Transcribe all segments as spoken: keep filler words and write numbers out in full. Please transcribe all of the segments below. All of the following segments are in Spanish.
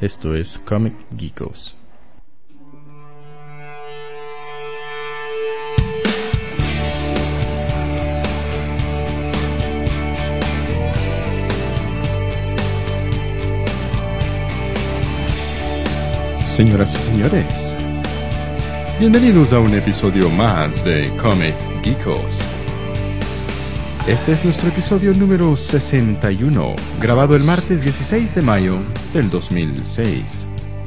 Esto es Comic Geekos. Señoras y señores, bienvenidos a un episodio más de Comic Geekos. Este es nuestro episodio número sesenta y uno, grabado el martes dieciséis de mayo del dos mil seis.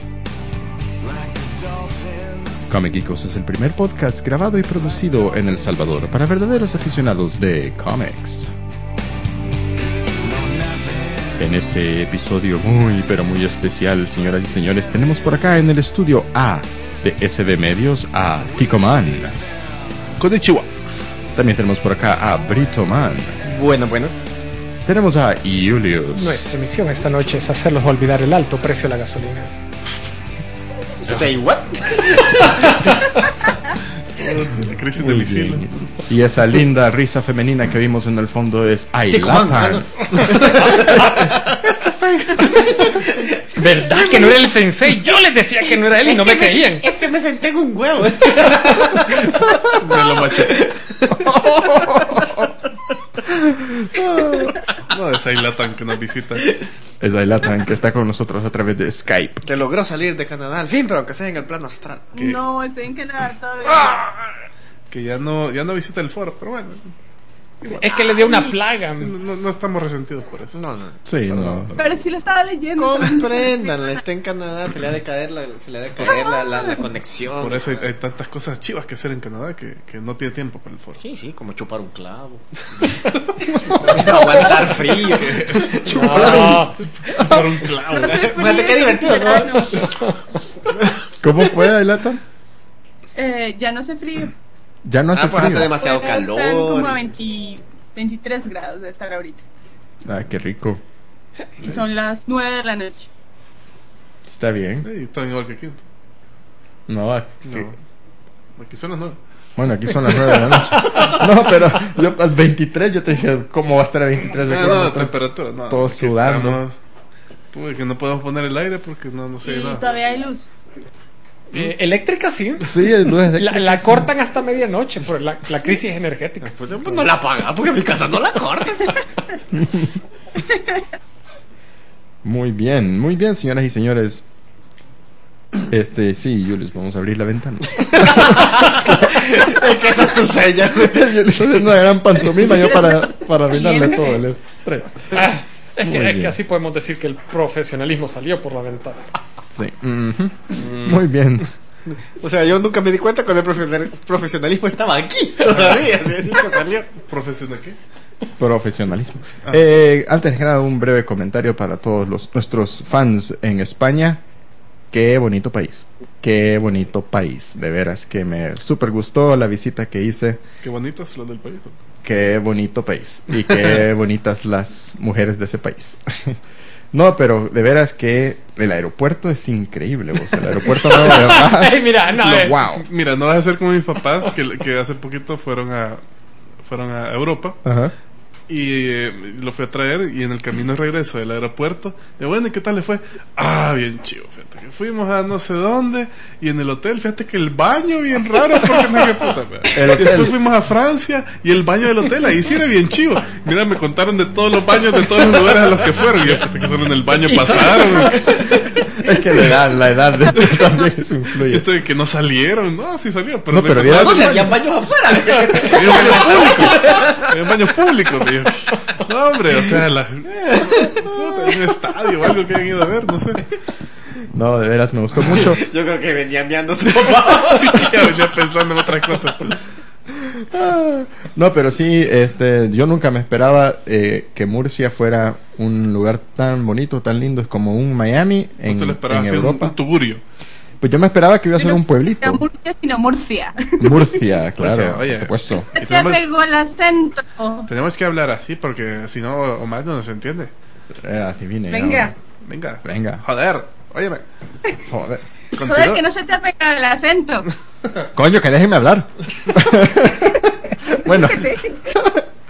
Comic Geekos es el primer podcast grabado y producido en El Salvador para verdaderos aficionados de cómics. En este episodio muy pero muy especial, señoras y señores, tenemos por acá en el estudio A de S B Medios a Kikoman. Konnichiwa. También tenemos por acá a Brito Man. Bueno, bueno. Tenemos a Julius. Nuestra misión esta noche es hacerlos olvidar el alto precio de la gasolina. Say what? La crisis de misil. Y esa linda risa femenina que vimos en el fondo es Ailatan. Es que estoy... ¿Verdad que no era el sensei? Yo les decía que no era él y no me creían. Es que me senté en un huevo. Me lo maché. No, es Ailatan que nos visita. Es Ailatan que está con nosotros a través de Skype. Que logró salir de Canadá al fin, pero aunque sea en el plano astral. ¿Qué? No, estoy en Canadá todavía. Que ya no, ya no visita el foro, pero bueno. Igual. Es que le dio una plaga. Sí, no, no, no estamos resentidos por eso. No, no. Sí, no. Pero sí lo estaba leyendo. Comprendan, está en Canadá, se le ha de caer la, se le ha de caer la, la, la conexión. Por eso hay, hay tantas cosas chivas que hacer en Canadá que, que no tiene tiempo para el foro. Sí, sí, como chupar un clavo. Aguantar frío. No. Por un clavo. Bueno, qué divertido, ¿no? ¿Cómo fue, Ailatan? Eh, ya no hace frío. Ya no hace Ah, pues hace frío. demasiado Están calor. como a veinte, veintitrés grados de estar ahorita. Ah, qué rico. Y son las nueve de la noche. Está bien. Sí, están igual que aquí. No, aquí, No. Aquí son las nueve. bueno, aquí son las nueve de la noche. No, pero yo al veintitrés yo te decía, ¿cómo va a estar a veintitrés de Ah, no, acuerdo? temperatura, no. Todos Aquí sudando. estamos. Uy, que no podemos poner el aire porque no, no sé Y nada. todavía hay luz. Eh, eléctrica sí. Sí, es luz de- La, la cortan hasta medianoche por la, la crisis energética. Pues, pues no la paga, porque en mi casa no la cortan. Muy bien, muy bien, señoras y señores. Este, sí, Julius, vamos a abrir la ventana. Es que esa es tu seña. Julius haciendo una gran pantomima yo para, para arruinarle todo el estrés. Ah, es, Muy que, es bien. que así podemos decir que el profesionalismo salió por la ventana. Sí. Ujú. Muy bien. O sea, yo nunca me di cuenta cuando el profe- profesionalismo estaba aquí todavía, así, así que salió. ¿Profesión aquí? Profesionalismo. Ah. Eh, antes que nada, un breve comentario para todos los, nuestros fans en España. Qué bonito país. Qué bonito país. De veras que me super gustó la visita que hice. Qué bonitas las del país. Qué bonito país. Y qué bonitas las mujeres de ese país. No, pero de veras que el aeropuerto es increíble. O sea, el aeropuerto no de más. Ay, mira, no, Lo- eh. wow. Mira, no vas a ser como mis papás que, que hace poquito fueron a fueron a Europa Ajá. y eh, lo fui a traer y en el camino de regreso del aeropuerto, y bueno, ¿y qué tal le fue? Ah, bien chido, fíjate que fuimos a no sé dónde y en el hotel, fíjate que el baño bien raro porque no sé qué puta. El Y hotel. después fuimos a Francia y el baño del hotel ahí sí era bien chivo. Mira, me contaron de todos los baños de todos los lugares a los que fueron y yo fíjate que solo en el baño pasaron. Es que la edad, la edad de también eso Y influye. esto de que no salieron, no, sí salieron, pero No, me pero contaron vieras- No, del se habían baño. baños afuera. Había un baño público. Había un baño público, me dijo. No, hombre, o sea, la, puta, un estadio o algo que hayan ido a ver, no sé. No, de veras me gustó mucho. Yo creo que venía meando tu papá. Sí, ya venía pensando en otras cosas. No, pero sí, este, yo nunca me esperaba eh, que Murcia fuera un lugar tan bonito, tan lindo como un Miami en, Usted lo esperaba en hacer un, Europa. un tugurio. Pues yo me esperaba que iba a ser Pero un No pueblito. Murcia, sino Murcia. Murcia, claro, Oye, por supuesto. Y Se tenemos- pegó el acento. Tenemos que hablar así porque si no, Omar no nos entiende. Eh, así vine. Venga. ya. Venga. Venga. Joder, óyeme. Joder. Joder, Continúa. que no se te ha pegado el acento. Coño, que déjenme hablar. Bueno,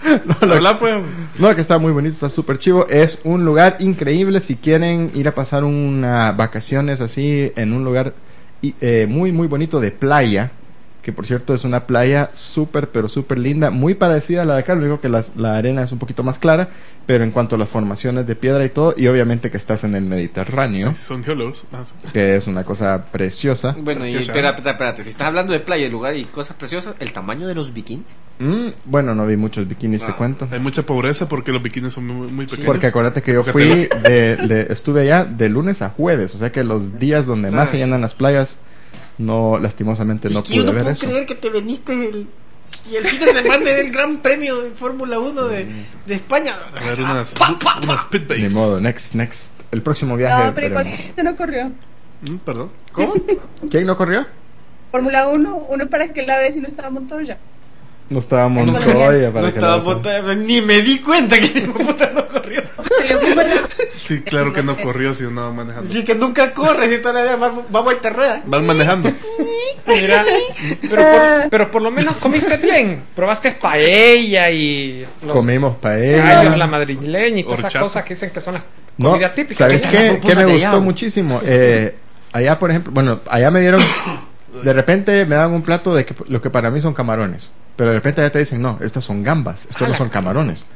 No, lo- Habla, pues. no, que está muy bonito, está súper chivo. Es un lugar increíble si quieren ir a pasar unas vacaciones así en un lugar y- eh, muy, muy bonito de playa. Que por cierto es una playa súper, pero súper linda. Muy parecida a la de acá. Lo único que las- la arena es un poquito más clara. Pero en cuanto a las formaciones de piedra y todo. Y obviamente que estás en el Mediterráneo. Si son geólogos. Ah, sí. Que es una cosa preciosa. Bueno, y Preciosa, espera, ¿eh? espera, espérate. Si estás hablando de playa, lugar y cosas preciosas, el tamaño de los bikinis. Mm, bueno, no vi muchos bikinis, te Ah. cuento. Hay mucha pobreza porque los bikinis son muy, muy pequeños. Porque acuérdate que yo Porque fui de, de- estuve allá de lunes a jueves, o sea que los días donde más Ah, se sí. llenan las playas, no, lastimosamente no y que yo pude no ver puedo eso. creer que te veniste el, y el fin de semana del Gran Premio de Fórmula uno de, de España. A ver, unas, Pa, pa, pa. unas pit babes. Ni modo, next, next, el próximo viaje. No, pero igual veremos. se no corrió. Mm, perdón. ¿Cómo? ¿Quién no corrió? Fórmula uno, uno para que la vez y no estaba Montoya. No estaba No Montoya para No que estaba lo- puta, ni me di cuenta que ese puta no corrió. Salió primero. Sí, claro que no corrió si no manejando. Así que nunca corre, si todavía va, va vuelta rueda. Van manejando. Mira, pero por, pero por lo menos comiste bien. Probaste paella y los Comimos gallos, paella. la madrileña y todas esas Horchata. cosas que dicen que son las No, comidas típicas. ¿sabes que qué? la ¿Qué pupusa me de gustó allá. muchísimo? Eh, allá, por ejemplo, bueno, allá me dieron, de repente me dan un plato de que, lo que para mí son camarones, pero de repente allá te dicen, no, estos son gambas, estos no Ala. son camarones.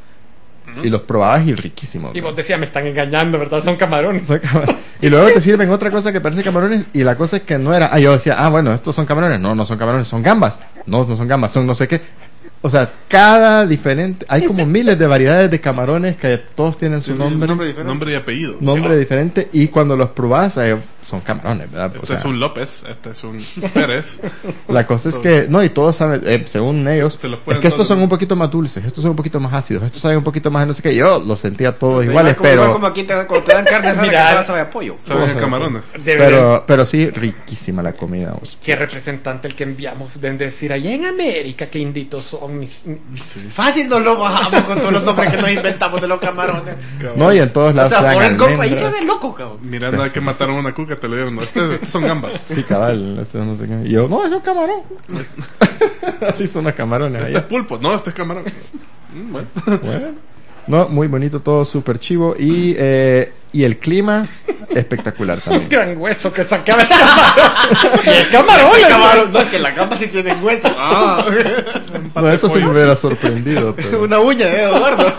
Y los probabas y riquísimos. Y vos decías, me están engañando, ¿verdad? Son camarones. Son camarones. Y luego te sirven otra cosa que parece camarones y la cosa es que no era, ah, yo decía, ah, bueno, estos son camarones, no, no son camarones, son gambas, no, no son gambas, son no sé qué. O sea, cada diferente, hay como miles de variedades de camarones que todos tienen su nombre, Nombre diferente. Nombre y apellido. nombre diferente y cuando los probas eh, son camarones, ¿verdad? O Este sea, es un López, este es un Pérez. la cosa es que, no, y todos saben, eh, según ellos, Se los es pueden que estos todos- son un poquito más dulces, estos son un poquito más ácidos, estos saben un poquito más de no sé qué. Yo los sentía todos Pero iguales, igual como, igual pero... como aquí te, cuando te dan carne rara, Mira. que todas sabe a pollo. Saben a camarones. De verdad. Pero, pero sí, riquísima la comida. vos. Qué representante el que enviamos. Deben decir, allá en América, qué inditos son mis... Fácil nos lo bajamos con todos los nombres que nos inventamos de los camarones. No, y en todos O lados sea, te dan Forrest Gump ahí se almendras. de loco, cabrón. Mirando Sí, a que sí. mataron una cuca, te lo dieron. No, estos, estos son gambas. Sí, cabal, este no sé qué. Y yo, no, es un camarón. Así son los camarones Este es allá. pulpo. No, este es camarón. Mm, bueno. Bueno. No, muy bonito todo, súper chivo. Y, eh, y el clima, espectacular Un también. gran hueso que sacaba el camarón. Y el camarón. El le- camarón, no, es que la gamba sí tiene hueso. Ah, No, eso sí me hubiera sorprendido. Pero, una uña, eh, Eduardo.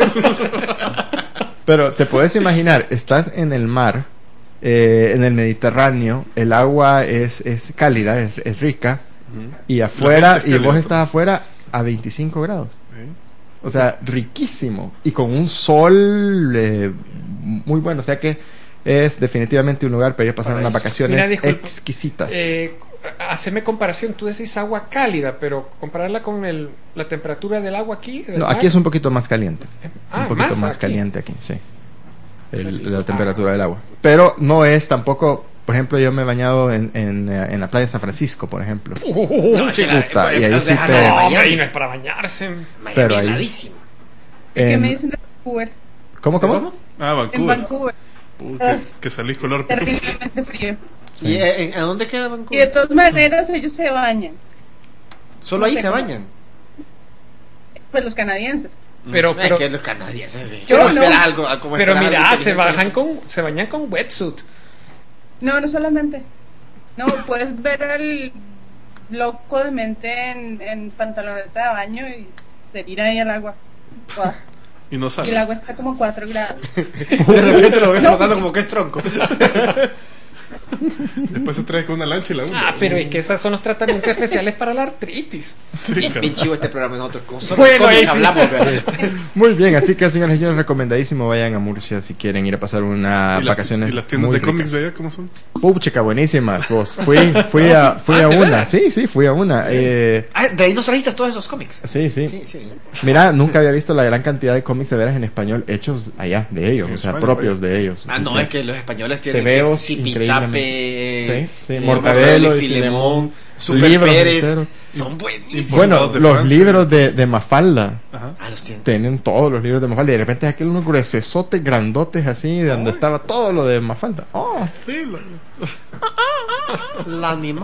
pero te puedes imaginar, estás en el mar, eh, en el Mediterráneo, el agua es, es cálida, es, es rica, y afuera, gente es y vos cálida. estás afuera a veinticinco grados. Sí. O sea, riquísimo. Y con un sol eh, muy bueno. O sea que es definitivamente un lugar para ir a pasar unas Paraíso. vacaciones Mira, disculpa. exquisitas. Eh, haceme comparación. Tú decís agua cálida, pero compararla con el, la temperatura del agua aquí. del No, mar. aquí es un poquito más caliente. Ah, un poquito más más, aquí. caliente aquí, sí. El- Qué la rico. temperatura del agua. Pero no es tampoco... Por ejemplo, yo me he bañado en, en, eh, en la playa de San Francisco, por ejemplo. Uh, No, es que la- puta, y ahí no sí dejas te- de no, bañar. hombre, y no es para bañarse. Miami Pero ahí- heladísimo. ¿Qué En- me dicen de Vancouver? ¿Cómo, cómo? Ah, En Vancouver. Vancouver. Uh, que, que salís color pitufo. Terriblemente frío. Sí. ¿Y eh, a dónde queda Y de Vancouver? todas maneras ellos se bañan. Solo ahí no sé se cómo bañan. Pues los canadienses. Pero, Es pero, que los canadienses. eh. Yo Yo no. espera algo, como pero esperar mira, algo se inteligente. bajan con, se bañan con wetsuit. No, no solamente. No, puedes ver al loco de mente en, en pantaloneta de baño y se tira ahí al agua. Buah. Y no Y sale. el agua está como a cuatro grados. De repente lo ves No, flotando pues- como que es tronco. Después se trae con una lancha y la hunde. Ah, pero es que esos son los tratamientos especiales para la artritis. Sí, Bien, cara. bien chivo este programa de nosotros. Con solo Bueno, cómics ahí sí. hablamos, ¿verdad? Muy bien, así que señores y señores, recomendadísimo vayan a Murcia si quieren ir a pasar unas ¿Y las, vacaciones. ¿Y las tiendas muy de cómics ricas. de allá cómo son? Puchica, buenísimas, vos. Fui, fui a, fui Ah, a ¿de una, veras? sí, sí, fui a una. Eh, Ah, de ahí nos trajiste todos esos cómics. sí, sí, Sí, sí. Mira, nunca había visto la gran cantidad de cómics de veras en español hechos allá, de ellos, En o sea, España, propios de ellos. Ah, Así no, es que los españoles tienen Tebeos, que Zipizape, increíblemente. Sí, sí, eh, Mortadelo Mortadelo y y Filemón, Super libros Pérez. enteros. Son buenísimos. Bueno, Importados de los Francia. libros de, de Mafalda. Ajá. Ah, los tienen. Tienen todos los libros de Mafalda y de repente aquel unos gruesotes grandotes así de donde estaba todo lo de Mafalda. Oh, Sí, lo- La animal.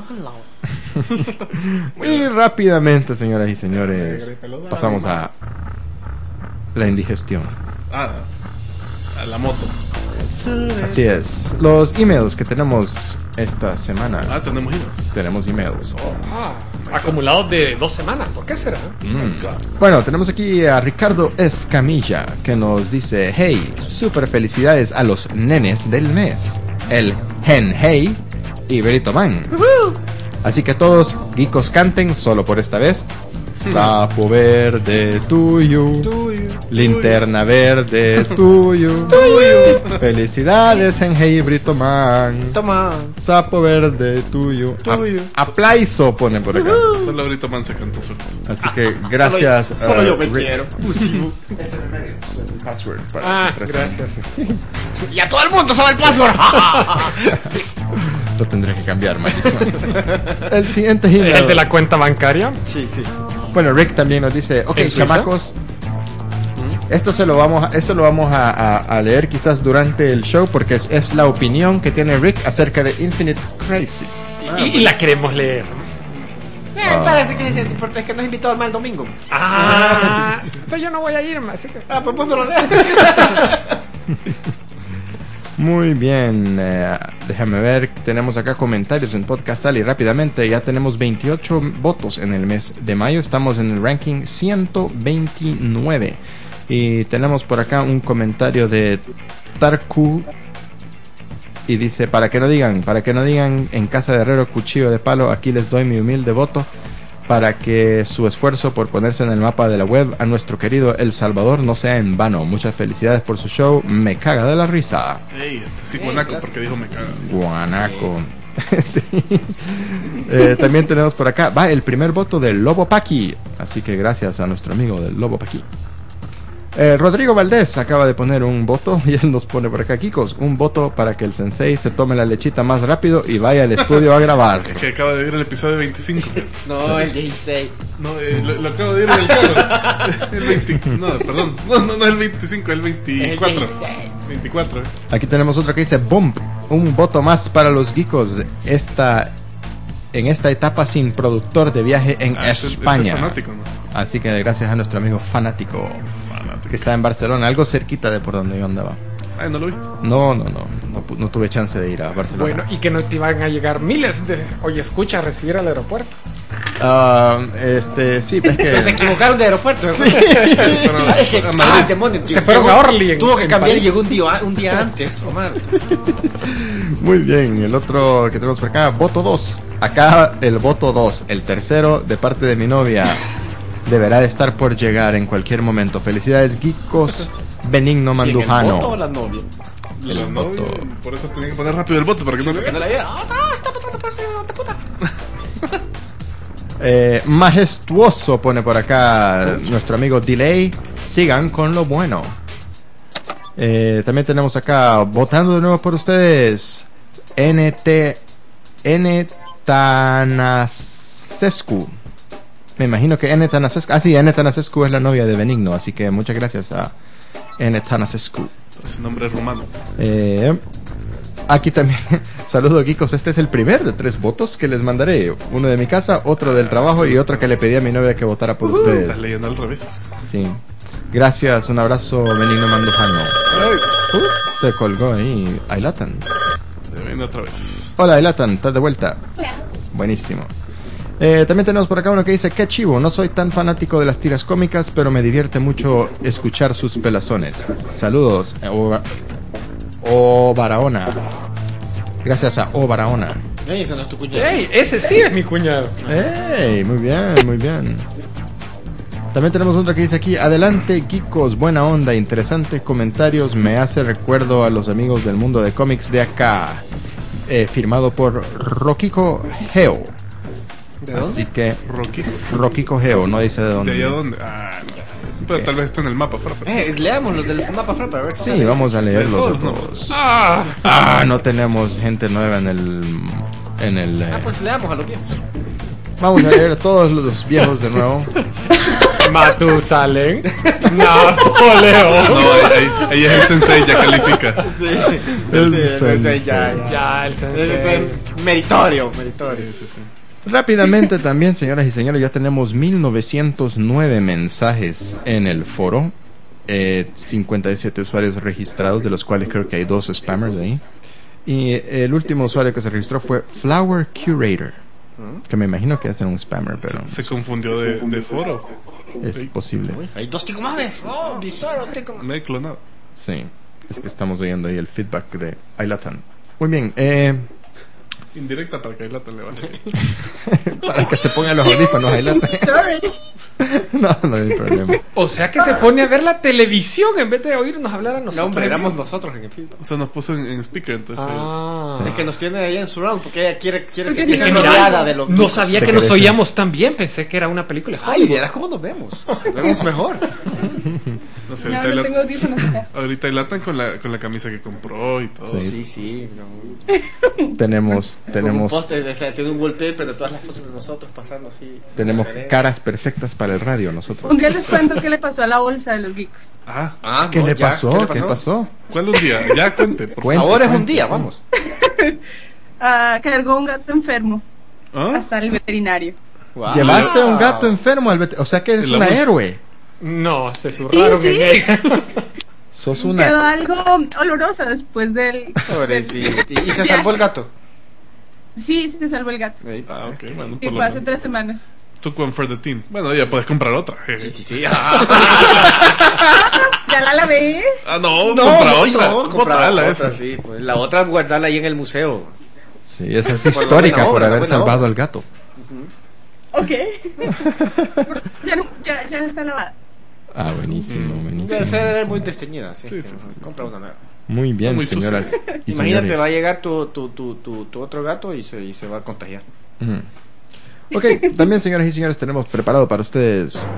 muy rápidamente, señoras y señores, pasamos a la indigestión. Ah, a la moto. Así es. Los emails que tenemos esta semana. Ah, tenemos emails. Tenemos emails. Ah, acumulados de dos semanas. ¿Por qué será? Mm. Bueno, tenemos aquí a Ricardo Escamilla que nos dice: hey, super felicidades a los nenes del mes, el Gen Hey y Brito Man. Uh-huh. Así que todos geekos canten solo por esta vez. Sapo verde tuyo, tuyo, linterna tuyo. Verde tuyo, tuyo. Felicidades en Hey Brito Man. Toma. Sapo verde tuyo, tuyo. A- aplauso ponen por acá. Uh-huh. Solo Brito Man se cantó suelto. Así que gracias. Solo, solo uh, yo me Rick. quiero. Es el password para Ah, gracias. Y a todo el mundo sabe el password. Lo tendré que cambiar, maldición. El siguiente email. ¿Es el de la cuenta bancaria? Sí, sí. Bueno, Rick también nos dice: ok, ¿En Suiza? chamacos, esto se lo vamos a, esto lo vamos a, a, a leer quizás durante el show porque es, es la opinión que tiene Rick acerca de Infinite Crisis. Y, y la queremos leer. Eh, parece que es porque es que nos invitó al mal domingo. Ah, sí, sí, sí. Pero yo no voy a irme, así que... Ah, pues pues no lo leas. Muy bien, eh, déjame ver, tenemos acá comentarios en Podcast Ali rápidamente. Ya tenemos veintiocho votos en el mes de mayo, estamos en el ranking ciento veintinueve. Y tenemos por acá un comentario de Tarku y dice: para que no digan, para que no digan en casa de herrero cuchillo de palo, aquí les doy mi humilde voto para que su esfuerzo por ponerse en el mapa de la web a nuestro querido El Salvador no sea en vano. Muchas felicidades por su show, me caga de la risa. Ey, este sí, guanaco, gracias. porque dijo me caga. Guanaco. Sí. Eh, también tenemos por acá, va el primer voto del Lobo Paqui, así que gracias a nuestro amigo del Lobo Paqui. Eh, Rodrigo Valdés acaba de poner un voto y él nos pone por acá: Kikos, un voto para que el sensei se tome la lechita más rápido y vaya al estudio a grabar. Es que acaba de ver el episodio veinticinco. No, el dieciséis. No, eh, lo, lo acabo de ver en el carro. El veinte. No, perdón. No, no, no el veinticinco, el veinticuatro. El dieciséis. veinticuatro. Aquí tenemos otro que dice: Bump, un voto más para los geekos esta, en esta etapa sin productor de viaje en Ah, ese- España. ese es fanático, ¿no? Así que gracias a nuestro amigo fanático que está en Barcelona, algo cerquita de por donde yo andaba. Ay, ¿no lo viste? No, no, no, no, pu- no tuve chance de ir a Barcelona. Bueno, y que no te iban a llegar miles de... Oye, escucha, a recibir al aeropuerto. Ah, este, sí, es que... Se equivocaron de aeropuerto. Pero, Ah, es que, a ah, Madrid. demonio, tío. Se fueron Llegó- a Orly en- Tuvo que en cambiar París. y llegó un día, un día antes, Omar. Muy bien, el otro que tenemos por acá, voto dos. Acá el voto dos, el tercero de parte de mi novia. Deberá de estar por llegar en cualquier momento. Felicidades, geekos. Benigno ¿Quién, el voto o Mandujano. la novia? El La voto. novia, Por eso tenía que poner rápido el voto para que no le Que no viera. la viera. Ah, no, está pasando por eso, esta puta. Eh, majestuoso pone por acá nuestro amigo Delay. Sigan con lo bueno. Eh, también tenemos acá, votando de nuevo por ustedes, N T N Tanasescu. Me imagino que N Tanasescu. Ah, sí, N Tanasescu es la novia de Benigno. Así que muchas gracias a N Tanasescu. Ese nombre es rumano. Eh, aquí también, saludos geekos, este es el primer de tres votos que les mandaré. Uno de mi casa, otro del trabajo y otro que le pedí a mi novia que votara por Estás ustedes. leyendo al revés. Sí. Gracias, un abrazo, Benigno Mandujano. Ay, Uh, se colgó ahí, Ailatan. se viene otra vez. Hola, Ailatan, estás de vuelta. Buenísimo. Eh, también tenemos por acá uno que dice: qué chivo, no soy tan fanático de las tiras cómicas, pero me divierte mucho escuchar sus pelazones. Saludos, eh, O, o Barahona. Gracias a O Barahona. Ey, eso no es tu cuñado. ¡Ey! Ese sí es mi cuñado. ¡Ey! Muy bien, muy bien. También tenemos otro que dice aquí: adelante, geekos, buena onda, interesantes comentarios, me hace recuerdo a los amigos del mundo de cómics de acá. Eh, firmado por Rokiko Geo. ¿De dónde? Así que Rocky. Rokiko Geo, no dice de ¿De dónde. allá dónde? Ah, no. Pero tal vez está en el mapa, Fra. Eh, leamos los del mapa Fra para ver si Sí, sale. vamos a leerlos a Todos, ¿no? todos. ¡Ah! Ah, no tenemos gente nueva en el... En el eh, Ah, pues leamos a los diez. Vamos a leer todos los viejos de nuevo. Matusalén. Napoleón. No, ahí, ahí es el sensei, ya califica. Sí, El sí, sensei. sí, ya, ya. Ya, el Eh, sensei. eh, Meritorio, meritorio. Sí, sí, sí. Rápidamente también, señoras y señores, ya tenemos mil novecientos nueve mensajes en el foro. eh, cincuenta y siete usuarios registrados, de los cuales creo que hay dos spammers ahí. Y el último usuario que se registró fue Flower Curator, que me imagino que es un spammer, pero Se confundió de, de foro. es posible. Hay dos ticomanes. Oh, bizarro ticomán. Me he clonado. Sí, es que estamos oyendo ahí el feedback de Ailatan. Muy bien, eh, Indirecta para que ahí la te levante. para que se pongan los audífonos Ailatan. Sorry. No, no hay problema. O sea que se pone a ver la televisión en vez de oírnos hablar a nosotros. No, hombre, éramos nosotros en el feedback. O sea, nos puso en, en speaker, entonces. Ah. Es que nos tiene ahí en surround porque ella quiere, quiere Porque sentirse si no, rodeada de lo No sabía Te que nos querés- oíamos tan bien, pensé que era una película. Ay, vieras cómo nos vemos. Nos vemos mejor. No sé, No, ahorita, no la- tengo audífonos acá. ahorita dilatan con la, con la camisa que compró y todo. Sí. Sí, sí. No. Tenemos, Como un tenemos, póster, o sea, tiene un wallpaper de todas las fotos de nosotros pasando así. tenemos Diferente. caras perfectas para el radio nosotros. Un día les cuento qué le pasó a la bolsa de los geeks. Ah, Ah, ¿Qué no, le ya, pasó? ¿Qué pasó? ¿cuál un día? Ya cuente. Por Cuente, Ahora es un cuente, día, sí. vamos. Ah, cargó un gato enfermo ¿Ah? hasta el veterinario. Wow. Llevaste a un gato enfermo al vet- o sea que eres En la una bolsa. héroe. No, se zurraron Sí, sí. en ella. Sos Quedó una algo olorosa después del... Pobrecito. ¿Y se salvó el gato? Sí, sí se salvó el gato. Ahí, Ah, ok, bueno, Y por fue lo hace menos. tres semanas. Took one for the team. Bueno, ya puedes comprar otra. Sí, sí, sí. Ya la lavé. Ah, no, No, compra no, otra. no, comprar Botala otra, esa. sí. Pues la otra guardarla ahí en el museo. Sí, esa es Por la histórica buena por obra, la haber buena salvado obra. al gato. Ok. ya, no- ya, ya está lavada. Ah, buenísimo, buenísimo. Debe ser buenísimo. muy desteñida, sí. Sí, que sí, sí. Compra una nueva. Muy bien, Muy señoras sucio. y Imagínate, señores. va a llegar tu, tu, tu, tu, tu otro gato y se, y se va a contagiar. Ujú. Ok, también señoras y señores tenemos preparado para ustedes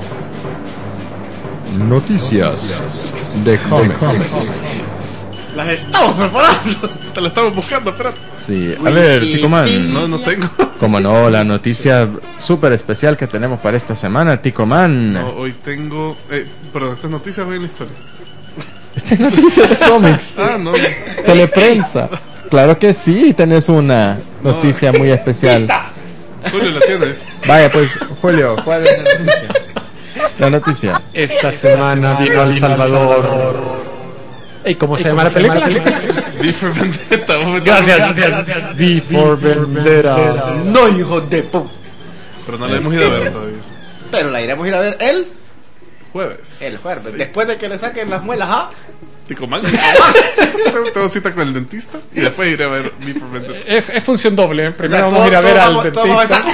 noticias de cómic. Las estamos preparando. Te la estamos buscando, espérate. Sí, a ver, Ticoman. No, no tengo. Como no, la noticia súper especial que tenemos para esta semana, Ticoman. No, hoy tengo. Eh, perdón, ¿estas noticias o en la historia? Esta es noticia de cómics. Ah, no. Teleprensa. Claro que sí, tenés una noticia muy especial. Julio, la tienes. Vaya, pues, Julio, ¿cuál es la noticia? La noticia. Esta semana vino al Salvador. ¿Y cómo se llama la película? V for Vendetta. vos me Gracias, estás- gracias. V for Vendetta. No, hijo de pu. Pero no la hemos ido a ver todavía. Pero la iremos a ir a ver el, Jueves. el jueves. Después de que le saquen las muelas a. Ticoman. tengo, tengo cita con el dentista y después iré a ver V for Vendetta. Es, es función doble. Primero O sea, vamos a ir a todos- ver todos al vamos- todos vamos a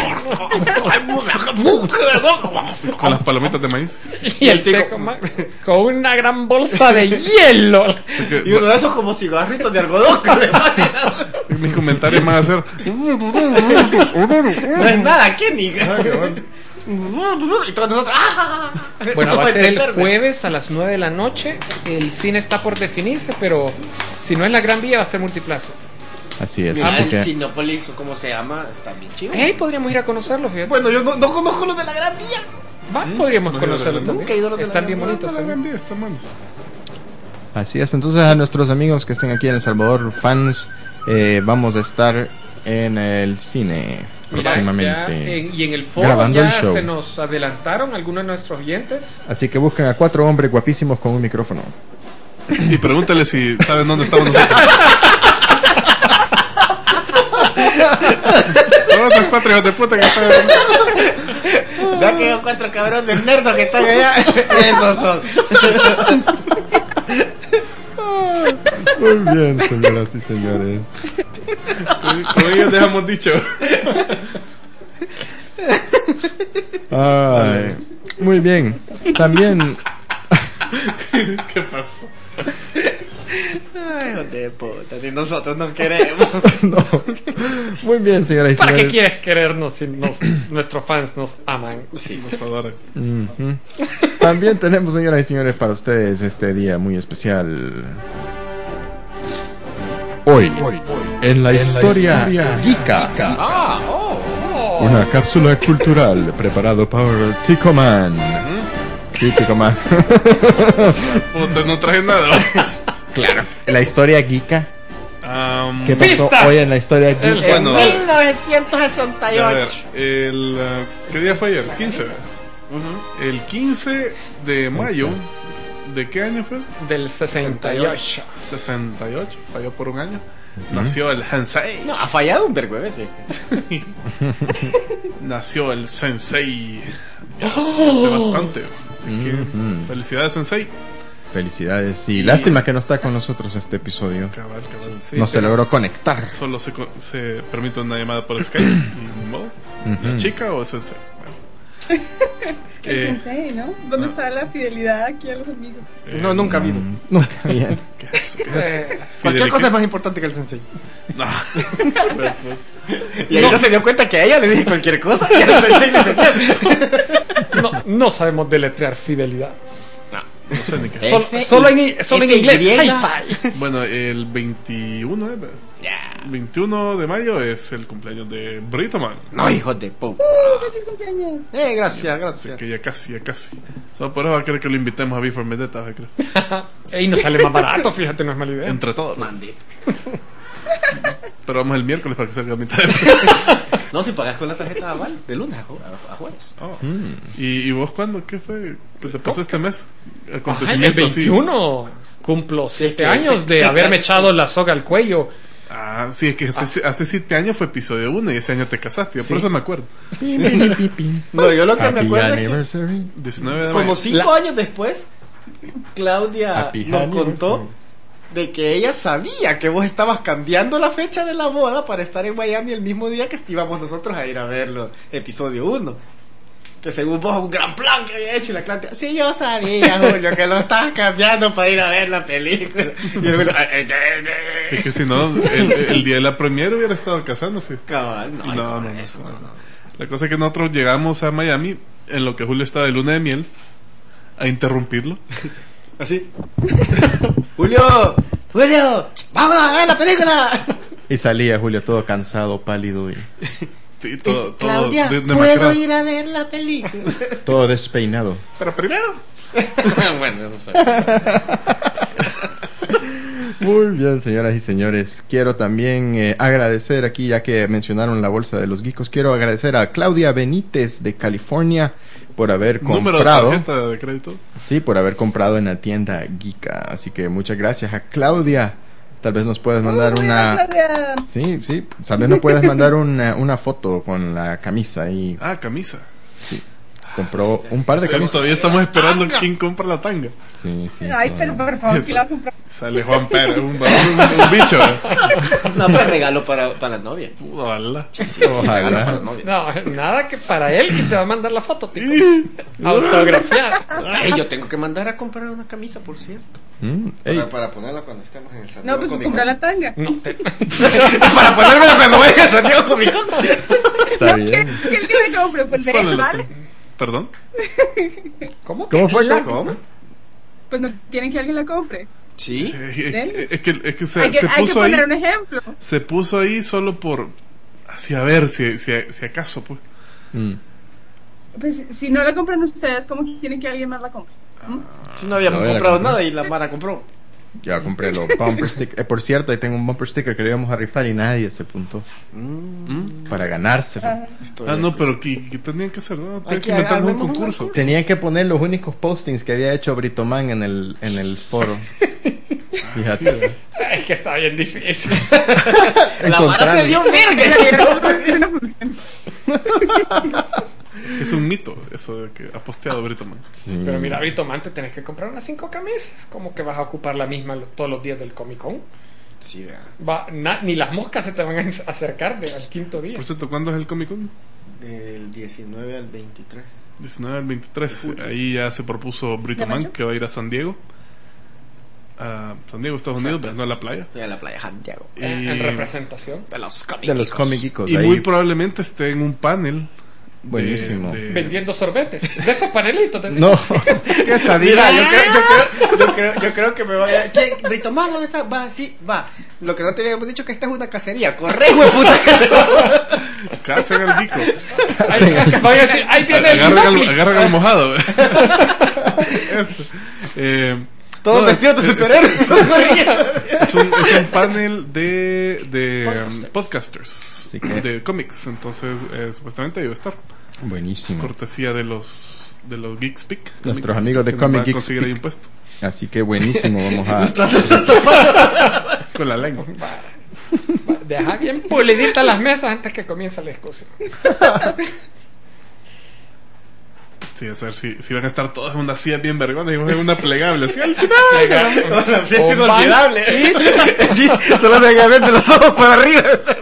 dentista. Con las palomitas de maíz. Y el tico- tico ma- con una gran bolsa de hielo. Así que, Y uno de esos como cigarritos de algodón que le ponen. mis comentarios van a ser. No es nada, Kenny. Y todos nosotros. ¡ah! Bueno, No va a ser el entenderme. jueves a las nueve de la noche. El cine está por definirse, pero si no es la Gran Vía, va a ser Multiplaza. Así es, Mira, así el que Cinépolis, o como se llama, está bien chido. Hey, podríamos ir a conocerlos, fíjate. Bueno, yo no, no conozco los de la Gran Vía. Va, podríamos no, conocerlos no, no, nunca he ido a los también. de la Están bien Gran Vía. bonitos La también. Gran Vía está manos. así es. Entonces a nuestros amigos que estén aquí en El Salvador, fans, eh, vamos a estar en el cine Mira, próximamente. ya en- y en el foro grabando ya el show. se nos adelantaron algunos de nuestros oyentes. Así que busquen a cuatro hombres guapísimos con un micrófono. Y pregúntale si saben dónde estamos nosotros. Son esos cuatro hijos de puta que están. Ya que cuatro cabrones nerdos que están allá. Esos son. Muy bien, señoras y señores. Como ellos dejamos dicho. Ay, muy bien. También ¿Qué pasó? Ay, hijo de puta, ni nosotros nos queremos. no. Muy bien, señoras y ¿Para qué señores. quieres querernos si nos- nuestros fans nos aman? Sí, Nos adoran. Ujú. También tenemos, señoras y señores, para ustedes este día muy especial. Hoy, en la historia Geeka, Ah, oh. una cápsula cultural preparado por Ticoman. Sí, Ticoman. Puta, no traje nada. La historia Geeka. Um, ¿Qué pasó ¡Pistas! hoy en la historia El- Geeka? Bueno. En mil novecientos sesenta y a ver, ocho. el, uh, ¿qué día fue ayer? quince. El quince de mayo ¿De qué año fue? Del sesenta y ocho. sesenta y ocho, falló por un año. Nació el Hensei. No, ha fallado un vergo ese. Nació el Sensei. Ya hace, hace bastante. Así que, Ujú. felicidades, Sensei. Felicidades y lástima que no está con nosotros este episodio. Cabal, cabal. Sí, No se pero logró conectar. Solo se, co- se permite una llamada por Skype. Y ni modo. ¿La Ujú. chica o Sensei? Bueno. El Eh, sensei, ¿no? ¿Dónde está la fidelidad aquí a los amigos? eh, No, nunca ha habido. Mm, Nunca bien. ¿Qué es? ¿Qué es? Eh, Cualquier Fidelic- cosa es más importante que el sensei. No. Y ahí no. se dio cuenta que a ella le dije cualquier cosa y al sensei le enseñó. no, no sabemos deletrear fidelidad. No sé ni qué es. Eh. Sol- F- solo en, solo en F- inglés. Y. Hi-fi. Bueno, el veintiuno, ¿eh? veintiuno de mayo es el cumpleaños de Britoman. No, hijo de po. ¡Uh, feliz cumpleaños! Eh, gracias, Así gracias. que ya casi, ya casi. Solo por eso va a querer que lo invitemos a Before Vendetta, ¿va a creer? Y nos sale más barato, fíjate, no es mala idea. Entre todos. Mande. Pero vamos el miércoles para que salga a mitad de No, si pagas con la tarjeta Aval, de lunes a, ju- a- a jueves. Oh. Mm. ¿Y, ¿Y vos cuándo? ¿Qué fue? ¿Qué te pasó este mes? Ajá, el Acontecimiento así. veintiuno cumplo siete que- años sí, de sí, haberme claro. echado la soga al cuello. Ah, sí, es que hace, hace siete años fue episodio uno y ese año te casaste. Yo por Sí. eso me acuerdo. No, yo lo que me Happy acuerdo es que anniversary. diecinueve de como mayo. cinco años después, Claudia Happy nos anniversary. contó de que ella sabía que vos estabas cambiando la fecha de la boda para estar en Miami el mismo día que íbamos nosotros a ir a verlo, episodio uno. Que según vos un gran plan que había hecho y la Claudia, sí, yo sabía, Julio, que lo estabas cambiando para ir a ver la película. Y el Julio, "Eh, eh, eh, eh". Sí, que si no, el, el día de la premiere hubiera estado casándose. Cabal, no, No, ay, no, no, no, eso, no, no, no. La cosa es que nosotros llegamos a Miami en lo que Julio estaba de luna de miel a interrumpirlo. Así. Julio, Julio, vamos a ver la película. Y salía Julio todo cansado, pálido y Sí, todo, todo Claudia, de- ¿puedo demacrado. ir a ver la película? todo despeinado. Pero primero. Bueno, no sé. Muy bien, señoras y señores. Quiero también eh, agradecer aquí, ya que mencionaron la bolsa de los geekos, quiero agradecer a Claudia Benítez de California por haber Número de comprado. tarjeta de crédito. Sí, por haber comprado en la tienda Geeka. Así que muchas gracias a Claudia. Tal vez nos puedes mandar ¡Uh, una... Claudia! Sí, sí. Tal vez nos puedes mandar una, una foto con la camisa y Ah, camisa. sí. Compró un par de Sí, camisas. todavía estamos esperando quién compra la tanga. Sí, sí. Ay, son- pero por favor, que la voy a comprar. Sale Juan Pérez, un, un, un bicho. ¿eh? No, pues regalo para, para la novia. Ojalá. Ojalá. Regalo para la novia. No, nada que para él y te va a mandar la foto, tipo. Autografiada. Ey, yo tengo que mandar a comprar una camisa, por cierto. Mm, ey, Para, para ponerla cuando estemos en el San No, Diego pues Comic comprar Con. la tanga. No, te... Para ponérmela cuando vaya al San Diego Comic Con. está bien. ¿Qué el que me compre? Pues Solo de la- vale. Perdón. ¿Cómo? ¿Cómo fue? La- ¿Cómo? Pues no quieren que alguien la compre. Sí. Sí, es, Dele. es que, es que se, hay que, se hay que puso ahí. poner un ejemplo. Se puso ahí solo por. Así a ver si, si, si acaso, pues. Mm. Pues si no la compran ustedes, ¿cómo quieren que alguien más la compre? ¿Mm? Si no habíamos No, ya la comprado compré. nada y la Mara compró. Ya compré los bumper stickers. Eh, por cierto, ahí tengo un bumper sticker que le íbamos a rifar y nadie se apuntó ¿Mm? para ganárselo. Ah, Estoy Ah, de no, acuerdo. pero ¿qué, qué tenían que hacer? ¿No? Hay Tenían que que inventarnos un armemos un concurso. concurso. Tenían que poner los únicos postings que había hecho Britoman en el, en el foro. Fíjate. Es que está bien difícil. La Mara se dio verga. no funciona. Es un mito eso de que ha posteado Brito Man. Sí. Pero mira, Brito Man, te tenés que comprar unas cinco camisas. Como que vas a ocupar la misma lo- todos los días del Comic Con. Sí, vea. Va, na- ni las moscas se te van a ins- acercar de, al quinto día. Por cierto, ¿cuándo es el Comic Con? Del diecinueve al veintitrés. diecinueve al veintitrés. Ahí ya se propuso Brito ¿De Man mayo? que va a ir a San Diego. A San Diego, Estados Unidos, pero no a la playa. Fui a la playa Santiago. Y, En, en representación. De los cómics. De los Comic Geekos. y ahí. muy probablemente esté en un panel. de- Buenísimo. de- Vendiendo sorbetes. De esos panelitos. de- No. Mira, yo creo, yo, creo, yo, creo, yo creo que me voy a... ¿Quién? Rito, ¿más dónde está? Va, sí, va. Lo que no te habíamos dicho que esta es una cacería. ¡Corre, güey, puta! Acá se haga el bico. Ahí, van a decir, ahí viene el Agarra al, lápiz. agarra al mojado. Esto. Eh, Todos no, vestidos de es- superhéroes. corriendo. Es un, es un panel de, de Podcasters. um, podcasters, Sí que- de cómics. Entonces, eh, supuestamente debe estar. Buenísimo. Cortesía de los de los Geek Speak. Nuestros Comic amigos de Speak, que nos Comic van a Geek conseguir ahí Speak. un puesto. Así que buenísimo, vamos a... Con la lengua. Deja bien puliditas las mesas antes que comience la discusión. Sí, a ver si, si van a estar todas en una silla bien vergona y vos en una plegable. Así al final. Sí, es O inolvidable. banquito. Sí, solo me de los ojos para arriba.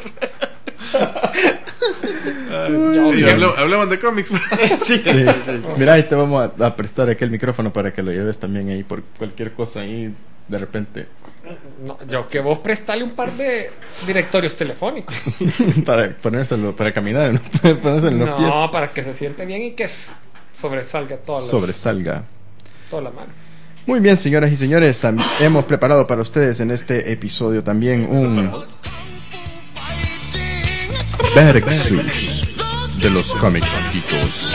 Ay, y habla- hablaban de cómics. Sí, sí, Sí. sí, sí. Mira, ahí te vamos a, a prestar aquel micrófono para que lo lleves también ahí por cualquier cosa ahí de repente. No, yo que vos prestale un par de directorios telefónicos. Para ponérselo, para caminar, ¿no? Ponérselo en los No, pies. para que se siente bien y que s- sobresalga toda la, Sobresalga. toda la mano. Muy bien, señoras y señores, tam- hemos preparado para ustedes en este episodio también un Versus de los cómics geekos.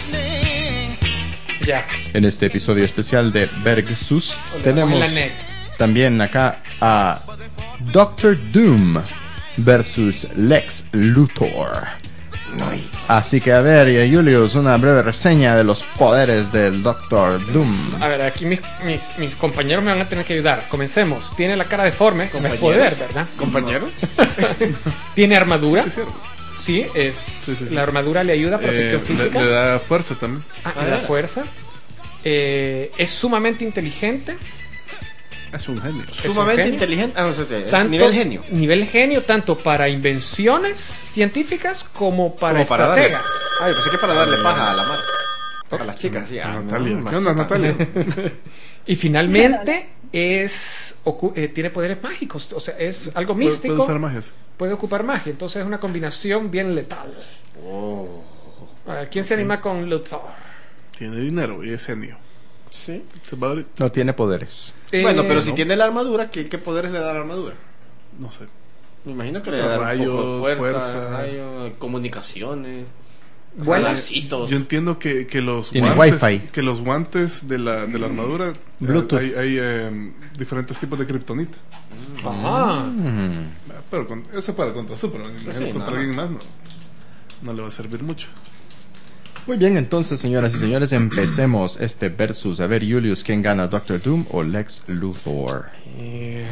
Ya. En este episodio especial de Versus O le tenemos damos la neck. también acá a Doctor Doom versus Lex Luthor. Así que a ver, y Julius, una breve reseña de los poderes del Doctor Doom. A ver, aquí mis, mis, mis compañeros me van a tener que ayudar. Comencemos. Tiene la cara deforme, como es poder, ¿verdad? Compañeros. Tiene armadura. Sí, cierto. Sí, es Sí, sí, sí. la armadura le ayuda a protección Eh, física. Le, le da fuerza también. Ah, le da fuerza. Eh, es sumamente inteligente. Es un genio. Sumamente genio. inteligente. Ah, no sé, Tanto- nivel genio. Nivel genio, tanto para invenciones científicas como para Como para darle. estratega. Ay, pensé que para darle paja a la mar. A las chicas, sí. Ah, Natalia. no, ¿Qué onda, maceta. Natalia? Y finalmente es ocu- eh, tiene poderes mágicos. O sea, es algo Puede- místico. Puede usar magias. Puede ocupar magia. Entonces es una combinación bien letal. Oh. A ver, ¿quién se anima con Luthor? Tiene dinero y es genio. Sí. That's about it. No tiene poderes. Bueno, Eh, pero si no. tiene la armadura, ¿qué, qué poderes le da la armadura? No sé. Me imagino que le da un poco Rayos, de fuerza, fuerza. rayos, comunicaciones, Vuela. balancitos. Yo entiendo que, que los Tiene guantes, wifi. que los guantes de la, de la armadura eh, Bluetooth. hay, hay eh, diferentes tipos de kriptonita. Ajá. Mm. Pero con, eso es para contra Superman. Me Pues imagino sí, contra nada alguien más. más no, no le va a servir mucho. Muy bien, entonces, señoras y señores, empecemos este versus. A ver, Julius, ¿quién gana, Doctor Doom o Lex Luthor? Eh,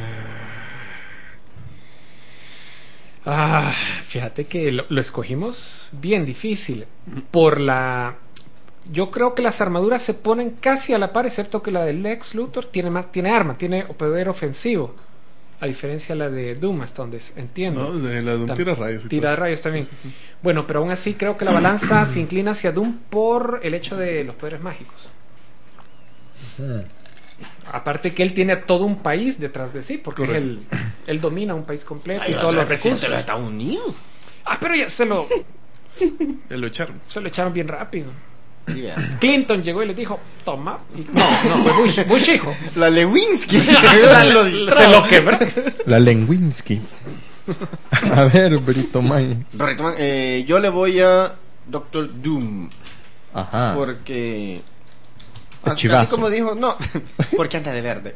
Ah, fíjate que lo, lo escogimos bien difícil. Por la. Yo creo que las armaduras se ponen casi a la par, excepto que la de Lex Luthor tiene más, tiene arma, tiene poder ofensivo. A diferencia de la de Doom, hasta donde entiendo. No, de la de un Tam- tira rayos. y Tira todo eso. rayos también. Sí, sí, sí. Bueno, pero aún así creo que la balanza se inclina hacia Doom por el hecho de los poderes mágicos. Aparte que él tiene a todo un país detrás de sí, porque es el, él domina un país completo Ay, y todos los presidente recursos. de los Estados Unidos. Ah, pero ya se lo, Eh, Lo echaron. se lo echaron bien rápido. Sí, vea. Clinton llegó y le dijo, toma. Y- no, no, fue Bush, Bush hijo. La Lewinsky. se Lo distrajo. lo quebró. La Lenwinsky. A ver, Brito Man. Correcto, man. Eh, yo le voy a Doctor Doom. Ajá. Porque. Así, Chivazo. así como dijo, no, porque anda de verde.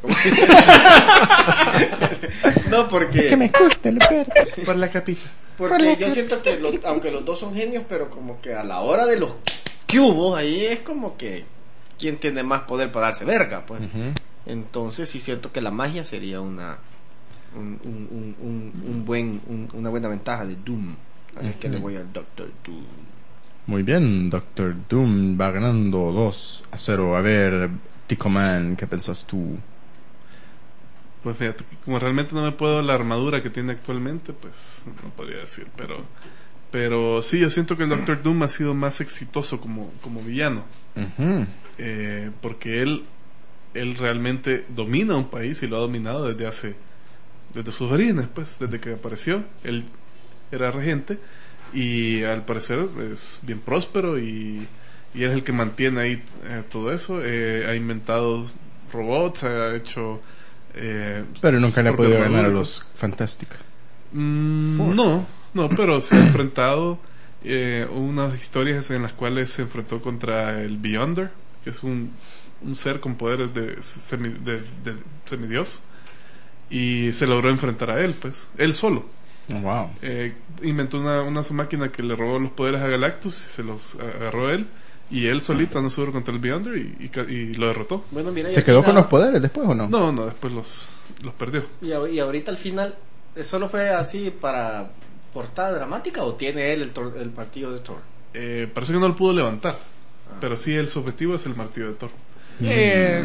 No, porque. gusta el verde. Por la capita. Porque yo siento que, lo- aunque los dos son genios, pero como que a la hora de los cubos, ahí es como que. ¿Quién tiene más poder para darse verga? Pues. Entonces, sí siento que la magia sería una. Un, un, un, un, un buen, un- una buena ventaja de Doom. Así que le voy al Doctor Doom. Muy bien, Doctor Doom va ganando dos a cero. A ver, Tico Man, ¿qué pensás tú? Pues fíjate, que como realmente no me puedo la armadura que tiene actualmente, pues no podría decir, pero pero sí, yo siento que el Doctor Doom ha sido más exitoso como, como villano, Ujú. eh, porque él él realmente domina un país y lo ha dominado desde hace desde sus orígenes, pues, desde que apareció, él era regente y al parecer es bien próspero y, y él es el que mantiene ahí eh, todo eso, eh, ha inventado robots, ha hecho eh, Pero nunca le ha propia podido ganar a armadura. los Fantastic. Mm, no, no, pero se ha enfrentado eh, unas historias en las cuales se enfrentó contra el Beyonder, que es un, un ser con poderes de, semi, de, de semidios, y se logró enfrentar a él, pues, él solo. Oh, wow. Eh, inventó una, una su máquina que le robó los poderes a Galactus y se los agarró él, Y él solito no subió contra el Beyonder y, y, ca- y lo derrotó. Bueno, mira, y ¿Se al quedó final- con los poderes después o no? No, no, después los, los perdió. Y, a- y ahorita al final, ¿eh, ¿solo fue así para portada dramática o tiene él el, tor- el martillo de Thor? Eh, parece que no lo pudo levantar. Pero sí, el, su objetivo es el martillo de Thor. Eh,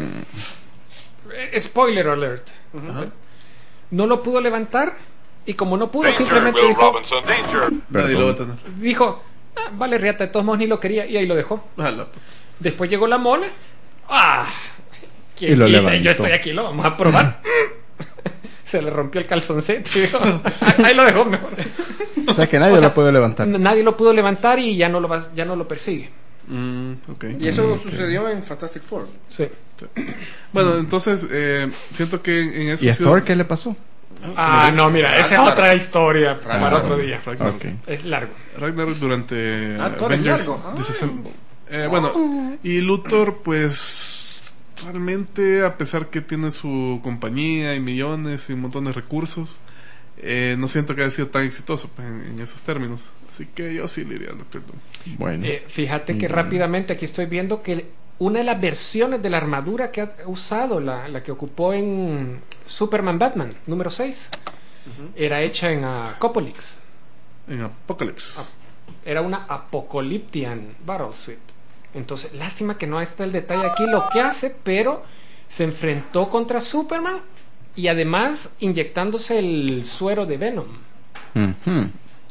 eh, spoiler alert. Ajá. No lo pudo levantar y como no pudo, Danger, simplemente Will dijo, Robinson, danger. Nadie lo va a tener. dijo "Ah, vale, riata, de todos modos ni lo quería", y ahí lo dejó. Ah, la- Después llegó la mole. ¡Ah! ¿Quién Y lo quita? levantó. Yo estoy aquí, lo vamos a probar. Se le rompió el calzoncete. y dijo, ahí lo dejó mejor. O sea que nadie O sea, lo puede levantar. Nadie lo pudo levantar y ya no lo, va- ya no lo persigue. Mm, ok. Y eso sucedió en Fantastic Four. Sí. Bueno, entonces, eh, siento que en eso... ¿Y a ha sido- Thor qué le pasó? Ah, no, mira, esa es otra historia para Ragnarok. otro día. Ragnarok. Ok. Es largo. Ragnarok durante Ah, Thor es Avengers largo. Ah. dieciséis. Eh, bueno, y Luthor, pues realmente, a pesar que tiene su compañía y millones y un montón de recursos, eh, no siento que haya sido tan exitoso pues, en, en esos términos. Así que yo sí le iría al Doctor Doom. Bueno. Eh, fíjate que Mm. rápidamente aquí estoy viendo que una de las versiones de la armadura que ha usado, la, la que ocupó en Superman Batman número seis, era hecha en Apocalypse. En Apocalypse. Era una Apocalyptian Battle Suit. Entonces, lástima que no está el detalle aquí lo que hace, pero se enfrentó contra Superman y además inyectándose el suero de Venom. Ujú.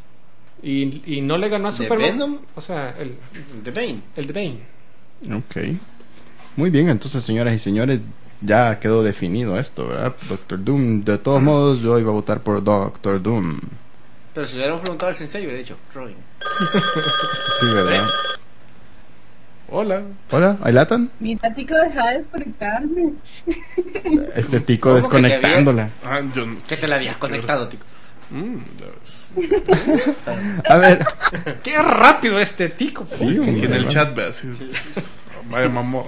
Y, y no le ganó a ¿De Superman. Venom? O sea, el, The Bane. el de Bane. Ok. Muy bien, entonces, señoras y señores, ya quedó definido esto, ¿verdad? Doctor Doom. De todos modos, yo iba a votar por Doctor Doom. Pero si le hubiéramos preguntado al sensei, hubiera dicho Robin. Sí, ¿verdad? Hola. Hola, ¿ahí latan? Mira, tico, deja de desconectarme. Este tico ¿Cómo que te desconectándola. Ah, yo no ¿Qué sé. te la habías conectado, tico? Mm, ya ves. A ver. ¡Qué rápido este tico! Sí, Y hombre, en el va. chat ve así. Vaya mamor.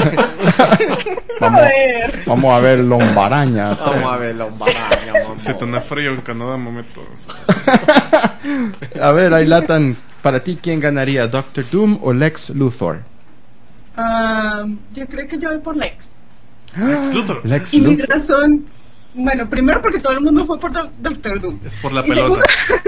Vamos, Joder. vamos a ver lombarañas. Vamos a verlo, vamos. Si tenés frío en Canadá, momento. A ver, ahí latan. Para ti, ¿quién ganaría? ¿Doctor Doom o Lex Luthor? Ah, yo creo que yo voy por Lex. Lex Luthor. Lex Y mi Luthor. razón, bueno, primero porque todo el mundo fue por Do- Doctor Doom. Es por la Y pelota.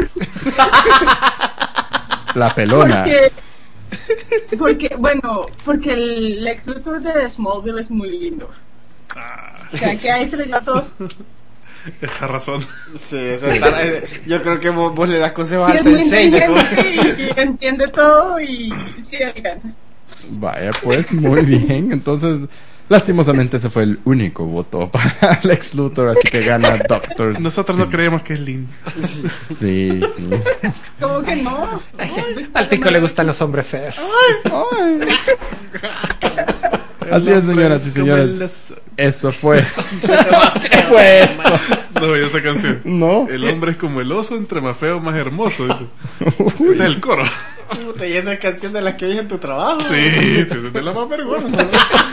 La pelona. Porque, porque, bueno, porque el Lex Luthor de Smallville es muy lindo. Ah, O sea, que ahí se le dio a todos. esa razón. Sí, eso está- eh, yo creo que vos, vos le das consejos Y al es muy sensei de cómo... inteligente y, y entiende todo y sí, él gana. Vaya, pues muy bien. Entonces, lastimosamente ese fue el único voto para Lex Luthor, así que gana Doctor. Nosotros no creemos que es lindo. Sí, sí. ¿Cómo que no? Al tico le gustan los hombres feos. Ay. Así es, señoras y señores. Eso fue. ¿Qué fue eso? No, oye esa canción. No. El hombre es como el oso, entre más feo, más hermoso. Dice. Ese es el coro. Puta, y esa canción de las que dije en tu trabajo. Sí, sí, es de la más vergüenza.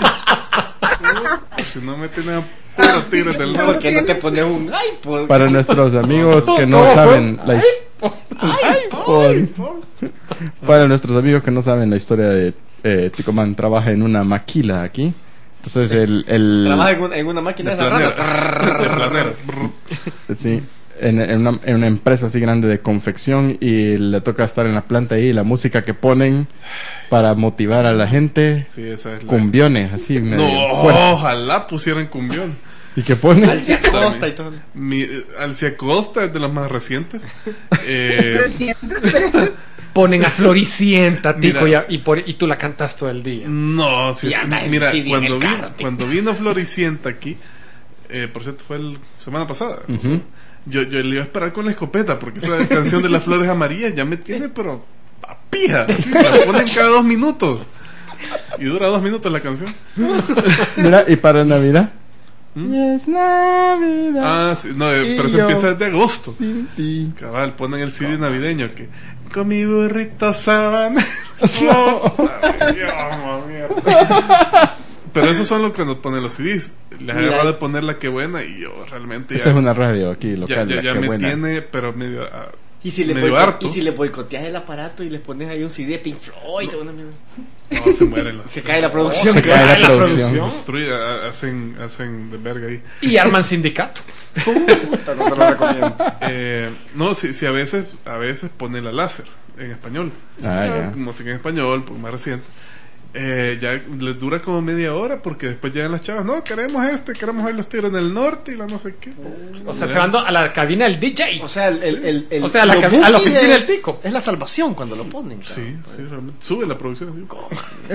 Si no me tiene a puros tigres del ¿Por norte. qué no te pones un iPod? Para nuestros amigos que no ¿Cómo fue? saben la historia. Para nuestros amigos que no saben la historia de eh, Ticoman trabaja en una maquila aquí. Entonces el, el Trabaja en, un- en una máquina De de esas planero. De raras. planero. sí, en, en una, en una empresa así grande de confección y le toca estar en la planta ahí y la música que ponen para motivar a la gente, Sí, esa es la... cumbiones así medio No, fuertes. ojalá pusieran cumbión. Y que ponen Alcia Costa y todo. Mi, eh, Alcia Costa es de las más recientes. Eh, trescientos pesos. Ponen a Floricienta, tico, Mira. y, y, por- y tú la cantas todo el día. no, si Y es- anda en mira, C D en cuando, el vi- carro, tío. cuando vino Floricienta aquí, eh, por cierto, fue la semana pasada. Ujú. Yo, yo le iba a esperar con la escopeta porque esa canción de las flores amarillas ya me tiene, pero a pija. Así, la ponen cada dos minutos. Y dura dos minutos la canción. Mira, y para Navidad. ¿Mm? Es Navidad. Ah, sí, no, eh, Y pero eso yo empieza desde agosto. sin ti. Cabal, ponen el C D navideño que con mi burrito sabana. No. Pero esos son los que nos ponen los C Ds. Les Mira. agarrado de poner la que buena y yo realmente Esa ya, es una radio aquí ya, local. ya, la ya que me buena. tiene, pero medio ah, Y si, le medio boico- harto. y si le boicoteas el aparato y le pones ahí un C D de Pink Floyd, una mierda, No, se mueren los... se cae la producción. Se cae la la producción. producción. Destruye, ha- hacen, hacen de verga ahí. Y arman sindicato. Puta, no se lo recomiendo. Eh, no, si, si a veces a veces pone la láser en español. Ah, ya. Música en español, pues más reciente. Eh, ya les dura como media hora porque después llegan las chavas. No, queremos este, queremos ver los tiros en el norte y la no sé qué. O sea, se van a la cabina del D J. O sea, el, el, el, el- O sea, la lo cab- a la booking oficina del es, pico. es la salvación cuando lo ponen. Sí, cabrón. sí, realmente. Sube la producción. digo.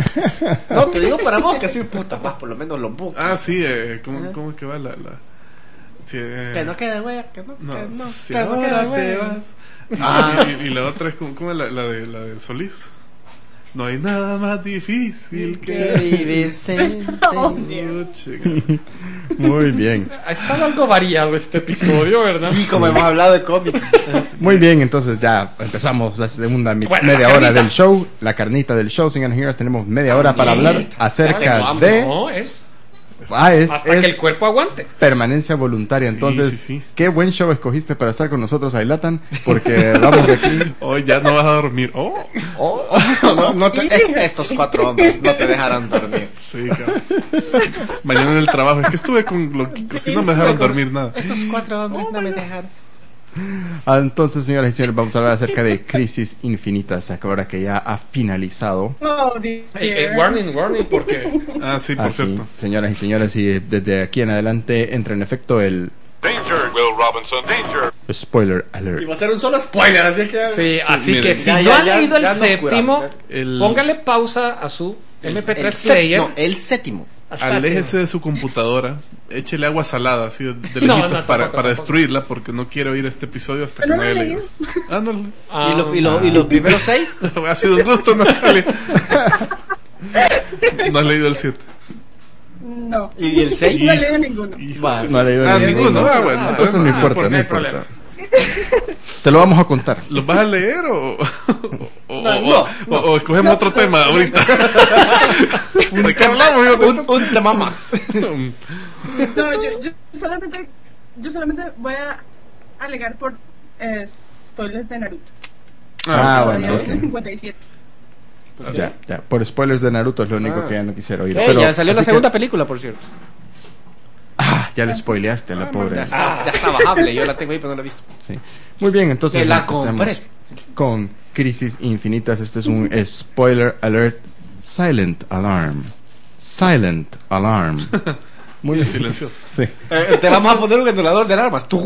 No, te digo para vos que sí, puta, más por lo menos los bookings. Ah, sí, eh, ¿cómo, Ajá. ¿cómo es que va la...? la sí, eh, Que no quede wea, que no, no, que no, si que no ahora quede te wea. vas. Ah. Y, y la otra es como, ¿cómo es la, la de la de Solís? No hay nada más difícil Que que... vivir sin Oh, ti. Dios. Oh, chica. Muy bien. Ha estado algo variado este episodio, ¿verdad? Sí, como hemos hablado de cómics. Muy bien, entonces ya empezamos la segunda mi- Bueno, media la hora carnita. del show, la carnita del show, señoras y señores, tenemos media hora para hablar Carnita. acerca Tengo hambre. de... No, es Ah, es, hasta es que el cuerpo aguante. permanencia voluntaria, Sí, entonces, sí, sí. qué buen show escogiste para estar con nosotros, Ailatan, porque vamos de aquí... Hoy ya no vas a dormir. Oh, Oh, No, no te- es- estos cuatro hombres no te dejarán dormir. sí, cabrón. Mañana en el trabajo. Es que estuve con loquitos y no me dejaron dormir nada. Esos cuatro hombres no me dejaron. Ah, entonces, señoras y señores, vamos a hablar acerca de Crisis Infinitas, ahora que ya ha finalizado. Oh, dear. Eh, eh, warning, warning, porque Ah, sí, por Ah, sí, cierto. señoras y señores, y desde aquí en adelante entra en efecto el Danger, Will Robinson, danger. spoiler Y alert. va a ser un solo spoiler, así que. sí, así miren. que si Ya, no ya, han ya, leído el ya no séptimo, curamos, El... póngale pausa a su M P tres el set- player. No, el séptimo. Aléjese de su computadora, échele agua salada así de, de No, lejitos no, para, tampoco, para tampoco. destruirla porque no quiero oír este episodio hasta que Pero no no haya lo leído. Ah, no, lo- Ah, y, lo- y, lo- y los primeros seis. ha sido un gusto, Natalia. No has leído el siete. No. Y el seis. No he leído ninguno. Va. No ha leído Ah, ninguno. ninguno. Ah, bueno, entonces no ah, importa, porque no no hay importa. problema. Te lo vamos a contar. ¿Los vas a leer o, o, No, o- no, o- no. o escogemos No, otro no, tema no. ahorita? ¿De qué hablamos? hijo de Un, un tema más. puta? No, yo, yo solamente, yo solamente voy a alegar por eh, spoilers de Naruto. Ah, Todavía bueno, voy ok. en cincuenta y siete. Ya, ya. Por spoilers de Naruto es lo único Ah. que ya no quisiera oír. Eh, Pero, ya salió la así que- segunda película, por cierto. Ah, ya le spoileaste a la pobre. Ya está, ya está bajable. Yo la tengo ahí, pero no la he visto. Sí. Muy bien, entonces Que la empecemos compré. con Crisis Infinitas. Este es un spoiler alert. Silent alarm. Silent alarm. Muy bien. Silencioso. Sí. Eh, te vamos a poner un anulador de alarmas. ¡Tú!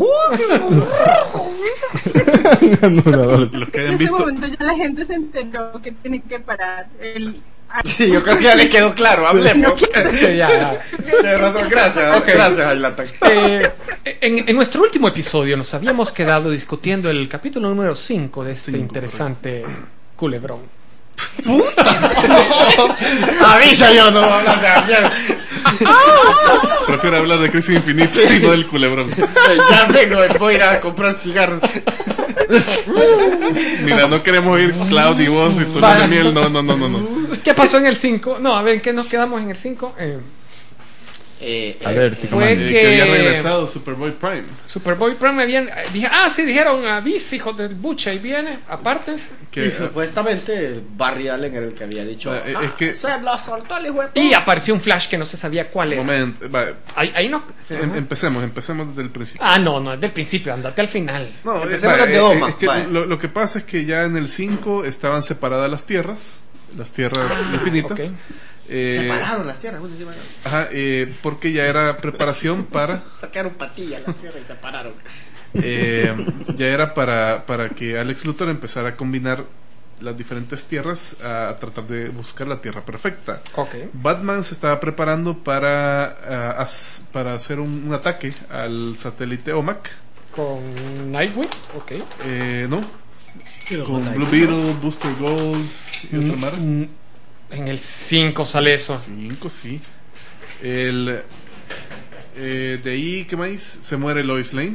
Anulador. Los que En hayan este visto, momento ya la gente se enteró que tiene que parar el... Sí, yo creo que ya le quedó claro. Hablemos. Sí, ya, ya. Tienes razón, gracias. Ok. Gracias, Ailatan. Eh, en, en nuestro último episodio nos habíamos quedado discutiendo el capítulo número cinco de este Cinco, interesante culebrón. Avisa, yo no voy a hablar de mierda. prefiero hablar de Crisis Infinita y no del culebrón. Ya vengo, voy a ir a comprar cigarros. Mira, no queremos oír Cloud y vos y tú Vale. de miel. No, no, no, no, no. ¿Qué pasó en el cinco? No, a ver, ¿en qué nos quedamos en el cinco? Eh, Eh, A ver, Fue Ticomán. Eh, que- que había regresado Superboy Prime. Superboy Prime me habían... eh, dije, ah, sí, dijeron, avisa, hijos del buche, ahí viene, apártense. Que, y supuestamente Barry Allen era el que había dicho. Ah, eh, "Ah, es que- se lo soltó el hijo de Y puta". apareció un flash que no se sabía cuál era. Momento, va, Ahí, ahí no... em- empecemos, empecemos desde el principio. Ah, no, no, es del principio, andate al final. No, Empecemos va, desde Oma, es que va. lo, lo que pasa es que ya en el cinco estaban separadas las tierras, las tierras infinitas. ok. Eh, Separaron las tierras, bueno, sí, bueno. ajá, eh, porque ya era preparación para Sacaron patillas las tierras y separaron. eh, ya era para, para que Alex Luthor empezara a combinar las diferentes tierras a, a tratar de buscar la tierra perfecta. Ok. Batman se estaba preparando para, ah, as- para hacer un, un ataque al satélite O M A C. Con Nightwing, ok. Eh, ¿no? Con Blue Beetle, Booster Gold y otra mara. Mm, En el cinco sale eso. Cinco, sí. El, eh, de ahí, ¿qué más? Se muere Lois Lane.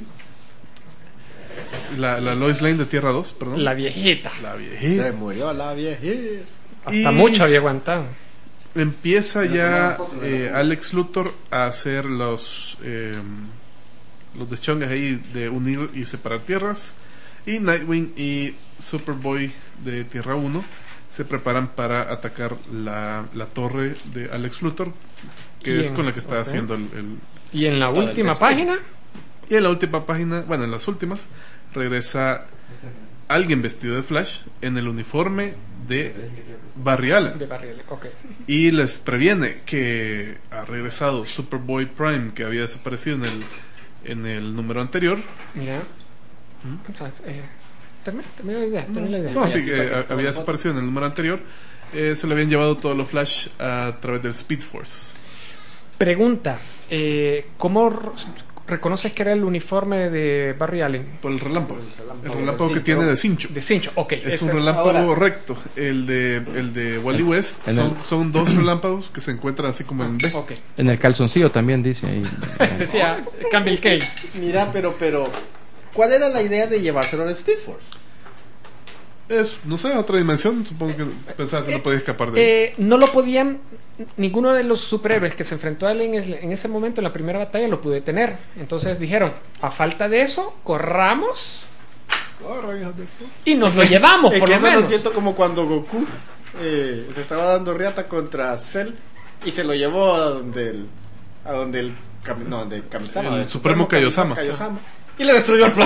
La, la Lois Lane de Tierra dos, perdón. La viejita. La Se viejita. murió la viejita. Hasta Y mucho había aguantado. Empieza Pero ya tomar una foto de la eh, foto. Alex Luthor a hacer los eh, los deschongues ahí de unir y separar tierras. Y Nightwing y Superboy de Tierra uno se preparan para atacar la, la torre de Alex Luthor, que es Bien, con la que está ok. haciendo el, el... Y en la el última despegue. página, Y en la última página, bueno, en las últimas, regresa alguien vestido de Flash en el uniforme de Barry Allen. de Barry Allen, ok. Y les previene que ha regresado Superboy Prime, que había desaparecido en el, en el número anterior. Mira. O sea, eh, termina, termina la idea, termina la idea. No, Ya, sí, sí, que porque eh, estaba había en desaparecido en el número anterior. Eh, se le habían llevado todos los Flash a través del Speed Force. Pregunta, eh, ¿cómo r- reconoces que era el uniforme de Barry Allen? Por el relámpago. El relámpago relámpago del que tiene cincho. de cincho. De cincho, ok. Es ese- un relámpago Ahora- recto. El de, el de Wally West en son, el- son dos relámpagos que se encuentran así como en B. Ok. En el calzoncillo también dice ahí. Decía Campbell Kane. Mira, pero, pero, ¿cuál era la idea de llevárselo al Speed Force? Es, no sé, otra dimensión. Supongo que pensaba que no podía escapar de ahí. Eh, no lo podían, ninguno de los superhéroes que se enfrentó a él en, el- en ese momento, en la primera batalla, lo pude tener. Entonces dijeron, a falta de eso, corramos Corran, hijos de puta. y nos lo llevamos, Es por que lo eso lo menos. siento como cuando Goku eh, se estaba dando riata contra Cell y se lo llevó a donde el, a donde el, Kami- no, donde Kamisama, El Supremo Kaiosama. Kaiosama, y le destruyó el plan.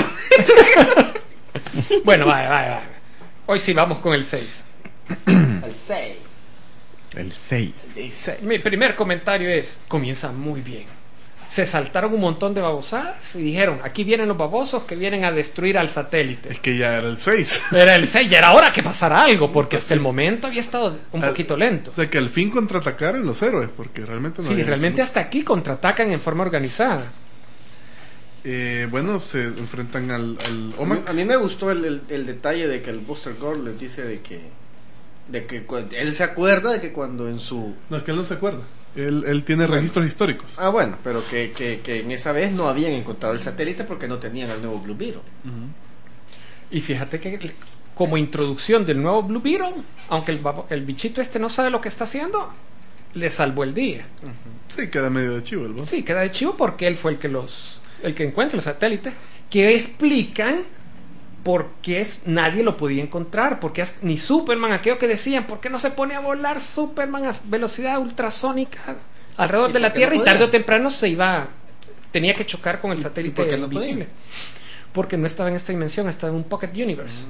Bueno, vaya, vaya, vaya. Hoy sí vamos con el seis. Al seis. El seis. Mi primer comentario es, comienza muy bien. Se saltaron un montón de babosadas y dijeron, aquí vienen los babosos que vienen a destruir al satélite. Es que ya era el seis. Era el seis, ya era hora que pasara algo, porque hasta el momento había estado un Al- poquito lento. O sea, que al fin contraatacaron los héroes, porque realmente no Sí, había realmente absoluto- hasta aquí contraatacan en forma organizada. Eh, bueno, se enfrentan al, al A mí, Omak. a mí me gustó el, el, el detalle de que el Buster Gold les dice de que de que cu- él se acuerda de que cuando en su No, es que él no se acuerda. Él, él tiene registros históricos. ah bueno, pero que, que, que en esa vez no habían encontrado el satélite porque no tenían el nuevo Blue Beetle. Y fíjate que como introducción del nuevo Blue Beetle, aunque el, babo- el bichito este no sabe lo que está haciendo, le salvó el día. Sí, queda medio de chivo el boss. Sí, queda de chivo porque él fue el que los el que encuentra el satélite, que explican por qué es, nadie lo podía encontrar, porque es- ni Superman, aquello que decían, ¿por qué no se pone a volar Superman a velocidad ultrasónica alrededor ¿Y de la por qué no Tierra? Y podía? tarde o temprano se iba, tenía que chocar con el ¿Y- satélite y por qué no invisible. podía? Porque no estaba en esta dimensión, estaba en un Pocket Universe.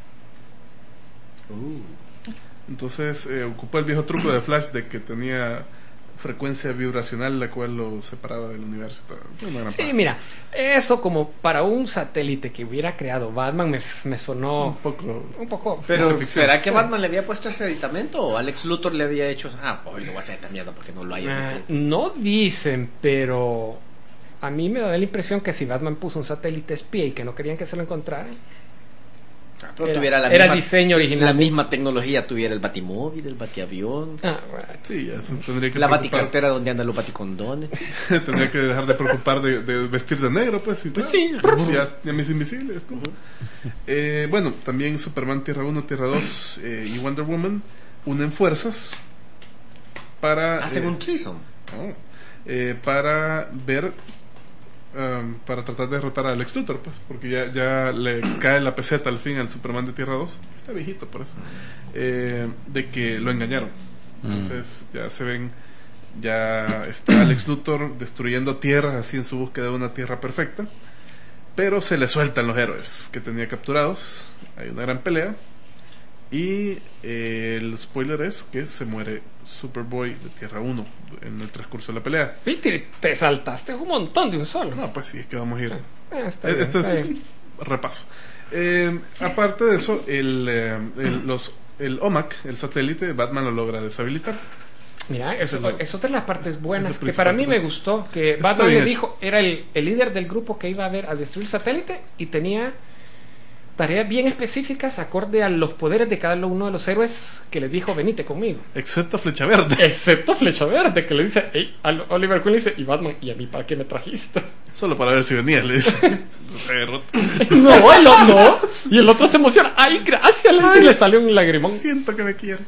Entonces eh, ocupó el viejo truco de Flash de que tenía frecuencia vibracional la cual lo separaba del universo. Una gran Sí, paja. mira, eso como para un satélite que hubiera creado Batman me, me sonó Un poco. un poco... Pero Ciencia ficción. ¿será que Batman le había puesto ese aditamento o Alex Luthor le había hecho ah, pues lo voy a hacer esta mierda porque no lo haya Ah, visto? no dicen, pero a mí me da la impresión que si Batman puso un satélite espía y que no querían que se lo encontraran, Ah, pero era- tuviera la era misma, diseño original. la misma tecnología, tuviera el batimóvil, el batiavión, ah, bueno. Sí, eso tendría que la preocupar. baticartera donde andan los baticondones. Tendría que dejar de preocupar de, de vestir de negro, pues. Y Pues tal. sí. Ya, ya me hice invisible. Esto. Eh, bueno, también Superman Tierra uno, Tierra dos eh, y Wonder Woman unen fuerzas para. Hacen eh, un threesome. oh, eh, para ver. um, para tratar de derrotar a Lex Luthor, pues. Porque ya, ya le cae la peseta al fin al Superman de Tierra dos. Está viejito por eso. Eh, de que lo engañaron. Entonces ya se ven. Ya está Alex Luthor destruyendo tierras así en su búsqueda de una tierra perfecta. Pero se le sueltan los héroes que tenía capturados. Hay una gran pelea. Y eh, el spoiler es que se muere Superboy de Tierra uno en el transcurso de la pelea. Viste, te saltaste un montón de un solo. No, pues sí, es que vamos a ir. Ah, está bien, Este está es bien. repaso. Eh, aparte de eso, el, eh, el, los, el O M A C, el satélite, Batman lo logra deshabilitar. Mira, Eso eso, es lo- eso es de las partes buenas es lo que para mí principal, me pues. gustó. Que Está Batman bien le hecho. dijo, era el, el líder del grupo que iba a ver a destruir el satélite y tenía tareas bien específicas acorde a los poderes de cada uno de los héroes que le dijo, venite conmigo. Excepto Flecha Verde. Excepto Flecha Verde, que le dice, hey, a Oliver Queen le dice, y Batman, ¿y a mí para qué me trajiste? Solo para ver si venía, le dice. Se derrota. No, el otro no. Y el otro se emociona, ay, gracias, le, dice, y le sale un lagrimón. Siento que me quiere.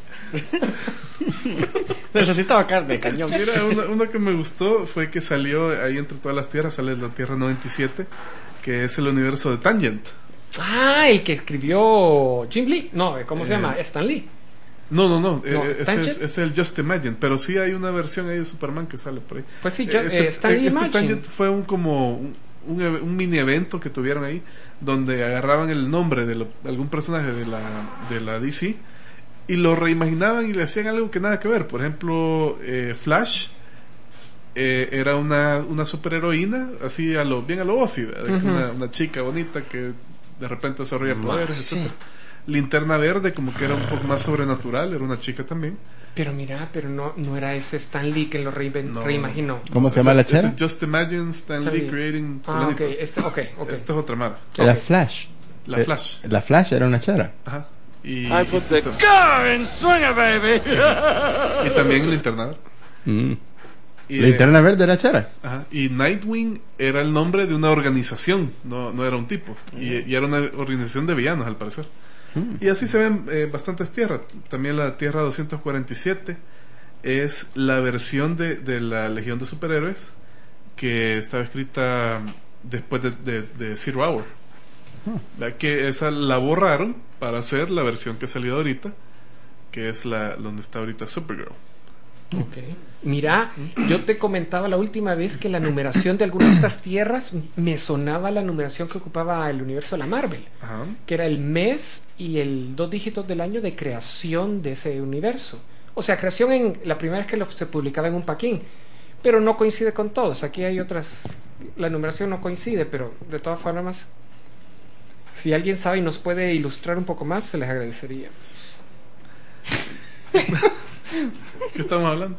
Necesitaba carne de cañón. Mira, uno, uno que me gustó fue que salió ahí entre todas las tierras, sale la Tierra noventa y siete, que es el universo de Tangent. Ah, el que escribió Jim Lee. No, ¿cómo se Eh, llama? Stan Lee. No, no, no, No, eh, ese Tangent. es, es el Just Imagine, pero sí hay una versión ahí de Superman que sale por ahí. Pues sí, yo- Eh, eh, Stan Lee este Imagine. Tangent fue un como un, un, eve- un mini evento que tuvieron ahí, donde agarraban el nombre de, lo- de algún personaje de la, de la D C y lo reimaginaban y le hacían algo que nada que ver. Por ejemplo, eh, Flash eh, era una, una superheroína, así a lo, bien a lo Buffy, ¿verdad? Que Ujú. una, una chica bonita que de repente desarrolla Ma, poderes, sí. etcétera. Linterna Verde, como que era un poco más sobrenatural, era una chica también. Pero mira, pero no, no era ese Stan Lee que lo reinven- No. reimaginó. ¿Cómo se Ese- llama la ese chera? Just Imagine Stan Stan Lee Lee. creating Ah, fulanito. ok, este, ok, ok. Esta es otra mara. Era Ok. Flash. La Eh, Flash. La Flash era una chera. Ajá. Y, I put the y, car in swinger, baby. y también Linterna Verde. Mm. Y, Linterna Verde era chera. ajá. Y Nightwing era el nombre de una organización, no, no era un tipo. Y, y era una organización de villanos, al parecer. Y así se ven eh, bastantes tierras. También la Tierra doscientos cuarenta y siete es la versión de, de la Legión de Superhéroes que estaba escrita después de, de, de Zero Hour. ¿Verdad? Que esa la borraron para hacer la versión que ha salido ahorita, que es la donde está ahorita Supergirl. Ok. Mira, yo te comentaba la última vez que la numeración de algunas de estas tierras me sonaba la numeración que ocupaba el universo de la Marvel, Ajá. que era el mes y el dos dígitos del año de creación de ese universo. O sea, creación en la primera vez que lo- se publicaba en un paquín, pero no coincide con todos. Aquí hay otras, la numeración no coincide, pero de todas formas, si alguien sabe y nos puede ilustrar un poco más, se les agradecería. ¿Qué estamos hablando?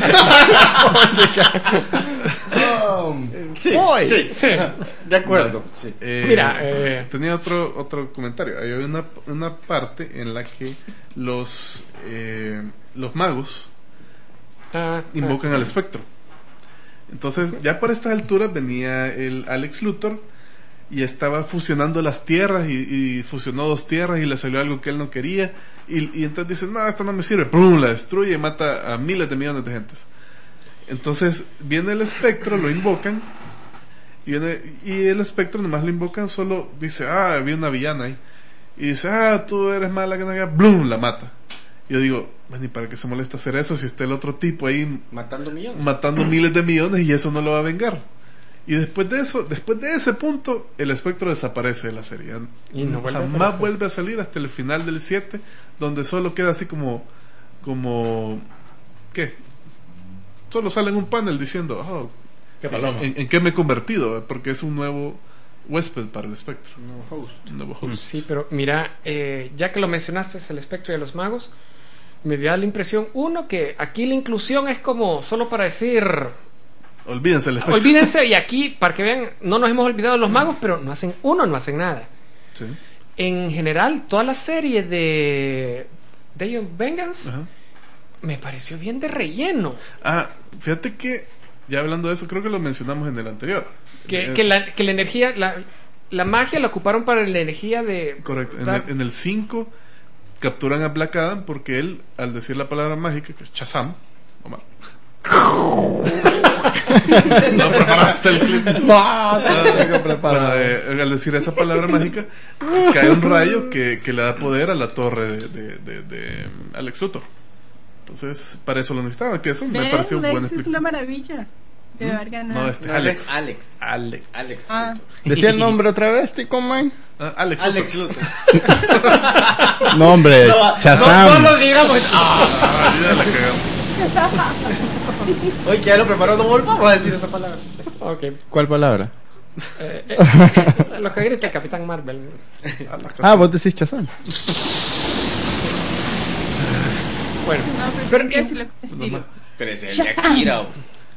Sí, Voy. sí, Sí. de acuerdo. Sí. Eh, Mira, eh, tenía otro otro comentario. Hay una, una parte en la que los eh, los magos ah, invocan ah, al espectro. Entonces, ya para estas alturas venía el Alex Luthor y estaba fusionando las tierras y, y fusionó dos tierras y le salió algo que él no quería. Y, y entonces dice, no, esta no me sirve. ¡Pum! La destruye y mata a miles de millones de gentes. Entonces viene el espectro, lo invocan. Y, viene, y el espectro nomás lo invocan, solo dice, ah, había una villana ahí. Y dice, ah, tú eres mala que no haga. ¡Blum! La mata. Y yo digo, bueno, ¿y para qué se molesta hacer eso si está el otro tipo ahí Matando millones. matando miles de millones y eso no lo va a vengar? Y después de eso, después de ese punto, el espectro desaparece de la serie. Y no vuelve a Jamás aparecer. vuelve a salir hasta el final del siete, donde solo queda así como, como, ¿qué? Solo sale en un panel diciendo, oh, Qué paloma. ¿en, en qué me he convertido? Porque es un nuevo huésped para el espectro. No, host. Un nuevo host. Sí, pero mira, eh, ya que lo mencionaste, es el espectro de los magos, me da la impresión, uno, que aquí la inclusión es como solo para decir, Olvídense el espectro. olvídense, y aquí, para que vean, no nos hemos olvidado de los magos, pero no hacen, uno, no hacen nada. Sí. En general, toda la serie de Day of Vengeance Ajá. me pareció bien de relleno. Ah, fíjate que, ya hablando de eso, creo que lo mencionamos en el anterior. Que, Eh, que, la, que la energía, la, la magia la ocuparon para la energía de... Correcto. En dar- el, en el cinco capturan a Black Adam porque él, al decir la palabra mágica, que es Shazam, Omar. No preparaste el clip. No, no tengo Bueno, preparado. eh, al decir esa palabra mágica, pues, cae un rayo que, que le da poder a la torre de, de, de- de Alex Luthor. Entonces, para eso lo necesitaba, que eso me ¿Ven? pareció buena Lex es una explicación. maravilla de haber ganado. No, este No, Alex. es Alex. Alex. Alex. Ah, Decía el nombre otra vez, Tico Man. Ah, Alex. Alex Luthor. Luthor. Nombre, No, Shazam. no lo digamos. Ah. Ah, ya la cagamos. Oye, que ya lo preparó, no volvamos a decir esa palabra. Ok. ¿Cuál palabra? Eh, eh, lo que grita el Capitán Marvel. Ah, vos decís Shazam. Bueno, no, pero, pero hay que decirlo con estilo. Pero ese es el el de de Akira, Akira.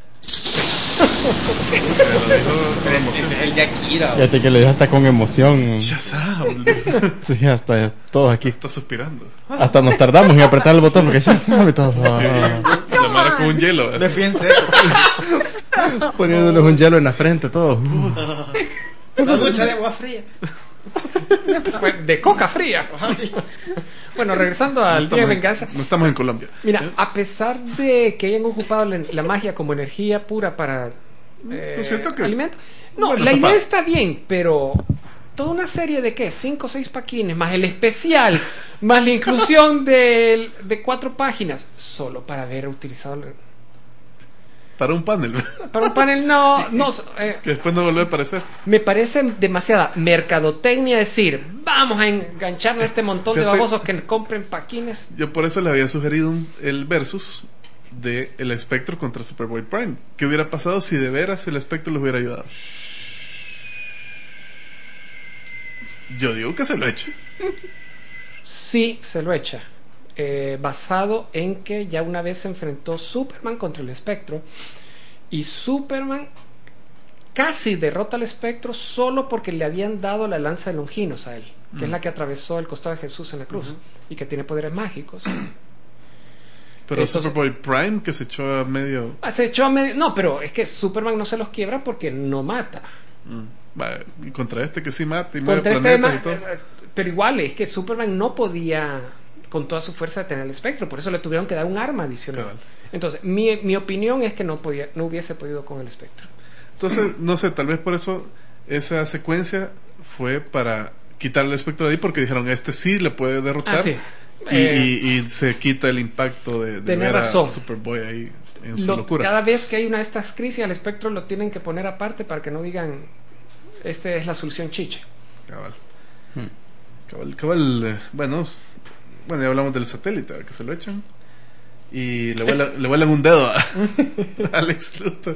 Pero lo dijo con Pero ese emoción. ese es el de Akira. Fíjate que lo dijo hasta con emoción. Shazam. Sí, hasta todos aquí. Está suspirando. Hasta nos tardamos en apretar el botón porque Shazam y todo. La mara con un hielo. así. De fíjense. Poniéndoles un hielo en la frente, todo. Una ducha de agua fría. bueno, de coca fría. Ajá, sí. Bueno, regresando al No Día de estamos, Venganza. no estamos en Colombia. Mira, a pesar de que hayan ocupado la, la magia como energía pura para eh, Yo siento que- alimento, no, bueno, la esa idea parte. está bien, pero toda una serie de qué, cinco o seis paquines, más el especial, más la inclusión de, de cuatro páginas, solo para haber utilizado el- Para un panel. para un panel. No, no, eh, Que después no vuelve a aparecer. me parece demasiada mercadotecnia decir, vamos a engancharle a este montón de Fíjate- babosos que compren paquines. Yo por eso le había sugerido un- el versus de el Spectro contra Superboy Prime. ¿Qué hubiera pasado si de veras el Spectro les hubiera ayudado? Yo digo que se lo eche. Sí, se lo echa. Eh, basado en que ya una vez se enfrentó Superman contra el Espectro y Superman casi derrota al Espectro solo porque le habían dado la lanza de Longinos a él, que es la que atravesó el costado de Jesús en la cruz y que tiene poderes mágicos. Pero Entonces- Superboy Prime, que se echó a medio... Ah, se echó a medio- No, pero es que Superman no se los quiebra porque no mata. Vale, y contra este que sí mata y mueve Contra este planetas ma- y todo. eh, pero igual es que Superman no podía con toda su fuerza detener el Espectro, por eso le tuvieron que dar un arma adicional. Cabal. Entonces, mi, mi opinión es que no podía, no hubiese podido con el Espectro. Entonces, no sé, tal vez por eso esa secuencia fue para quitar el Spectro de ahí, porque dijeron, este sí le puede derrotar. Ah, sí. Y, Eh, y- y se quita el impacto de, de tenés ver a razón. Superboy ahí en su Lo- locura. cada vez que hay una de estas crisis, al Espectro lo tienen que poner aparte para que no digan, esta es la solución chiche. Cabal. Cabal, cabal, eh, bueno, bueno, ya hablamos del satélite, a ver que se lo echan. Y le vuelan, le vuelan un dedo a, a Alex Luthor.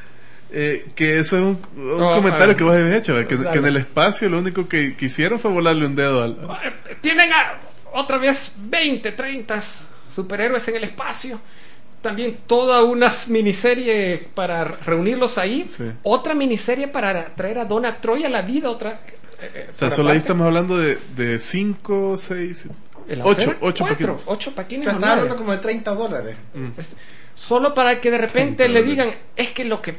Eh, que eso es un, un Oh, comentario ah, que vos habías hecho, ¿verdad? que, dale. que en el espacio lo único que, que hicieron fue volarle un dedo al... Tienen a- otra vez veinte, treinta superhéroes en el espacio. También toda una miniserie para reunirlos ahí. Sí. Otra miniserie para traer a Donna Troy a la vida. Otra. eh, eh, O sea, por solo ahí aparte. estamos hablando de, de cinco, seis, En la ocho, otra, ocho cuatro, paquines. ocho O paquines. sea, o estaba nueve. hablando como de treinta dólares. Es- Solo para que de repente le digan, es que lo que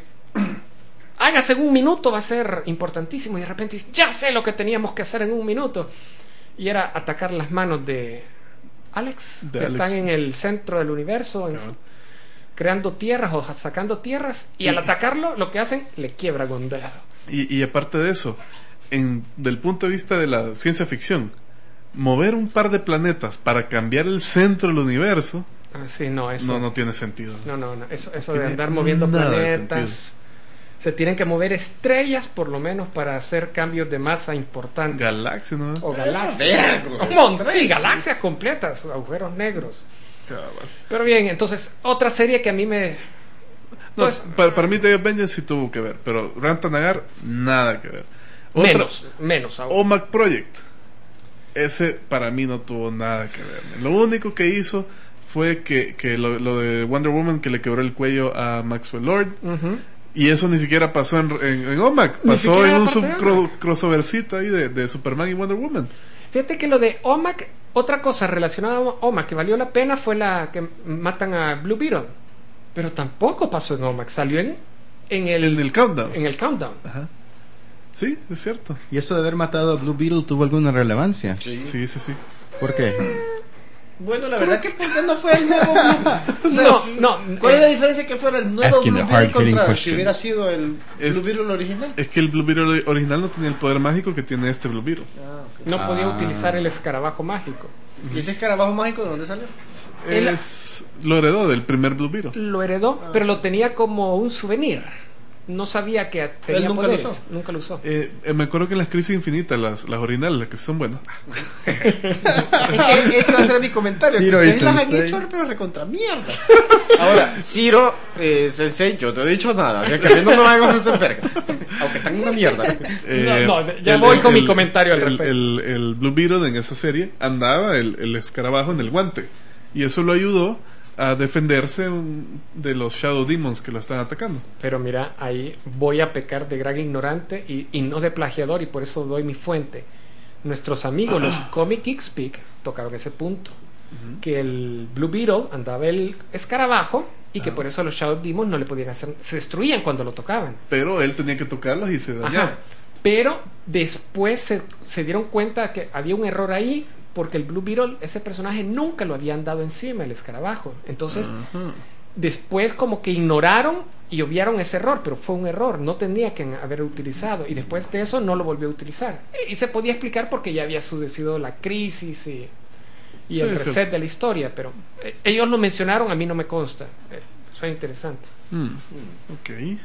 hagas en un minuto va a ser importantísimo. Y de repente dices, ya sé lo que teníamos que hacer en un minuto. Y era atacar las manos de Alex, De que Alex. están en el centro del universo, en- Cabal. creando tierras o sacando tierras. Y al atacarlo, lo que hacen, le quiebran un dedo. Y, y aparte de eso, en, del punto de vista de la ciencia ficción, mover un par de planetas para cambiar el centro del universo Ah, sí, no, eso. no, no tiene sentido. No, no, no. Eso, eso de Tiene andar moviendo nada de planetas. Se tienen que mover estrellas, por lo menos, para hacer cambios de masa importantes. Galaxia, ¿no? O galaxias. vergo, Un montón, sí, galaxias completas, agujeros negros. Cabal. Pero bien, entonces, otra serie que a mí me. No, Pues, para, para mí Day of Vengeance sí tuvo que ver, pero Rantanagar, nada que ver. Otra, menos, menos aún. O Mac Project. Ese para mí no tuvo nada que ver. Lo único que hizo fue que, que lo, lo de Wonder Woman que le quebró el cuello a Maxwell Lord. Ujú. Y eso ni siquiera pasó en, en, en O M A C. Ni Pasó siquiera en era un parte de sub- O M A C. cro- crossovercito ahí de, de Superman y Wonder Woman. Fíjate que lo de O M A C, otra cosa relacionada a O M A C que valió la pena fue la que matan a Blue Beetle. Pero tampoco pasó en O M A C, salió en, en, el, En el countdown. en el countdown. Ajá. Sí, es cierto. ¿Y eso de haber matado a Blue Beetle tuvo alguna relevancia? Sí, sí, sí. ¿Por qué? Bueno, la verdad que ¿por qué no fue el nuevo Blue? O sea, No, no, ¿Cuál eh, es la diferencia que fuera el nuevo Asking Blue the Beetle hard-hitting contra si question. hubiera sido el Es- Blue Beetle original? Es que el Blue Beetle original no tenía el poder mágico que tiene este Blue Beetle. Ah, ok. no podía Ah. utilizar el escarabajo mágico. ¿Y ese escarabajo mágico de dónde salió? El- Es, lo heredó del primer Blue Beetle. Lo heredó, pero lo tenía como un souvenir. No sabía que tenía nunca lo poderes. usó. Nunca lo usó. Eh, eh, me acuerdo que en las Crisis Infinitas, las, las originales, las que son buenas, Es que ese va a ser mi comentario. Que Ciro ustedes y las han Sensei. hecho, pero recontra mierda. Ahora, Ciro, eh, Sensei, yo no he dicho nada. O sea, que a mí no me van a ofrecer verga. Aunque están en una mierda. Eh, No, no, ya voy con mi comentario al el, respecto. El, el Blue Beetle en esa serie andaba el, el escarabajo en el guante. Y eso lo ayudó a defenderse um, de los Shadow Demons que lo están atacando. Pero mira, ahí voy a pecar de gran ignorante y, y no de plagiador, y por eso doy mi fuente. Nuestros amigos, los Comic Geek tocaron ese punto. Que el Blue Beetle andaba el escarabajo y que por eso los Shadow Demons no le podían hacer, se destruían cuando lo tocaban. Pero él tenía que tocarlos y se dañaba. Ajá. Pero después se, se dieron cuenta que había un error ahí, porque el Blue Beetle, ese personaje, nunca lo habían dado encima, el escarabajo. Entonces, después como que ignoraron y obviaron ese error, pero fue un error, no tenía que haber utilizado, y después de eso no lo volvió a utilizar. Y se podía explicar porque ya había sucedido la crisis y, y el Sí, reset sí. de la historia, pero eh, ellos lo mencionaron, a mí no me consta. Eh, suena interesante. Mm, ok.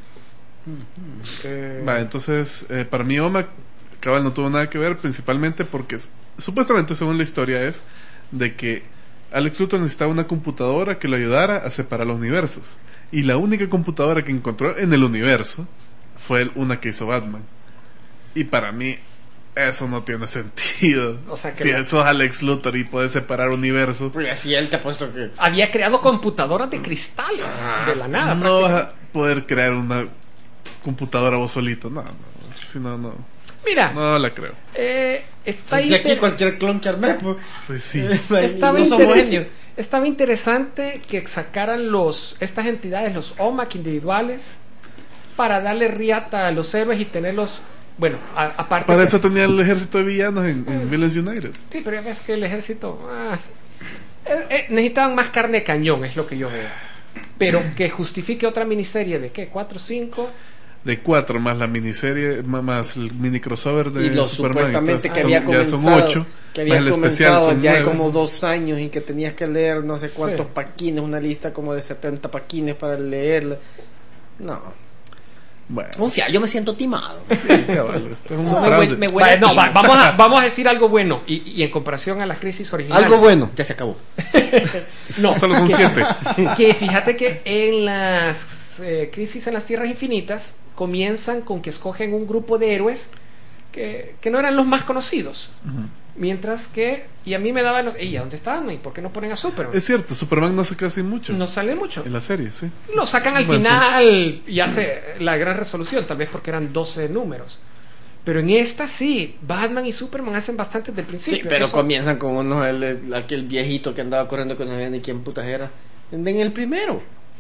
Eh, Vale, entonces, eh, para mí Oma, cabal, no tuvo nada que ver, principalmente porque s- supuestamente, según la historia, es de que Alex Luthor necesitaba una computadora que lo ayudara a separar los universos. Y la única computadora que encontró en el universo fue el- una que hizo Batman. Y para mí, eso no tiene sentido. O sea que si la- eso es Alex Luthor y puede separar universos, Pues así él te ha puesto que. Había creado computadoras de cristales de la nada. no vas prácticamente. a poder crear una computadora vos solito. No, no, si no, no, Mira, no la creo. eh, está Si aquí inter- cualquier clon que arme, pues. Pues sí. Estaba, no somos interes- genios. estaba interesante que sacaran los estas entidades, los O M A C individuales, para darle riata a los héroes y tenerlos, bueno, a- aparte Para que- eso tenía el ejército de villanos en, en Villains United. sí, pero ya ves que el ejército ah, eh, eh, necesitaban más carne de cañón, es lo que yo veo. Pero que justifique otra miniserie de qué, cuatro, cinco. De cuatro, más la miniserie, ma- más el mini crossover de Y lo Superman. supuestamente entonces que son- había ya son comenzado, ocho, que había más el especial comenzado son ya nueve. como dos años y que tenías que leer no sé cuántos Sí. paquines, una lista como de setenta paquines para leerla. No. Bueno, Confía, yo me siento timado. sí, cabal, esto es un Me fraude. huele- me huele Va, no, a va, timo. vamos, a, vamos a decir algo bueno y, y en comparación a las crisis originales. Algo bueno, ya se acabó. No, Solo son siete. que fíjate que en las eh, crisis en las tierras infinitas comienzan con que escogen un grupo de héroes que, que no eran los más conocidos, Ujú. mientras que y a mí me daban los ey, ¿a dónde estaban? ¿Y por qué no ponen a Superman? Es cierto, Superman no se casi mucho No sale mucho, en la serie, sí. lo sacan al Buen final y hace la gran resolución, tal vez porque eran doce números, pero en esta sí, Batman y Superman hacen bastante desde el Sí, principio. pero Eso- comienzan con uno, el, el- aquel viejito que andaba corriendo con no sabía ni quién putas era. En el primero.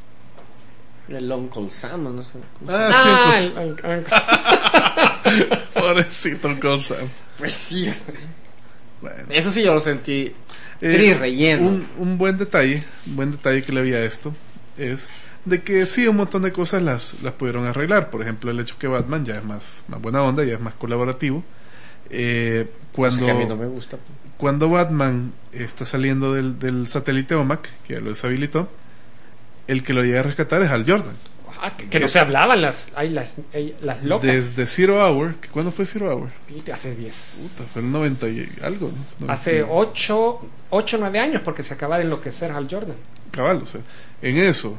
El Uncle Sam, no sé. cómo se- Ah, Ah, sí, pues, el- el- el- pobrecito el cosa. Pues sí. Bueno. Eso sí yo lo sentí. Eh, Gris relleno. Un, un buen detalle, un buen detalle que le había a esto es de que sí, un montón de cosas las, las pudieron arreglar. Por ejemplo, el hecho que Batman ya es más, más buena onda, ya es más colaborativo. Eh, Cosa cuando, que a mí no me gusta. cuando Batman está saliendo del, del satélite O M A C, que ya lo deshabilitó, el que lo llega a rescatar es Hal Jordan. Ah, que, que no se hablaban las, ay, las, ay, las locas. Desde Zero Hour, que ¿cuándo fue Zero Hour? Hace diez. Puta, fue el noventa y algo. ¿no? Hace noventa. ocho, ocho, nueve años, porque se acaba de enloquecer Hal Jordan. Cabal, o sea, en eso,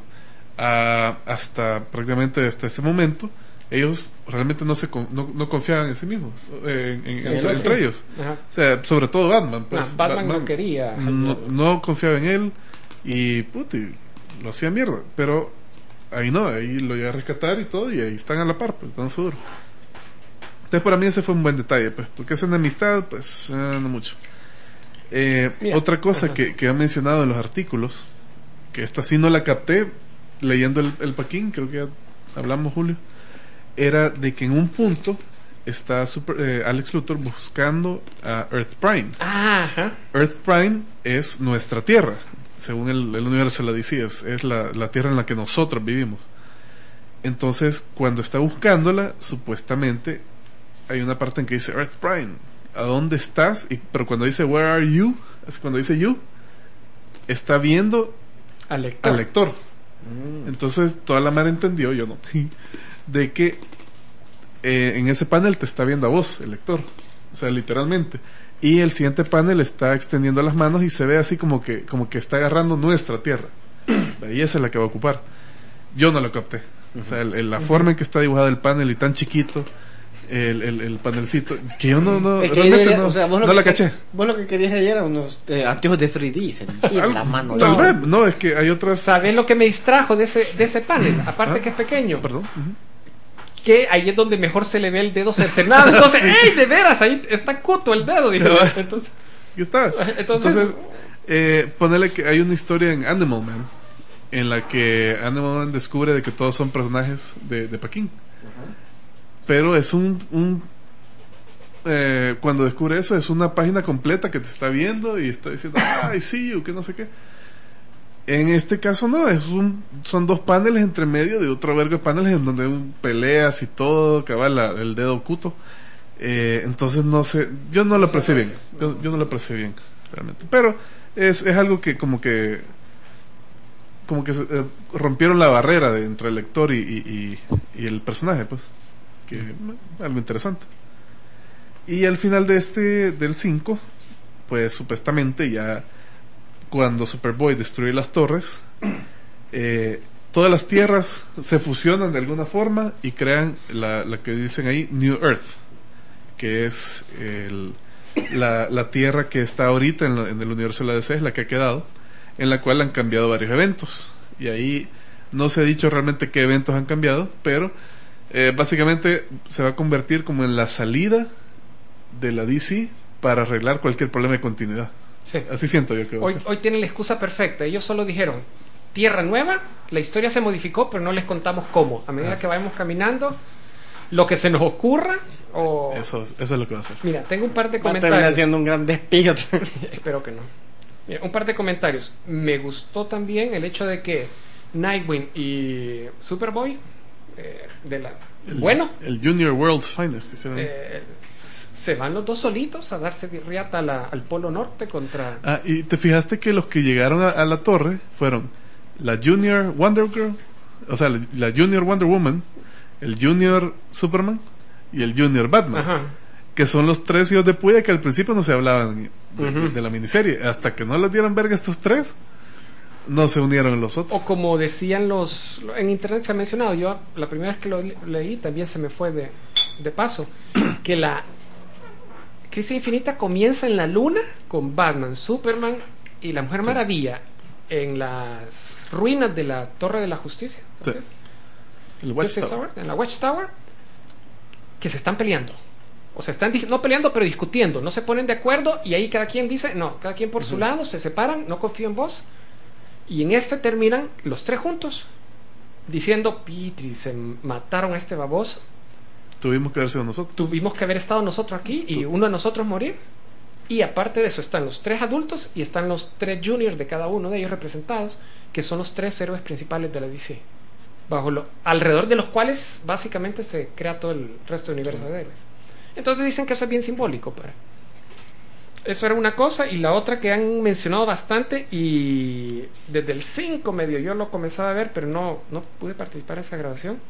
a- hasta prácticamente hasta ese momento, ellos realmente no se con- no, no confiaban en sí mismos, eh, en- en- En entre, él, entre sí. ellos. Ajá. O sea, sobre todo Batman. Pues, Ah, Batman no quería. No, no confiaba en él y, puti, lo hacía mierda. Pero ahí no, ahí lo iba a rescatar y todo, y ahí están a la par, pues, están seguro. Entonces, para mí ese fue un buen detalle, pues, porque es una amistad, pues, eh, no mucho. Eh, Mira, otra cosa ajá. que, que han mencionado en los artículos, que esta sí no la capté leyendo el, el Paquín, creo que ya hablamos, Julio, era de que en un punto está Super- eh, Alex Luthor buscando a Earth Prime. Ah, ajá. Earth Prime es nuestra tierra, según el, el universo de la D C, es, es la, la tierra en la que nosotros vivimos. Entonces, cuando está buscándola, supuestamente hay una parte en que dice Earth Prime, ¿a dónde estás? Y, pero cuando dice Where are you, es cuando dice you, está viendo Al lector. al lector. Mm. Entonces, toda la mar entendió, yo no, de que eh, en ese panel te está viendo a vos, el lector. O sea, literalmente. Y el siguiente panel está extendiendo las manos y se ve así como que, como que está agarrando nuestra tierra. Y esa es la que va a ocupar. Yo no lo capté. O sea, el- el- la forma en que está dibujado el panel y tan chiquito, el, el, el panelcito, que yo no, no, Es que realmente debería- no, o sea, vos lo no que la que- caché. Vos lo que querías ayer era unos eh, anteojos de tres D, sentir Al- la mano. Tal No. vez, no, es que hay otras. ¿Sabes lo que me distrajo de ese, de ese panel? Aparte Ah, que es pequeño. Perdón. Ujú. Que ahí es donde mejor se le ve el dedo cercenado. Entonces, ¡ey! De veras, ahí está cuto el dedo. Dije, entonces, Aquí está. Entonces- Entonces, eh, ponele que hay una historia en Animal Man en la que Animal Man descubre de que todos son personajes de, de Paquín. Pero es un, un eh, cuando descubre eso es una página completa que te está viendo y está diciendo, I see you, que no sé qué. En este caso no, es un, son dos paneles entre medio de otro vergo de paneles en donde un peleas y todo, cabal, la- el dedo oculto. Eh, entonces no sé, yo no lo aprecié bien, yo, yo no lo aprecié bien realmente, pero es, es algo que como que como que eh, rompieron la barrera de, entre el lector y, y, y, y el personaje, pues, que eh, algo interesante. Y al final de este del cinco, pues supuestamente ya cuando Superboy destruye las torres, eh, todas las tierras se fusionan de alguna forma y crean la, la que dicen ahí New Earth, que es el, la, la tierra que está ahorita en, lo- en el universo de la D C, es la que ha quedado, en la cual han cambiado varios eventos. Y ahí no se ha dicho realmente qué eventos han cambiado, pero eh, básicamente se va a convertir como en la salida de la D C para arreglar cualquier problema de continuidad. Sí. Así siento yo que va a Hoy, ser. hoy tienen la excusa perfecta. Ellos solo dijeron tierra nueva, la historia se modificó, pero no les contamos cómo. A medida Ah. que vayamos caminando, lo que se nos ocurra o... Eso, eso es lo que va a hacer. Mira, tengo un par de Va a terminar comentarios. haciendo un gran despido. Espero que no. Mira, un par de comentarios. Me gustó también el hecho de que Nightwing y Superboy, eh, de la, El- bueno, El Junior World's Finest. hicieron. eh, se van los dos solitos a darse de riata a la- al Polo Norte contra... Ah, y te fijaste que los que llegaron a, a la torre fueron la Junior Wonder Girl, o sea, la, la Junior Wonder Woman, el Junior Superman y el Junior Batman, Ajá. que son los tres hijos de puya que al principio no se hablaban de, Ujú. de- de la miniserie. Hasta que no les dieron verga estos tres, no se unieron los otros. O como decían los... En internet se ha mencionado, yo la primera vez que lo le- leí también se me fue de, de paso, que la Crisis Infinita comienza en la luna con Batman, Superman y la Mujer Maravilla en las ruinas de la Torre de la Justicia. Sí. ¿Así es? El Justice Watchtower. Tower, en la Watchtower, que se están peleando. O sea, están dis- no peleando, pero discutiendo. No se ponen de acuerdo y ahí cada quien dice, no, cada quien por su lado, se separan, no confío en vos. Y en este terminan los tres juntos, diciendo, Pitri, se mataron a este baboso. Tuvimos que haber sido nosotros. Tuvimos que haber estado nosotros aquí y uno de nosotros morir. Y aparte de eso están los tres adultos y están los tres juniors de cada uno de ellos representados, que son los tres héroes principales de la D C, bajo lo, alrededor de los cuales básicamente se crea todo el resto del universo de héroes. Entonces dicen que eso es bien simbólico para... Eso era una cosa, y la otra que han mencionado bastante, y desde el cinco medio yo lo comenzaba a ver, pero no, no pude participar en esa grabación.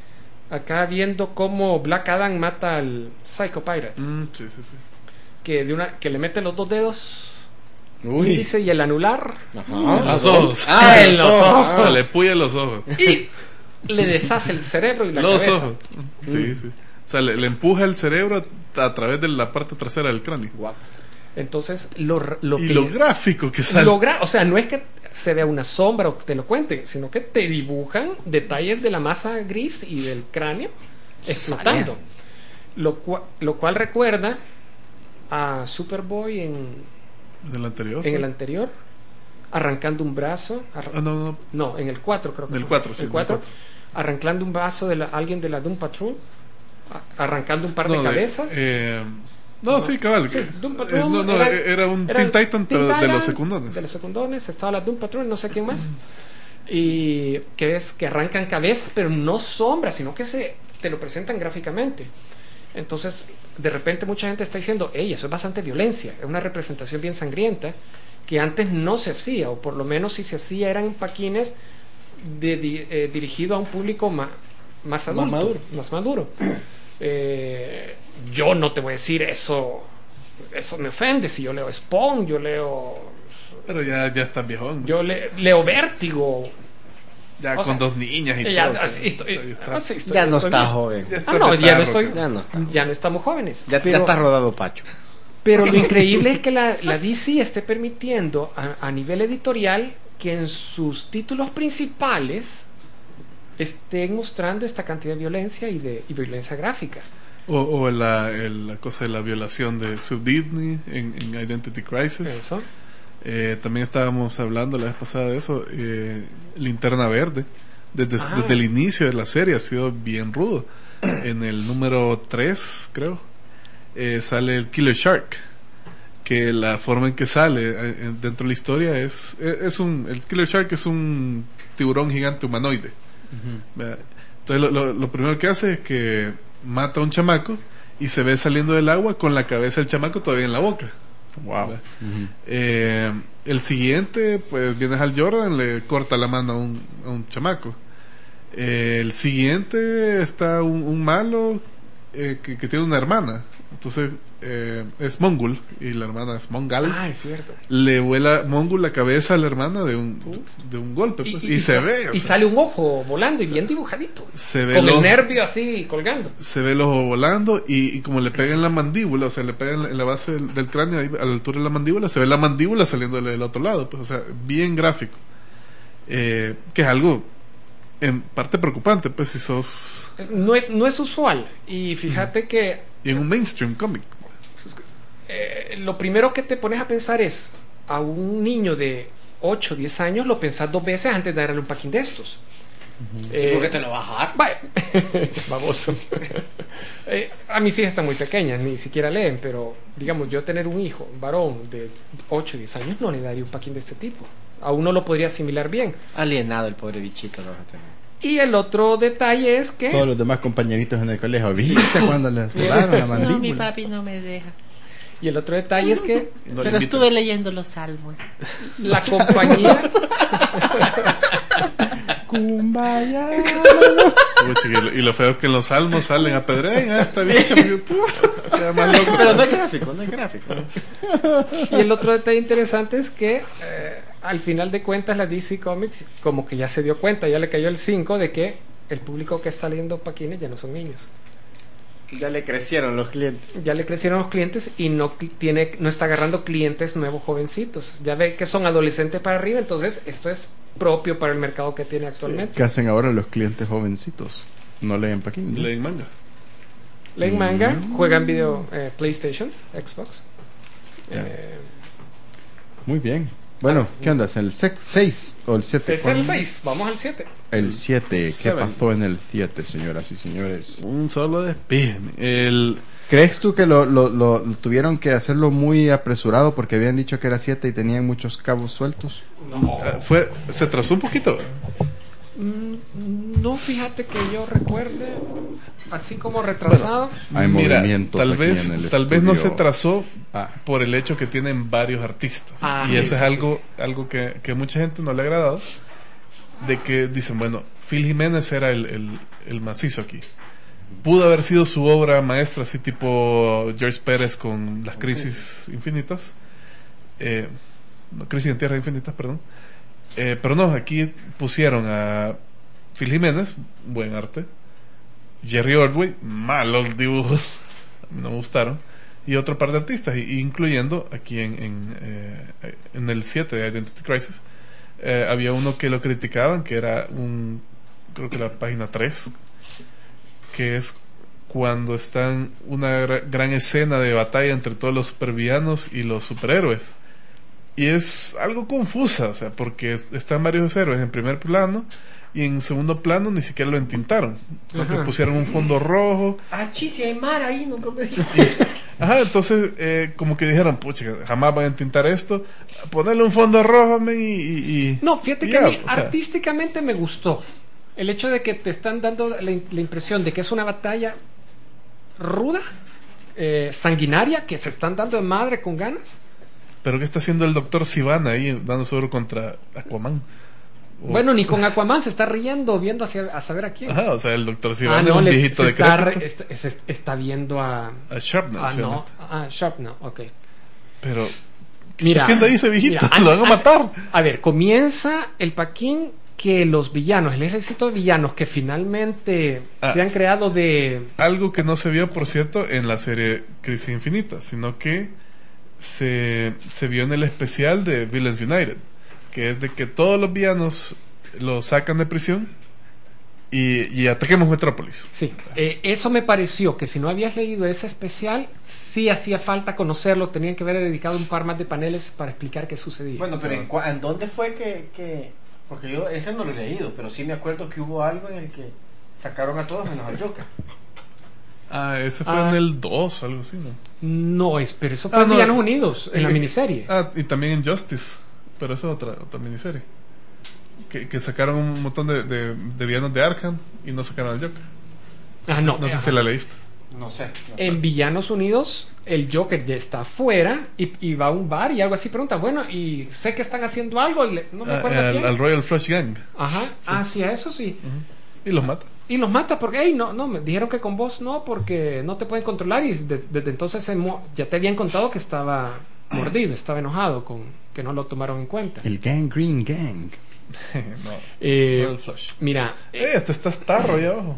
Acá viendo cómo Black Adam mata al Psycho Pirate, Mm, sí, sí, sí. que de una que le mete los dos dedos Uy. índice y el anular Ajá. Los ojos. Ah, en los los ojos. ojos. Ah, le puya los ojos. y le deshace el cerebro y la Los cabeza. ojos. Sí, sí. O sea, le, le empuja el cerebro a, a través de la parte trasera del cráneo. Guapo. Entonces lo, lo Y que lo gráfico que sale. logra, o sea, no es que se vea una sombra o que te lo cuenten, sino que te dibujan detalles de la masa gris y del cráneo explotando, lo, cua- lo cual recuerda a Superboy en, Del anterior. en el anterior, arrancando un brazo, arra- Ah, no, no. no, en el cuatro creo que Del fue. cuatro, sí, el del cuatro, cuatro. arrancando un brazo de la- alguien de la Doom Patrol, a- arrancando un par No, de cabezas. eh, no, sí, cabal. Sí, que- Doom eh, Patrol no, no, era- era, un era Teen Titan, pero Teen de los Titan, secundones. De los secundones, estaba la Doom Patrol, no sé quién más. Y que es que arrancan cabezas, pero no sombras, sino que se te lo presentan gráficamente. Entonces, de repente mucha gente está diciendo, hey, eso es bastante violencia, es una representación bien sangrienta que antes no se hacía, o por lo menos si se hacía eran paquines de, di- eh, dirigido a un público ma- más adulto, maduro. más maduro. Eh, yo no te voy a decir eso, eso me ofende. Si yo leo Spawn, yo leo, Pero ya, ya está viejón. yo le- leo Vértigo. ya o con sea, dos niñas y Ya, todo. o sea, así estoy- ya está- así estoy- Ya no estoy está bien. joven. ya está Ah, no, ya no petardo, estoy, cabrón. Ya no está. ya no estamos jóvenes. Ya, pero, ya está rodado Pacho. pero lo increíble es que la, la D C esté permitiendo a, a nivel editorial que en sus títulos principales estén mostrando esta cantidad de violencia y de y violencia gráfica. O, o la, el- la cosa de la violación de Sue Disney en, en Identity Crisis. Eso. Eh, también estábamos hablando la vez pasada de eso. Eh, Linterna Verde. Desde, Ah. desde el inicio de la serie ha sido bien rudo. En el número tres, creo, eh, sale el Killer Shark. que la forma en que sale eh, dentro de la historia es, es un, el Killer Shark es un tiburón gigante humanoide. ¿Verdad? Entonces lo, lo, lo primero que hace es que mata a un chamaco y se ve saliendo del agua con la cabeza del chamaco todavía en la boca. Wow. Uh-huh. eh, el siguiente, pues viene Hal Jordan, le corta la mano a un, a un chamaco. Eh, el siguiente está un, un malo eh, que, que tiene una hermana. Entonces eh, es Mongul y la hermana es Mongal. Ah, es cierto. Le vuela Mongul la cabeza a la hermana de un, de un golpe. Pues, y, y, y se ve. Y sea, sale un ojo volando y bien dibujadito. Se ve con el, el ojo, nervio así colgando. Se ve el ojo volando y, y como le pega en la mandíbula, o sea, le pega en la, en la base del, del cráneo, ahí, a la altura de la mandíbula, se ve la mandíbula saliendo del otro lado. Pues, o sea, bien gráfico. Eh, que es algo en parte preocupante, pues, si sos... Es, no, es, no es usual. Y fíjate mm. que... Y en un mainstream comic. Eh, lo primero que te pones a pensar es, a un niño de ocho, diez años lo pensás dos veces antes de darle un paquín de estos. Uh-huh. Sí, eh, porque te lo vas a dar. Vaya. Baboso. eh, a mis hijas están muy pequeñas, ni siquiera leen, pero digamos, yo tener un hijo, un varón de ocho, diez años, no le daría un paquín de este tipo. A uno lo podría asimilar bien. Alienado el pobre bichito lo vas a tener. Y el otro detalle es que... Todos los demás compañeritos en el colegio, ¿viste cuando les volaron la mandíbula? No, mi papi no me deja. Y el otro detalle es que... No, pero estuve leyendo los salmos. La compañía... Kumbaya. Y lo feo es que en los salmos salen a pedrear a esta bicha. O sea, más loco. Pero no es gráfico, no es gráfico. Y el otro detalle interesante es que eh, al final de cuentas la D C Comics como que ya se dio cuenta, ya le cayó el cinco de que el público que está leyendo paquines ya no son niños. Ya le crecieron los clientes. Ya le crecieron los clientes y no tiene, no está agarrando clientes nuevos jovencitos. Ya ve que son adolescentes para arriba, entonces esto es propio para el mercado que tiene actualmente. Sí. ¿Qué hacen ahora los clientes jovencitos? No leen paquín, ¿no? Leen manga. Leen manga, mm. juegan video eh, PlayStation, Xbox. Yeah. Eh, Muy bien. Bueno, ah, ¿qué andas? ¿El seis o el siete? Es el seis, vamos al siete. El siete, ¿qué pasó en el siete, señoras y señores? Un solo despídeme. El... ¿Crees tú que lo, lo, lo, lo tuvieron que hacerlo muy apresurado porque habían dicho que era siete y tenían muchos cabos sueltos? No. Fue, ¿Se atrasó un poquito? Mm, no, fíjate que yo recuerde, así como retrasado. Bueno, hay mira, movimientos tal aquí vez, en el tal vez no se atrasó ah. por el hecho que tienen varios artistas. Ah, y eso, eso es algo, sí. algo que, que mucha gente no le ha agradado. De que dicen, bueno, Phil Jiménez era el, el, el macizo aquí. Pudo haber sido su obra maestra, así tipo George Pérez con las crisis okay. infinitas. Eh, no, crisis en tierras infinitas, perdón. Eh, pero no, aquí pusieron a Phil Jiménez, buen arte. Jerry Ordway, malos dibujos, no me gustaron. Y otro par de artistas, incluyendo aquí en, en, eh, en el siete de Identity Crisis. Eh, había uno que lo criticaban, que era un, creo que la página tres, que es cuando están una gra- gran escena de batalla entre todos los supervillanos y los superhéroes, y es algo confusa, o sea, porque están varios héroes en primer plano y en segundo plano ni siquiera lo entintaron, porque pusieron un fondo rojo. Ah, chis, hay mar ahí, nunca me dijo. Ajá, entonces eh, como que dijeron, pucha, jamás voy a entintar esto, ponerle un fondo rojo man, y, y, y no, fíjate y que ya, a mí o sea, artísticamente me gustó el hecho de que te están dando la, la impresión de que es una batalla ruda, eh, sanguinaria, que se están dando de madre con ganas. pero ¿qué está haciendo el doctor Sivana ahí dando seguro contra Aquaman? O... Bueno, ni con Aquaman se está riendo, viendo hacia, a saber a quién. Ajá, o sea, el doctor Sivana ah, es no, un les, viejito se está, decrépito. re, está, está, está viendo a... A Sharpnel. Ah, no. Ah, Sharpnel, ok. Pero... ¿qué mira, está haciendo ahí ese viejito? Mira, Lo van a, a matar. A ver, comienza el paquín que los villanos, el ejército de villanos que finalmente ah, se han creado de... Algo que no se vio, por cierto, en la serie Crisis Infinita, sino que se, se vio en el especial de Villains United, que es de que todos los villanos los sacan de prisión y, y ataquemos Metrópolis. Sí, eh, eso me pareció que si no habías leído ese especial, sí hacía falta conocerlo, tenían que haber dedicado un par más de paneles para explicar qué sucedía. Bueno, pero ¿en, cua- ¿en dónde fue que, que...? Porque yo ese no lo he leído, pero sí me acuerdo que hubo algo en el que sacaron a todos menos al Joker. Ah, ese fue Ah. en el dos o algo así, ¿no? No, es, pero eso fue Ah, en no. Villanos Unidos, en la Y- miniserie. Ah, y también en Justice. Pero esa es otra, otra miniserie. Que, que sacaron un montón de, de, de villanos de Arkham y no sacaron al Joker. Ah, no. No sé ajá. si la leíste. No sé. no sé. En Villanos Unidos, el Joker ya está afuera y, y va a un bar y algo así. Pregunta, bueno, y sé que están haciendo algo. Y le- no me Ah, acuerdo al, quién. al Royal Flush Gang. Ajá. Ah, sí, a eso sí. Y los mata. Y los mata porque, hey, no, no, me dijeron que con vos no, porque no te pueden controlar. Y des- desde entonces se mo- ya te habían contado que estaba mordido, estaba enojado con que no lo tomaron en cuenta. El Gang Green Gang. no. Eh, Royal Flush. mira, eh, Eh, este está Starro ahí abajo.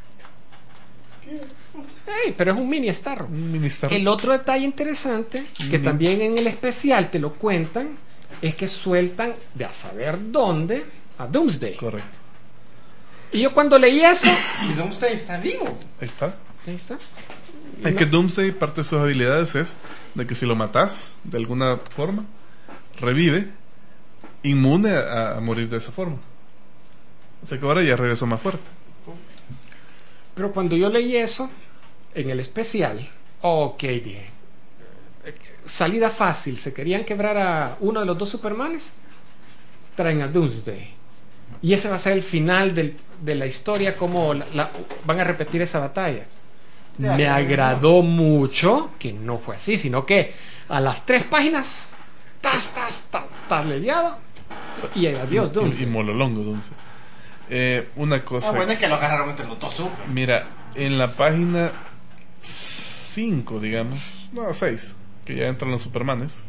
hey, pero es un mini Starro. Un mini Starro. El otro detalle interesante, que Ujú. también en el especial te lo cuentan, es que sueltan de a saber dónde a Doomsday. Correcto. Y yo cuando leí eso, Y Doomsday está vivo. Ahí está. ahí está. Es No. que Doomsday, parte de sus habilidades es de que si lo matas de alguna forma, revive, inmune a, a morir de esa forma. O sea que ahora ya regresó más fuerte. Pero cuando yo leí eso, en el especial, ok, dije, eh, salida fácil, se querían quebrar a uno de los dos Supermanes, traen a Doomsday. Y ese va a ser el final del- de la historia, como la- la- van a repetir esa batalla. Ya, Me sí, agradó mucho que no fue así, sino que a las tres páginas, tas, tas, tas, tas, leyado, y adiós, Y, y Doomsday. mololongo, Doomsday. Eh, una cosa. Ah, bueno, es que lo agarraron entre los dos super. Mira, en la página cinco, digamos, no, seis, que ya entran los Supermanes.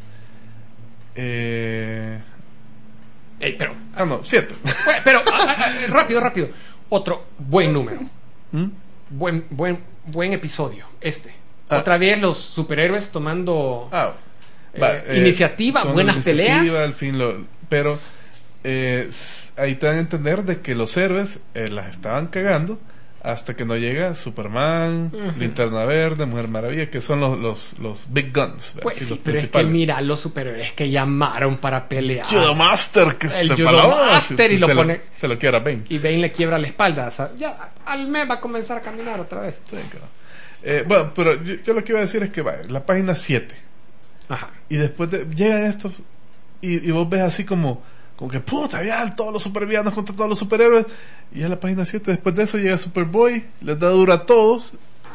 Eh, Ey, pero, ah, no, siete. bueno, pero ah, ah, rápido, rápido. Otro buen número. ¿Mm? Buen, buen, buen episodio, este. Ah. Otra vez los superhéroes tomando Ah, eh, iniciativa, con buenas iniciativa, peleas. al fin lo, pero eh, s- ahí te dan a entender de que los héroes eh, las estaban cagando hasta que no llega Superman, Ujú. Linterna Verde, Mujer Maravilla, que son los, los, los big guns, Pues así, sí, los pero es que principales. mira los superhéroes que llamaron para pelear. Judo Master, que El este Judo palabra, Master, se, y lo se pone- se lo quiera Bane. Y Bane le quiebra la espalda. O sea, ya al mes va a comenzar a caminar otra vez. Sí, claro. Eh, bueno, pero yo, yo lo que iba a decir es que va, la página siete. Ajá. Y después de, llegan estos y, y vos ves así como como que puta, ya todos los supervillanos contra todos los superhéroes. Y ya la página siete, después de eso llega Superboy, les da dura a todos.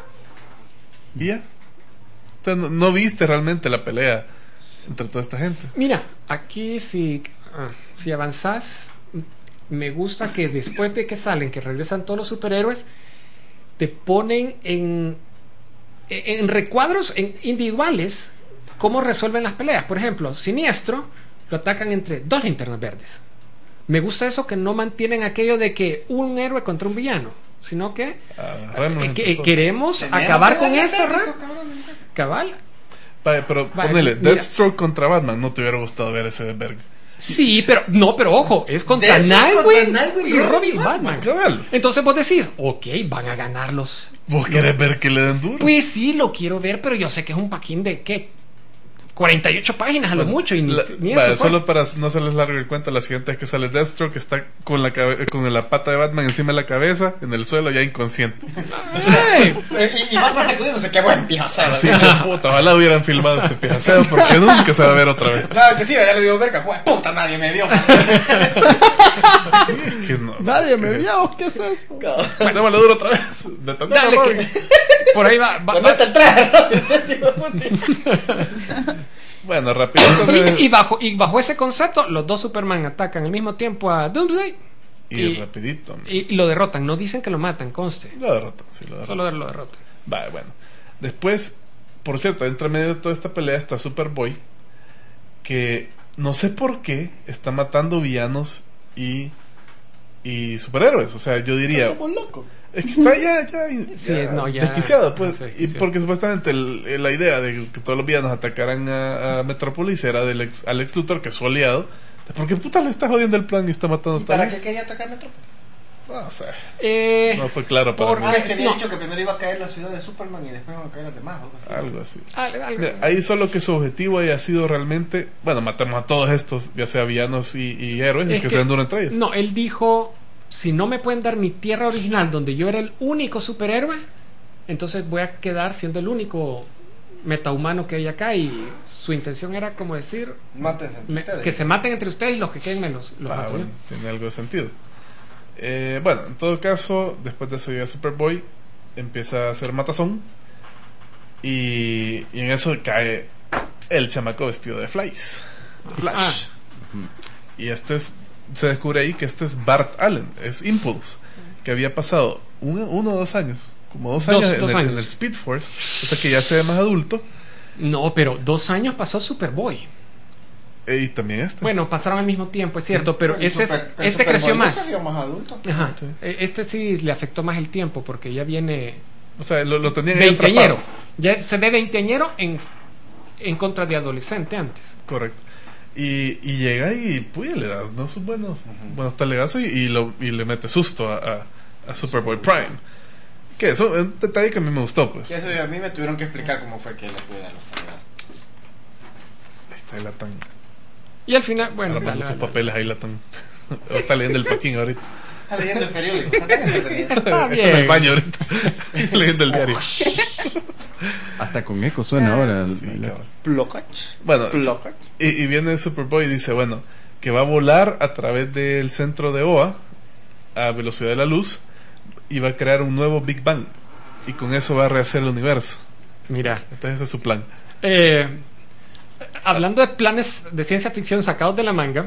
Y ya. O sea, no, no viste realmente la pelea entre toda esta gente. Mira, aquí si, ah, si avanzás, m- me gusta que después de que salen, que regresan todos los superhéroes, te ponen en, en, en recuadros en individuales cómo resuelven las peleas. Por ejemplo, Siniestro lo atacan entre dos linternas verdes. Me gusta eso, que no mantienen aquello de que un héroe contra un villano, sino que, Agarrarnos eh, entre que todos. queremos acabar con esto, ¿verdad? Cabal. Cabal. Va, pero Vale, ponele, mira. Deathstroke contra Batman. No te hubiera gustado ver ese de verga. Sí, pero no, pero ojo, es contra Deathstroke Nightwing contra Nightwing y y Robin Robin Batman. Cabal. Entonces vos decís, ok, van a ganarlos. ¿Vos querés ver que le den duro? Pues sí, lo quiero ver, pero yo sé que es un paquín de ¿qué? cuarenta y ocho páginas a lo Bueno, mucho y ni, la- ni vaya, eso fue. solo para no hacerles largo el cuento, la siguiente es que sale Deathstroke, que está con la, cabe- con la pata de Batman encima de la cabeza, en el suelo, ya inconsciente. Ay, Eh, Y, y Batman sacudiéndose, qué buen tío. Así que puta, ojalá hubieran filmado este pijaseo porque nunca se va a ver otra vez. Claro que sí, ya le digo verga, "Jue puta, nadie me dio". Sí, es que no. Nadie me vio, ¿qué es eso? Démosle duro otra vez. De tanto dale, Robin. que- por ahí va. va- Ponete va- el traje. Bueno, rapidito. y, y bajo, y bajo ese concepto, los dos Superman atacan al mismo tiempo a Doomsday Y, y- rapidito. y, y lo derrotan. No dicen que lo matan, conste. Lo derrotan, sí, lo derrotan. Solo lo derrotan. Vale, bueno. Después, por cierto, entre medio de toda esta pelea está Superboy, que no sé por qué está matando villanos y, y superhéroes. O sea, yo diría, Como loco. es que está ya, ya, Sí, ya no, ya- desquiciado, pues. ya se Y desquició. porque supuestamente el- el- la idea de que todos los villanos atacaran a, a Metrópolis era del ex, al ex Luthor, que es su aliado. ¿Por qué puta le está jodiendo el plan y está matando ¿Y a para todos? qué quería atacar Metrópolis? No, o sea, Eh, no fue claro para por- mí. Ah, es que había No. dicho que primero iba a caer la ciudad de Superman y después iban a caer las demás, algo así. Algo así. al- al- Mira, ahí solo que su objetivo haya sido realmente, bueno, matamos a todos estos, ya sea villanos y, y héroes, y Es que, que- se den duro entre ellos. No, él dijo, si no me pueden dar mi tierra original, donde yo era el único superhéroe, entonces voy a quedar siendo el único metahumano que hay acá, y su intención era como decir, Mátense entre me- ustedes. que se maten entre ustedes y los que queden menos los Ah, mato yo. bueno, tiene algo de sentido. Eh, bueno, en todo caso, después de eso llega Superboy, empieza a hacer matazón, y, y en eso cae el chamaco vestido de Flash. Flash. Ah. Y este es, se descubre ahí que este es Bart Allen, es Impulse, que había pasado un- uno o dos años, como dos, Dos- años, en, dos el, años. en el Speed Force, o sea que ya se ve más adulto. No, pero dos años pasó Superboy. eh, Y también este. Bueno, pasaron al mismo tiempo, es cierto, pero El este, Super- es- el este creció Superboy más. se vio más adulto. Ajá. Sí. Eh, Este sí le afectó más el tiempo, porque ya viene O sea, lo, lo tenían ahí veinteañero. atrapado. Ya se ve veinteañero en, en contra de adolescente antes. Correcto. Y, y llega y pues, le das ¿no? sus buenos, buenos talegazos y, y, lo, y le mete susto a, a, a Superboy Prime. Que eso es un detalle que a mí me gustó, pues. Y eso a mí me tuvieron que explicar cómo fue que le pude dar los talegazos. Ahí está el Latán. Y al final, bueno, Armando dale, sus dale. papeles ahí Latán. Está leyendo el Paquín ahorita. Está leyendo el periódico. Está leyendo el periódico. Está Está en bien. el baño ahorita. Leyendo el diario. Hasta con eco suena ahora. el- Sí, el- cabrón. Plocach. Bueno, Plocach. y, y viene Superboy y dice, bueno, que va a volar a través del centro de O A a velocidad de la luz y va a crear un nuevo Big Bang. Y con eso va a rehacer el universo. Mira, Entonces ese es su plan. eh, hablando de planes de ciencia ficción sacados de la manga,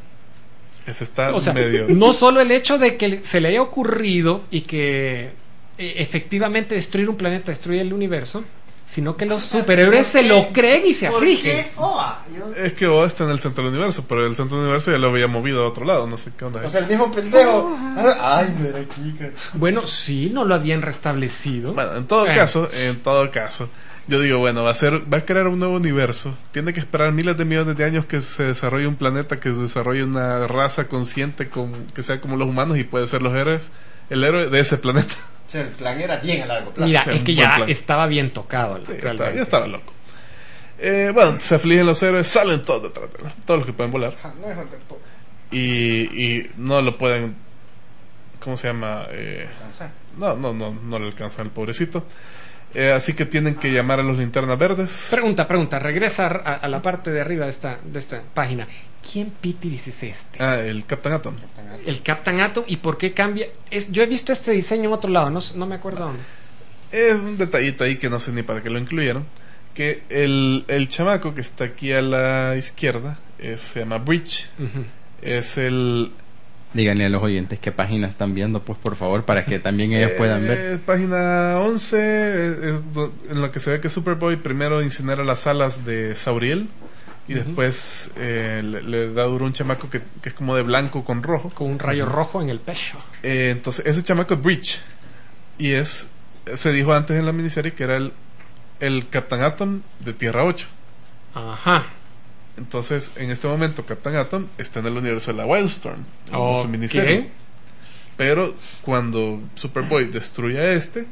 Ese está o sea, medio... no solo el hecho de que se le haya ocurrido y que eh, efectivamente destruir un planeta destruye el universo, sino que los superhéroes se lo creen y se ¿Por afligen. qué? Oa. Yo- Es que O A está en el centro del universo, pero el centro del universo ya lo había movido a otro lado, no sé qué onda. O sea, el mismo pendejo. Ay, no era aquí. cara. Bueno, sí, no lo habían restablecido. Bueno, en todo Eh. caso, en todo caso, yo digo, bueno, va a ser, va a crear un nuevo universo. Tiene que esperar miles de millones de años que se desarrolle un planeta, que se desarrolle una raza consciente con, que sea como los humanos y puede ser los héroes, el héroe de ese planeta. O sea, el plan era bien a largo plazo. Mira, o sea, es que un buen ya plan. estaba bien tocado. Sí, ya, realmente. estaba, ya estaba loco. Eh, bueno, se afligen los héroes, salen todos detrás de él, todos los que pueden volar. Ah, no es de po- Y, y no lo pueden, ¿cómo se llama? Eh, alcanzar. no, no, no, no le alcanza al pobrecito. Eh, así que tienen que llamar a los linternas verdes. Pregunta, pregunta, regresa a, a la parte de arriba de esta, de esta página. ¿Quién pitis es este? Ah, el Captain Atom. El Captain Atom, ¿y por qué cambia? Es, yo he visto este diseño en otro lado, no, s- no me acuerdo dónde. Es un detallito ahí que no sé ni para qué lo incluyeron. Que el, el chamaco que está aquí a la izquierda es- se llama Breach. Ujú. Es el... Díganle a los oyentes qué página están viendo, pues por favor, para que también ellos puedan ver. eh, Página once, eh, eh, do- en la que se ve que Superboy primero incinera las alas de Sauriel. Y Ujú. después eh, le, le da duro un chamaco que, que es como de blanco con rojo. Con un rayo rojo en el pecho. Eh, entonces, ese chamaco es Breach. Y es... Se dijo antes en la miniserie que era el, el Captain Atom de Tierra ocho. Ajá. Entonces, en este momento, Captain Atom está en el universo de la Wildstorm, en su Ok. miniserie. Pero cuando Superboy destruye a este,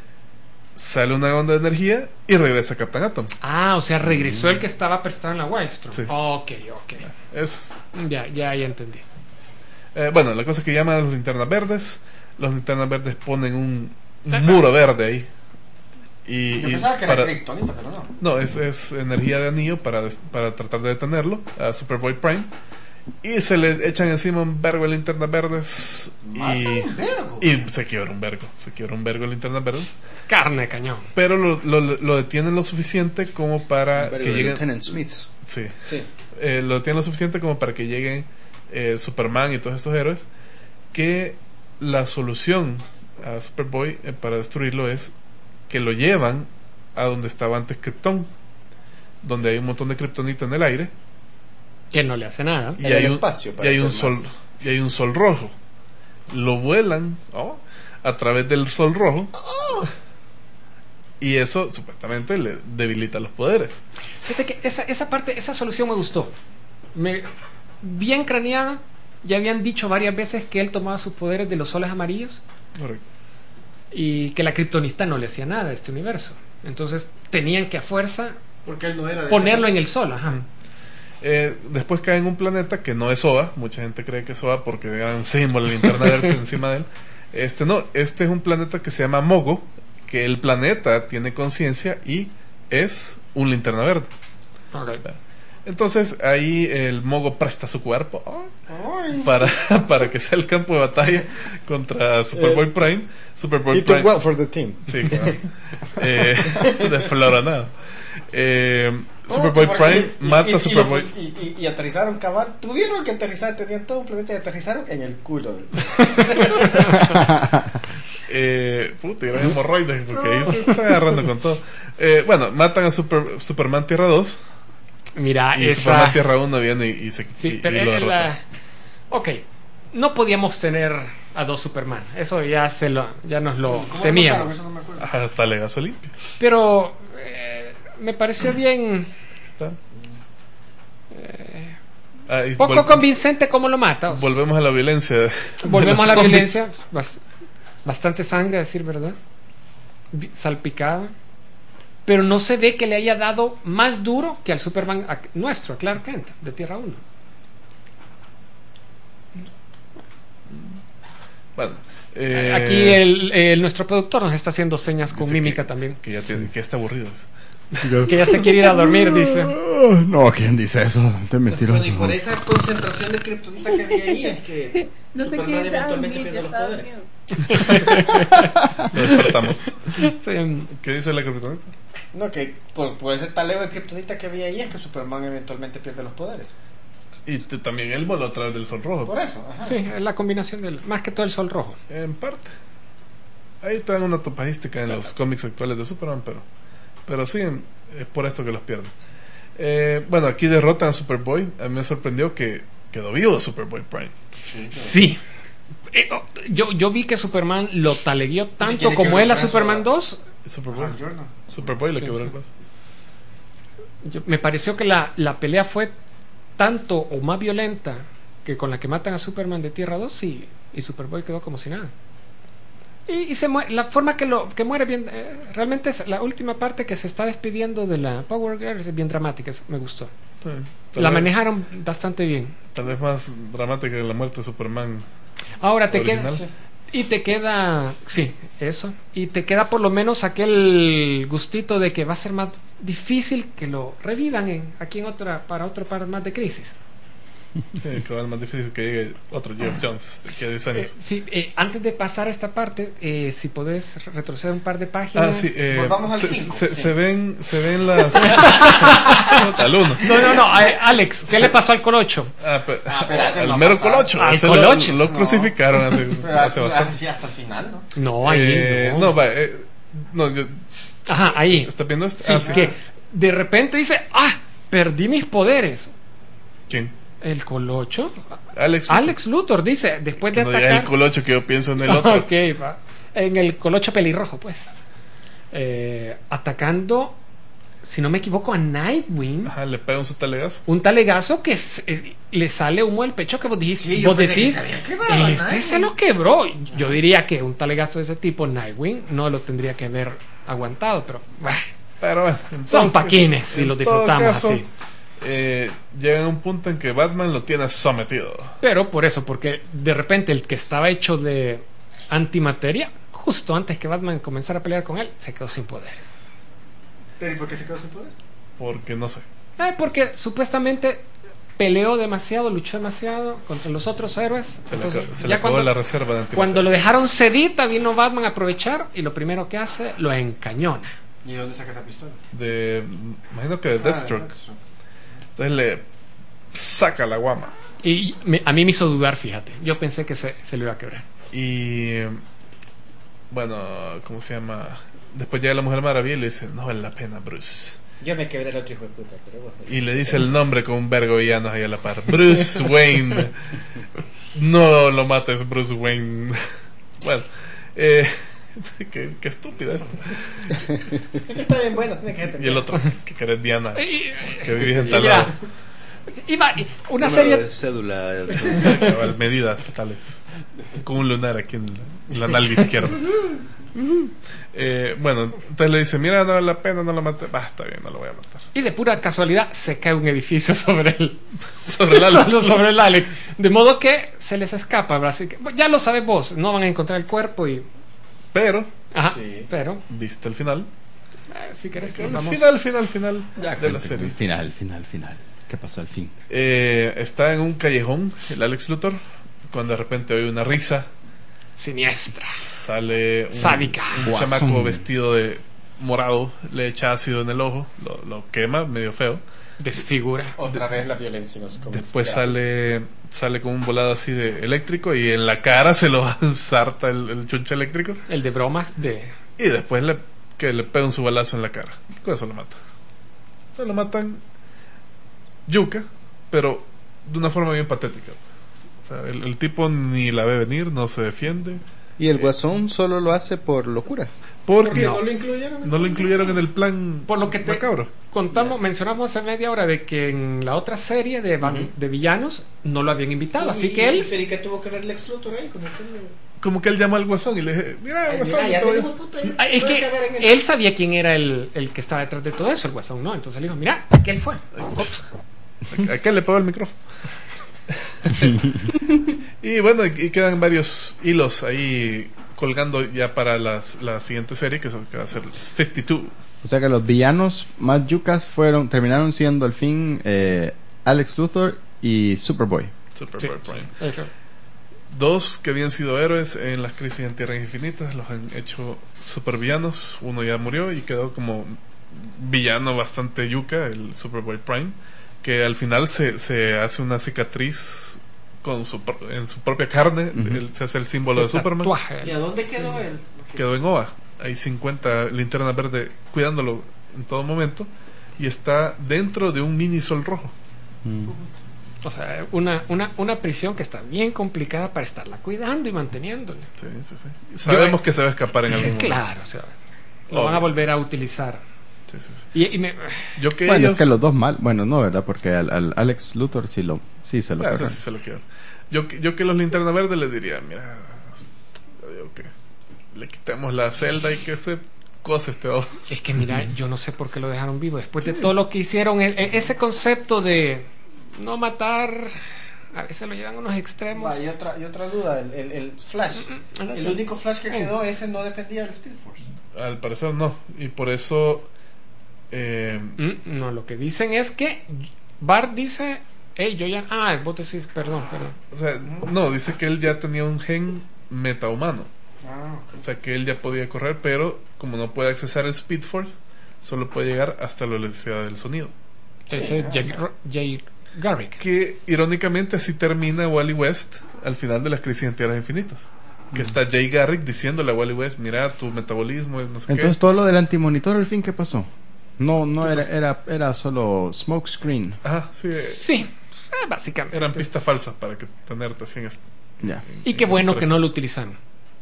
sale una onda de energía y regresa Captain Atom. Ah, o sea, regresó el que estaba prestado en la Wildstorm. Sí. Ok, ok. Es, Ya, ya, ya entendí. eh, bueno, la cosa es que llaman a los linternas verdes. Los linternas verdes ponen un, un Ah. muro verde ahí. Y, Yo y pensaba que era para- kriptonita, pero no. No, es, es energía de anillo para, des- para tratar de detenerlo a Superboy Prime. Y se le echan encima un vergo de linternas verdes. Mata Y, un vergo. y se quiebra un vergo. Se quiebra un vergo de linternas verdes. Carne de cañón. Pero lo, lo, lo detienen lo suficiente como para que lleguen. Lieutenant Smiths. Sí, Sí. eh, lo detienen lo suficiente como para que lleguen eh, Superman y todos estos héroes. Que la solución a Superboy eh, para destruirlo es que lo llevan a donde estaba antes Krypton, donde hay un montón de kriptonita en el aire Que no le hace nada. y En hay el un, espacio, y para hay un ser sol más- y hay un sol rojo. Lo vuelan ¿no? a través del sol rojo y eso supuestamente le debilita los poderes. Fíjate que esa, esa parte, esa solución me gustó. Me, bien craneada. Ya habían dicho varias veces que él tomaba sus poderes de los soles amarillos Correcto. y que la kriptonista no le hacía nada a este universo. Entonces tenían que a fuerza Porque él no era de ponerlo ese- en el sol. Ajá. Eh, después cae en un planeta que no es O A. Mucha gente cree que es O A porque gran símbolo de linterna verde encima de él. Este no, este es un planeta que se llama Mogo, que el planeta tiene conciencia y es un linterna verde. Ok. Entonces ahí el Mogo presta su cuerpo para, para que sea el campo de batalla contra Superboy Prime. Superboy He took Prime. well for the team. Sí, claro. eh, Desfloranado. Eh, Oh, Superboy que Prime porque- y- mata y- a y Superboy. lo pus- Y, y- y aterrizaron cabal. Tuvieron que aterrizar, tenían todo un planeta y aterrizaron en el culo. Eh, puta, era hemorroides porque ahí se está agarrando con todo. Eh, bueno, matan a Super, Superman Tierra dos Mira, y esa... Superman Tierra uno viene y, y se Sí, y- pero y lo en derrota. la... Ok, no podíamos tener a dos Superman. Eso ya se lo, ya nos lo temíamos. Eso no me acuerdo. Ajá, hasta Legazo limpio. Pero eh, me pareció bien, Está. Ah, y poco vol- convincente cómo lo mata. Volvemos a la violencia. Volvemos a de la los violencia. Bas- bastante sangre, a decir verdad. Vi- Salpicada. Pero no se ve que le haya dado más duro que al Superman a- nuestro, a Clark Kent, de Tierra uno. Bueno, eh, Aquí el, el- nuestro productor nos está haciendo señas con dice mímica que- también. Que ya tiene, que está aburrido. Que ya se quiere ir a dormir, dice. Oh, no, ¿quién dice eso? Te mentiroso. Bueno, y por esa concentración de kriptonita que había ahí es que No sé Superman qué eventualmente dormir, pierde ya los estaba poderes. dormido. Lo despertamos. Sí, ¿Qué dice la criptonita? No, que por, por ese taleo de kriptonita que había ahí es que Superman eventualmente pierde los poderes. Y t- también él voló a través del sol rojo. Por eso, ajá. sí, es la combinación del. Más que todo el sol rojo. En parte. Ahí está una topadística en los cómics actuales de Superman, pero pero sí, es por esto que los pierden. Eh, bueno, aquí derrotan a Superboy. A mí me sorprendió que quedó vivo Superboy Prime. Sí. Eh, oh, yo, yo vi que Superman lo talegueó tanto tiene que como ver él a el brazo, Superman ¿verdad? dos. Superboy, Ah, Jordan. Superboy le Sí, quebró sí. el brazo. Yo- me pareció que la, la pelea fue tanto o más violenta que con la que matan a Superman de Tierra dos y, y Superboy quedó como si nada. Y, y se muere, la forma que lo que muere bien, eh, realmente es la última parte que se está despidiendo de la Power Girl, es bien dramática, es- me gustó. Sí, tal La vez- manejaron bastante bien. Tal vez más dramática que la muerte de Superman. Ahora te Original. queda y te queda, sí, eso, y te queda por lo menos aquel gustito de que va a ser más difícil que lo revivan en, aquí en otra para otro par más de Crisis. Sí, que va a ser más difícil que llegue otro Jeff Jones de aquí a diez Eh, años. sí, eh, antes de pasar a esta parte, eh, si podés retroceder un par de páginas. Ah, sí, eh, Volvamos al se, cinco, se- sí. se ven se ven las al uno. No, no, no, eh, Alex, ¿qué le pasó al Colocho? Ah, pe- Ah, espérate, al no mero pasa. Colocho. Al ese lo- Colocho. Lo, No. crucificaron hace, Pero hace ah, bastante. sí, hasta el final, ¿no? No, ahí Eh, no. no, va, eh, no, yo, Ajá, ahí. ¿estás viendo esto? Sí, Ah, sí. que de repente dice, ah, perdí mis poderes. ¿Quién? El Colocho. Alex. Alex Luthor dice, después de No digas atacar. el Colocho, que yo pienso en el otro. Ok, va. En el Colocho pelirrojo, pues. Eh, atacando, si no me equivoco, a Nightwing. Ajá, le pega un su talegazo. Un talegazo que s- eh, le sale humo del pecho que vos dijiste. Sí, yo vos pensé que decís, se había quebrado este Nightwing". se lo quebró. Yo diría que un talegazo de ese tipo, Nightwing, no lo tendría que haber aguantado, pero bah, Pero bueno, en son todo- paquines si en los todo disfrutamos caso, así. eh, llega a un punto en que Batman lo tiene sometido. Pero por eso, porque de repente el que estaba hecho de antimateria, justo antes que Batman comenzara a pelear con él, se quedó sin poderes. ¿Pero y por qué se quedó sin poder? Porque no sé. Eh, porque supuestamente peleó demasiado, luchó demasiado contra los otros héroes. Se Entonces, le, ac- se le ya acabó cuando, la reserva de antimateria. cuando lo dejaron cedita, vino Batman a aprovechar y lo primero que hace, lo encañona. ¿Y de dónde saca esa pistola? De, imagino que de Ah, de Deathstroke. Deathstroke. Entonces le saca la guama. Y me- a mí me hizo dudar, fíjate. Yo pensé que se, se lo iba a quebrar. Y bueno, ¿cómo se llama? Después llega la Mujer Maravilla y le dice, no vale la pena, Bruce. Yo me quebré el otro hijo de puta, pero bueno. Y le dice el nombre con un vergo de villanos ahí a la par. Bruce Wayne. No lo mates, Bruce Wayne. Bueno, eh, qué, qué estúpida esto. Es que está bien bueno, tiene que ser Y el otro, que querés Diana, Y- que dirige en y tal mira, lado. iba- una Número serie... de cédula. Cabal, medidas tales. Con un lunar aquí en la, en la nalga izquierda. Eh, bueno, entonces le dice, mira, no vale la pena, no lo maté. Va, está bien, no lo voy a matar. Y de pura casualidad se cae un edificio sobre él. Sobre el ala. Solo sobre el Alex. De modo que se les escapa, ¿verdad? Así que, ya lo sabes vos, no van a encontrar el cuerpo y... Pero Ajá, Sí. pero ¿Viste el final? eh, si querés El vamos. final, final, final Ya, de la cuente, serie. el final, final, final. ¿Qué pasó al fin? Eh, está en un callejón, el Alex Luthor, cuando de repente oye una risa, Siniestra. sale un, Sádica. un Guasón. chamaco vestido de morado, le echa ácido en el ojo, lo, lo quema, medio feo. Desfigura. Otra vez la violencia en los cómics. Después Gracias. sale sale con un volado así de eléctrico y en la cara se lo ensarta el, el chunche eléctrico El de bromas de. y después le, que le pega un su balazo en la cara. Con eso lo mata. Se lo matan yuca, pero de una forma bien patética. O sea, el, el tipo ni la ve venir, no se defiende. Y el Guasón solo lo hace por locura. Porque No. ¿No lo incluyeron? no lo incluyeron en el plan Por lo que te macabro. contamos, mencionamos hace media hora de que en la otra serie de, van- de villanos no lo habían invitado, así que él. ¿Y qué tuvo que ver Lex Luthor ahí? Como que él- Como que él llama al guasón y le dice, mira, Ay, guasón, mira, ya te te voy- dijo, puta, ya Ah, es puedes que cagar en el- él sabía quién era el, el que estaba detrás de todo eso, el guasón, ¿no? Entonces le dijo, mira, aquel fue. Ups. ¿A qué le pegó el micrófono? Y bueno, y, y quedan varios hilos ahí colgando ya para las, la siguiente serie, que, son- que va a ser cincuenta y dos. O sea que los villanos más yucas fueron, terminaron siendo al fin eh, Alex Luthor y Superboy. Superboy Sí, Prime. sí, hecho. Dos que habían sido héroes en las crisis en Tierras Infinitas, los han hecho supervillanos. Uno ya murió y quedó como villano bastante yuca, el Superboy Prime, que al final se, se hace una cicatriz con su, pro- en su propia carne. Ujú. Él se hace el símbolo Sí, de Superman. tatuaje. ¿Y a dónde quedó él? Quedó en O A. Hay cincuenta linternas verdes cuidándolo en todo momento. Y está dentro de un mini sol rojo. Mm. O sea, una, una, una prisión que está bien complicada para estarla cuidando y manteniéndole. Sí, sí, sí. Sabemos Yo- que se va a escapar en algún momento. Claro, o sea, lo Obvio. van a volver a utilizar. Sí, sí, sí. Y, y me, Yo que Bueno, ellos... es que los dos mal. Bueno, no, ¿verdad? Porque al, al Alex Luthor sí lo sí se lo Ah, ese cargan. sí se lo quiero. Yo, que- yo que los linternas verdes les diría, mira, yo digo que le quitemos la celda y que se cose este ojo. es que mira, yo no sé por qué lo dejaron vivo. Después de todo lo que hicieron, e- e- ese concepto de no matar, a veces lo llevan a unos extremos. Va, y otra, y otra duda, el, el, el Flash. Mm, mm, El único Flash que Mm. quedó, ese no dependía del Speed Force. Al parecer no. Y por eso... Eh, Mm, No, lo que dicen es que Bart dice, hey, yo ya... Ah, vos decís, perdón, perdón. o sea, no, dice que él ya tenía un gen metahumano. Ah, O sea, que él ya podía correr, pero como no puede accesar el Speed Force, solo puede llegar hasta la velocidad del sonido. Ese es Jay, Jay Garrick. Que irónicamente así termina Wally West al final de las crisis en Tierras Infinitas. Que está Jay Garrick diciéndole a Wally West, mira, tu metabolismo es no sé Entonces qué. todo lo del antimonitor al fin, ¿qué pasó? No, no era, era, era solo smoke screen. Ajá, sí. Sí, eh, básicamente. Eran pistas falsas para que tenerte así en este. Ya. Y qué bueno que no lo utilizaron.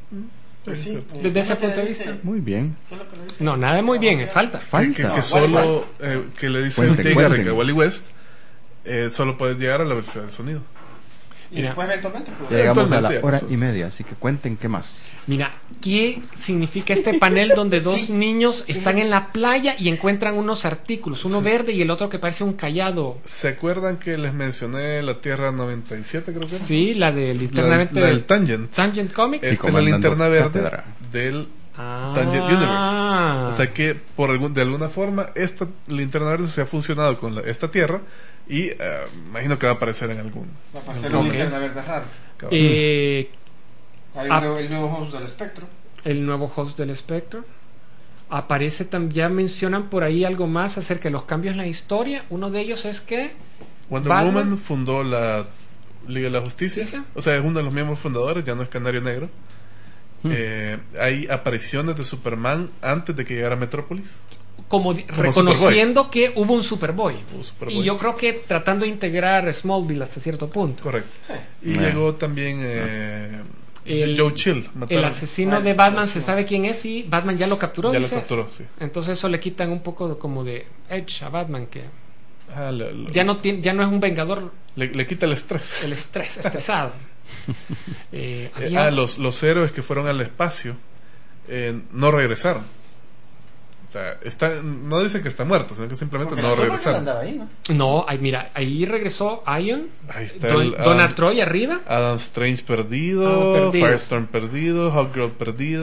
pues sí. cierto. eh, Desde ese ¿qué es lo punto que de le vista. dice? Muy bien. ¿Qué es lo que le dice? No, nada de muy bien, falta. Que, Falta. que- que Wally solo West. eh, que le dice Cuenten, Jay cuenten. Garrick a Wally West, eh, solo puedes llegar a la velocidad del sonido. Y Mira. después eventualmente, pues, Ya llegamos a la Eventualmente, hora eso. y media, así que cuenten qué más. Mira, ¿qué significa este panel donde dos Sí. niños están en la playa y encuentran unos artículos, uno Sí. verde y el otro que parece un callado? ¿Se acuerdan que les mencioné la Tierra noventa y siete, creo que era? Sí, la de La, literalmente la del del Tangent. Tangent Comics. Sí, Esta es la comandando linterna verde cátedra. del Ah. Tangent Universe. O sea que por algún, de alguna forma esta linterna verde se ha funcionado con la- esta Tierra y eh, imagino que va a aparecer en algún. va a pasar Ok. un linterna verde raro. cabrón. Eh, Hay Ah. un nuevo- el nuevo host del espectro. el nuevo host del Spectre. Aparece también, ya mencionan por ahí algo más acerca de los cambios en la historia. Uno de ellos es que Wonder Batman- Woman fundó la Liga de la Justicia. Justicia. O sea, es uno de los miembros fundadores, ya no es Canario Negro. Hmm. Eh, hay apariciones de Superman antes de que llegara a Metrópolis. como, di- Como reconociendo que hubo un Superboy. Hubo Superboy. Y yo creo que tratando de integrar Smallville hasta cierto punto. Correcto. Sí. Y Ah. llegó también eh, El- Joe Chill. El mataron- asesino Ah, de Batman sí, se sí. sabe quién es y Batman ya lo capturó. ya lo dice. capturó, sí. Entonces eso le quitan un poco de- como de edge a Batman, que Ah, le, le- ya no tiene, ya no es un vengador, le, le quita el estrés. el estrés, estresado. Eh, Eh, había- ah, los, los héroes que fueron al espacio eh, no regresaron. O sea, está, no dicen que está muerto, sino que simplemente Porque no la sombra regresaron. andaba ahí, ¿no? No, ahí, mira, ahí regresó Ion, Ahí está Don, el Donna Adam, Troy arriba. Adam Strange perdido, Ah, perdido. Firestorm perdido, Hawkgirl perdido.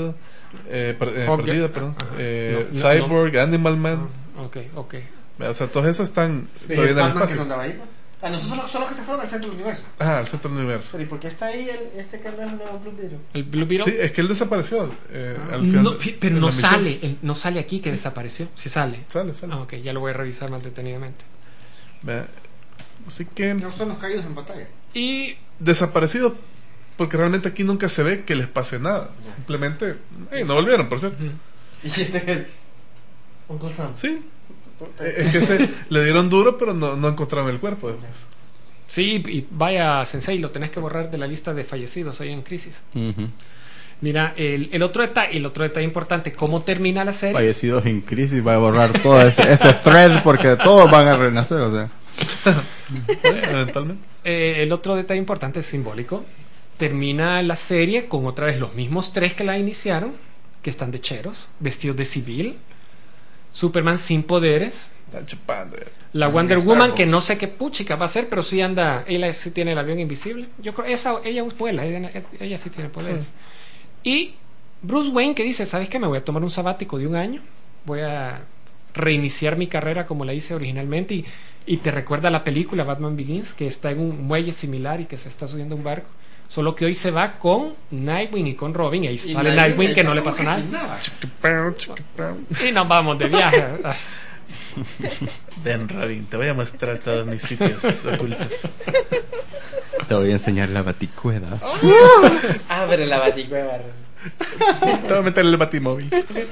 Eh, per- eh, Ok. Perdida, perdón. Ajá. Eh, No, no, Cyborg, Animal Man. Ah, ok, ok. O sea, todos esos están Sí, todavía en el Batman que no espacio. andaba ahí. pues. A nosotros son los que se fueron al centro del universo. Ah, el centro del universo. Pero ¿y por qué está ahí el, este que no es el nuevo Blue Beetle? ¿El Blue Beetle? Sí, es que él desapareció. Eh, al final No, de- fi- pero de no la misión. sale, el- no sale aquí que desapareció. Sí sale. Sale, sale. Ah, ok, ya lo voy a revisar más detenidamente. Vea, Así que No son los caídos en batalla. Y desaparecido, porque realmente aquí nunca se ve que les pase nada. Simplemente, eh, no volvieron, por cierto. ujú. Y este es el Uncle Sam. Sí, eh, es que se le dieron duro, pero no, no encontraron el cuerpo después. Sí, y vaya, Sensei, lo tenés que borrar de la lista de fallecidos ahí en Crisis. Ujú. Mira, el, el otro detalle, el otro detalle importante, ¿cómo termina la serie? Fallecidos en crisis, va a borrar todo ese, ese thread porque todos van a renacer, o sea. Eh, eventualmente. Eh, el otro detalle importante es simbólico. Termina la serie con otra vez los mismos tres que la iniciaron, que están de cheros, vestidos de civil, Superman sin poderes, Están chupando. ya. la Wonder Starbucks. Woman que no sé qué puchica va a hacer, pero sí anda, ella sí tiene el avión invisible. Yo creo esa ella vuela, ella, ella sí tiene poderes. Sí. Y Bruce Wayne que dice, ¿sabes qué? Me voy a tomar un sabático de un año, voy a reiniciar mi carrera como la hice originalmente y, y te recuerda la película Batman Begins, que está en un muelle similar y que se está subiendo a un barco, solo que hoy se va con Nightwing y con Robin y ahí Y sale Nightwing que no le como pasa nada sin nada. Chiquipau, chiquipau. y nos vamos de viaje. Ah, Ven, Robin, te voy a mostrar todos mis sitios ocultos. Te voy a enseñar la baticueva. Abre la baticueva. Te voy a meter el batimóvil.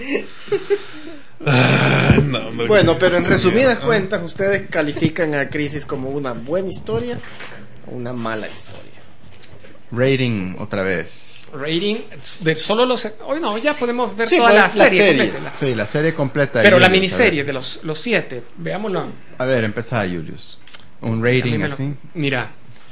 Ah, no, hombre, Bueno, qué pero en necesidad. resumidas cuentas, ustedes califican a Crisis como una buena historia o una mala historia. Rating, otra vez. rating de solo los hoy no ya podemos ver Sí, toda pues, la, la serie, serie. completa, la- Sí, la serie completa. pero la Julius, miniserie a de ver. los los siete veámoslo. A ver, empezá, Julius. Un A mí rating me lo- así. mira,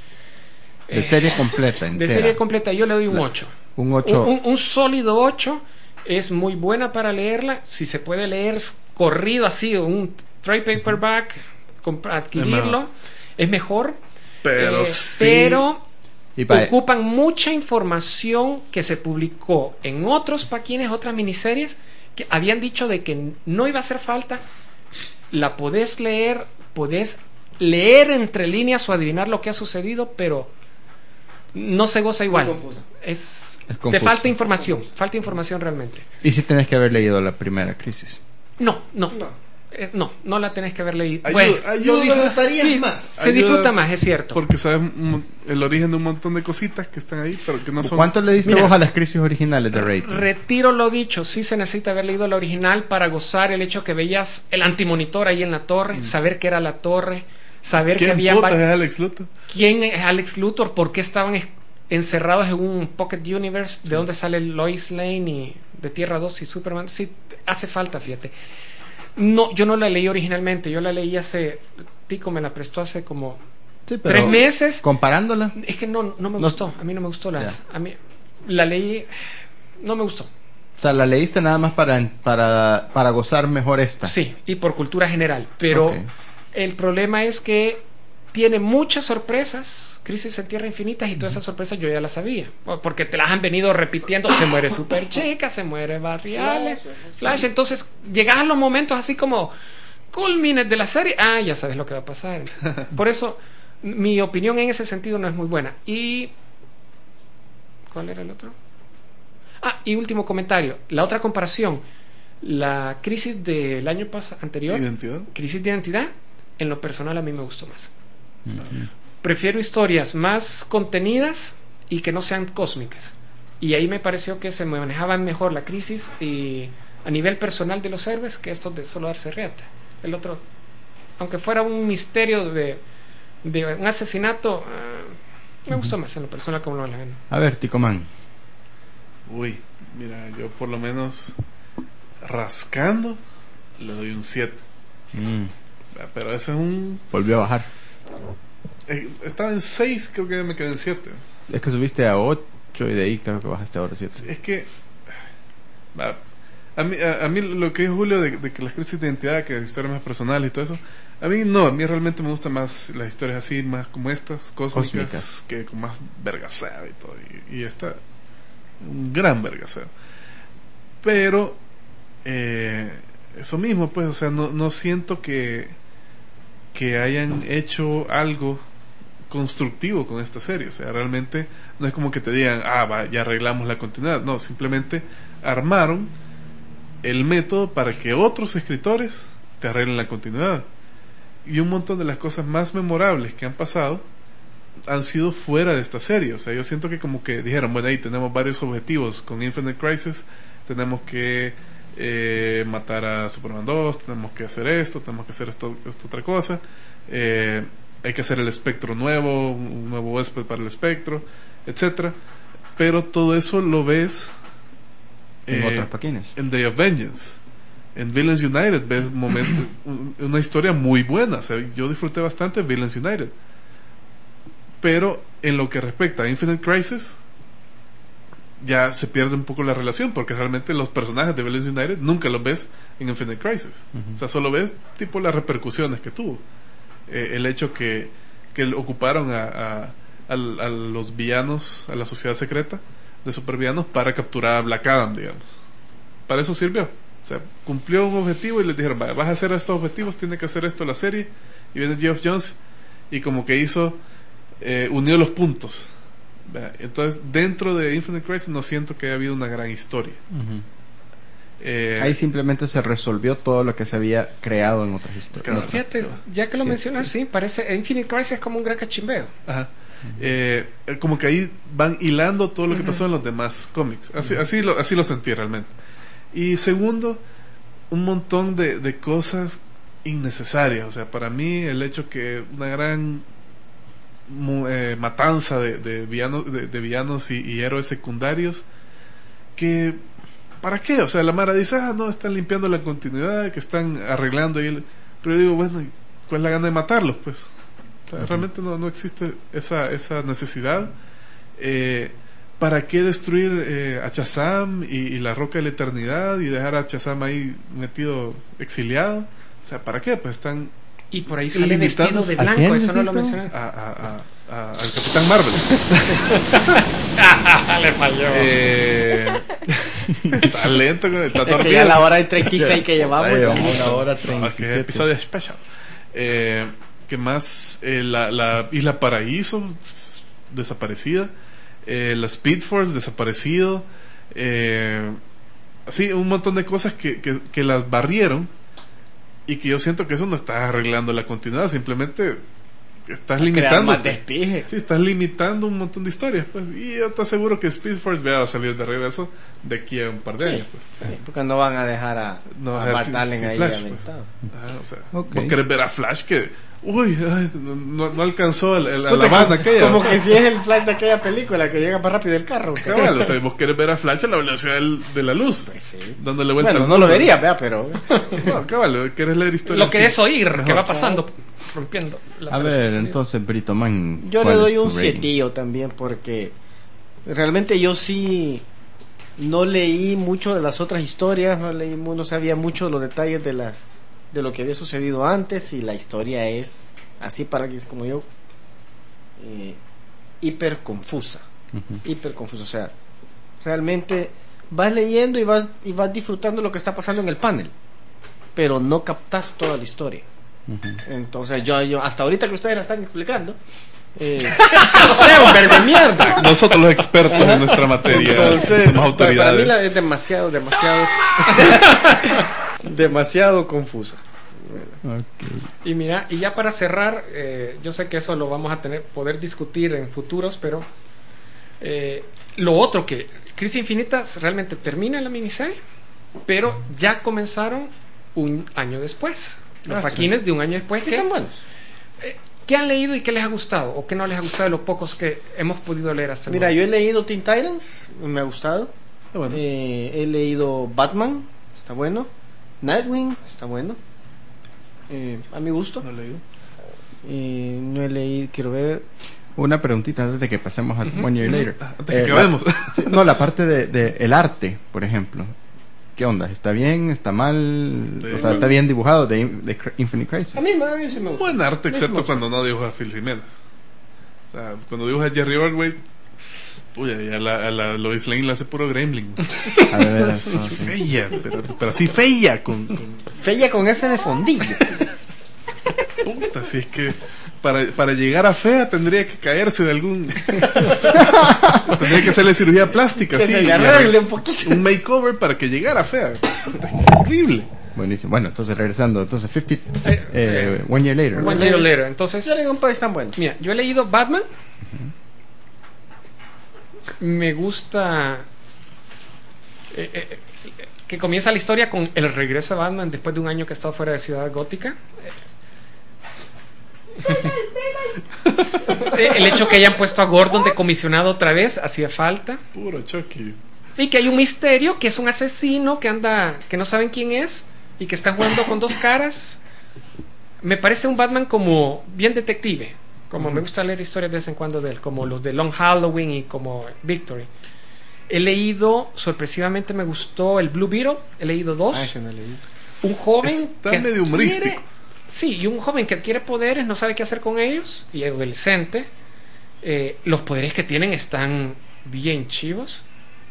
De serie completa, de entera. serie completa yo le doy un La- ocho. Un ocho. Un, un- un sólido ocho. Es muy buena para leerla. Si se puede leer corrido así, un trade paperback, comp- adquirirlo, es mejor. Pero Eh, sí. pero Y pa- ocupan mucha información que se publicó en otros paquines, otras miniseries, que habían dicho de que no iba a hacer falta. La podés leer, podés leer entre líneas o adivinar lo que ha sucedido, pero no se goza igual. Muy confusa. Es, Es te confuso. falta información, falta información realmente. Y si tenés que haber leído la primera crisis. No, no, no, No. eh, no, no la tenés que haber leído. Ayuda- Bueno, ayuda, Lo disfrutarías sí, más. se Ayuda disfruta más, es cierto. Porque sabes un- el origen de un montón de cositas que están ahí, pero que no son. ¿Cuánto le diste Mira. vos a las crisis originales de rating? Retiro lo dicho, sí se necesita haber leído la original para gozar el hecho que veías el antimonitor ahí en la torre, saber que era la torre, saber que ¿Quién había putas va- es Alex Luthor? quién es Alex Luthor, por qué estaban es- encerrados en un Pocket Universe, de dónde sale Lois Lane y de Tierra dos y Superman. Sí, hace falta, fíjate. No, yo no la leí originalmente, yo la leí hace, Tico me la prestó hace como Sí, pero tres meses. Comparándola. Es que no, no me No- gustó, a mí no me gustó las, Ya. a mí la leí, no me gustó. O sea, la leíste nada más para, para, para gozar mejor esta. Sí, y por cultura general. Pero Ok. el problema es que tiene muchas sorpresas. Crisis en Tierra Infinitas y todas esas sorpresas yo ya las sabía. Porque te las han venido repitiendo. Se muere Super Chica, se muere Barriales, Flash. Entonces llegas a los momentos así como culmines de la serie. Ah, ya sabes lo que va a pasar. Por eso mi opinión en ese sentido no es muy buena. Y... ¿cuál era el otro? Ah, y último comentario. La otra comparación. La crisis del año pas- anterior, Identidad. crisis de identidad, en lo personal a mí me gustó más. Prefiero historias más contenidas y que no sean cósmicas. Y ahí me pareció que se manejaban mejor la crisis y a nivel personal de los héroes que estos de solo darse riata. El otro, aunque fuera un misterio de, de un asesinato, eh, me gustó más en lo personal como lo ven. A ver, Ticoman. Uy, mira, yo por lo menos rascando le doy un siete. Mm, Pero ese es un. volvió a bajar. eh, Estaba en seis, creo que me quedé en siete. Es que subiste a ocho y de ahí creo que bajaste ahora a siete. Es que. va, A mí, a, a mí lo que dijo Julio de, de que las crisis de identidad, que historias más personales y todo eso, a mí no, a mí realmente me gustan más las historias así, más como estas, cósmicas, Cósmicas. que con más vergaseo y todo. Y, y esta, un gran vergaseo. Pero eh, eso mismo, pues, o sea, no, no siento que que hayan hecho algo constructivo con esta serie. O sea, realmente no es como que te digan, ah, va, ya arreglamos la continuidad. No, simplemente armaron el método para que otros escritores te arreglen la continuidad. Y un montón de las cosas más memorables que han pasado han sido fuera de esta serie. O sea, yo siento que como que dijeron, bueno, ahí tenemos varios objetivos con Infinite Crisis, tenemos que eh, matar a Superman dos, tenemos que hacer esto, tenemos que hacer esto, esto otra cosa, eh, hay que hacer el espectro nuevo, un nuevo huésped para el espectro, etcétera. Pero todo eso lo ves En eh, otras páginas. en Day of Vengeance. En Villains United ves momentos, un- una historia muy buena. O sea, yo disfruté bastante de Villains United. Pero en lo que respecta a Infinite Crisis, ya se pierde un poco la relación, porque realmente los personajes de Villains United nunca los ves en Infinite Crisis. Ujú. O sea, solo ves tipo las repercusiones que tuvo. Eh, el hecho que, que ocuparon a, a, a, a los villanos, a la sociedad secreta de supervillanos para capturar a Black Adam, digamos. Para eso sirvió. O sea, cumplió un objetivo y les dijeron, vaya, vas a hacer estos objetivos, tiene que hacer esto la serie. Y viene Geoff Jones y como que hizo, eh, unió los puntos. ¿Verdad? Entonces, dentro de Infinite Crisis no siento que haya habido una gran historia. Ujú. Eh, Ahí simplemente se resolvió todo lo que se había creado en otras historias. Claro. en otras- Fíjate, ya que lo Sí, mencionas, sí. parece Infinite Crisis es como un gran cachimbeo. Ajá. Eh, como que ahí van hilando todo lo que Ujú. pasó en los demás cómics. Así, así, lo, así lo sentí realmente. Y segundo, un montón de, de cosas innecesarias. O sea, para mí el hecho que una gran mu- eh, matanza de, de villanos, de, de villanos y, y héroes secundarios, que ¿para qué? O sea, la Mara dice, ah, no, están limpiando la continuidad, que están arreglando ahí el... Pero yo digo, bueno, ¿y ¿cuál es la gana de matarlos? Pues o sea, Ujú. realmente no, no existe esa, esa necesidad. Eh, ¿Para qué destruir eh, a Shazam y, y la Roca de la Eternidad y dejar a Shazam ahí metido, exiliado? O sea, ¿para qué? Pues están Y por ahí sale Limitando- vestido de ¿A blanco, quién eso no lo dijiste? mencioné. a, a- a- a- al Capitán Marvel. Le falló. Eh, está lento, güey, está Es que ya dormido. la hora de treinta y seis que llevamos. Ahí ya. vamos, una hora No, treinta es y que es siete. episodio especial. Eh, ¿Qué más? Eh, la, la Isla Paraíso desaparecida. Eh, la Speed Force desaparecido. Eh, sí, un montón de cosas que, que, que las barrieron y que yo siento que eso no está arreglando la continuidad, simplemente estás Crear limitando. más despije. Sí, estás limitando un montón de historias, pues. Y yo te aseguro que Speed Force va a salir de regreso de aquí a un par de Sí, años, pues. sí, porque no van a dejar a, No, a a Bart sin- Allen sin ahí Flash, pues. aventado. Ah, o sea, Ok. vos querés ver a Flash que, uy, ay, no, no alcanzó el, el- a Puta, la banda como- aquella. Como que si es el flash de aquella película que llega más rápido el carro. Cabal, o sea, vos querés ver a Flash a la velocidad del- de la luz, Pues sí. dándole vuelta Bueno, al no lo mundo. vería, vea, pero. No, cabal, querés leer historias Lo que es así. oír, que Mejor. va pasando, rompiendo. la A ver, velocidad de sonido. entonces, Brito Man. Yo le ¿cuál doy es tu un rating? sietillo también porque realmente yo sí no leí mucho de las otras historias, no leí, mu- no sabía mucho de los detalles de las de lo que había sucedido antes y la historia es así para que como yo eh, hiper confusa, Ujú. hiper confusa, o sea, realmente vas leyendo y vas y vas disfrutando lo que está pasando en el panel, pero no captas toda la historia. Ujú. Entonces yo, yo hasta ahorita que ustedes la están explicando, eh, creo, verga de mierda. Nosotros los expertos en nuestra materia Entonces, somos pa- para mí la autoridades. es demasiado, demasiado, demasiado confusa. Ok. Y mira, y ya para cerrar, eh, yo sé que eso lo vamos a tener poder discutir en futuros, pero eh, lo otro que Crisis Infinitas realmente termina la miniserie, pero ya comenzaron un año después. Los Ah, sí. paquines de un año después Que que, son buenos. ¿qué han leído y qué les ha gustado? ¿O qué no les ha gustado de los pocos que hemos podido leer hasta el Mira, yo momento? he leído Teen Titans, me ha gustado. Ah, bueno. Eh, he leído Batman, está bueno. Nightwing, está bueno. Eh, a mi gusto. No he leído. Eh, no he leído, quiero ver. Una preguntita antes de que pasemos a Ujú, One Year ujú. Later. Antes que Eh, acabemos. la- sí, no, la parte de, de el arte, por ejemplo. ¿Qué onda? ¿Está bien? ¿Está mal? Sí. O sea, ¿está bien dibujado de, de Cr- Infinite Crisis? A mí, a mí sí me gusta. Buen arte, A mí sí me excepto gusta. cuando no dibuja a Phil Jiménez. O sea, cuando dibuja a Jerry Ordway, Uy, a la, a la Lois Lane la hace puro gremlin. A de veras. Sí, Ok. fea, pero, pero así fea, con, con Fella con F de fondillo. puta, así es que para, para llegar a fea tendría que caerse de algún... tendría que hacerle cirugía plástica, Que sí, se y le arregle un poquito. un makeover para que llegara a fea. Puta, horrible. Buenísimo. Bueno, entonces regresando. Entonces, cincuenta, Eh, eh, One Year Later. One Year Later. Entonces, Yo le digo un país tan bueno. mira, yo he leído Batman. Me gusta eh, eh, que comienza la historia con el regreso de Batman después de un año que ha estado fuera de Ciudad Gótica. Eh, el hecho que hayan puesto a Gordon de comisionado otra vez hacía falta. Puro Chucky. Y que hay un misterio, que es un asesino que anda, que no saben quién es y que está jugando con dos caras. Me parece un Batman como bien detective, como me gusta leer historias de vez en cuando de él, como los de Long Halloween y como Victory. He leído, sorpresivamente me gustó el Blue Beetle, he leído dos. Ah, ese no leí. Un joven Está que medio humorístico. adquiere- sí, y un joven que adquiere poderes, no sabe qué hacer con ellos, y adolescente. Eh, los poderes que tienen están bien chivos.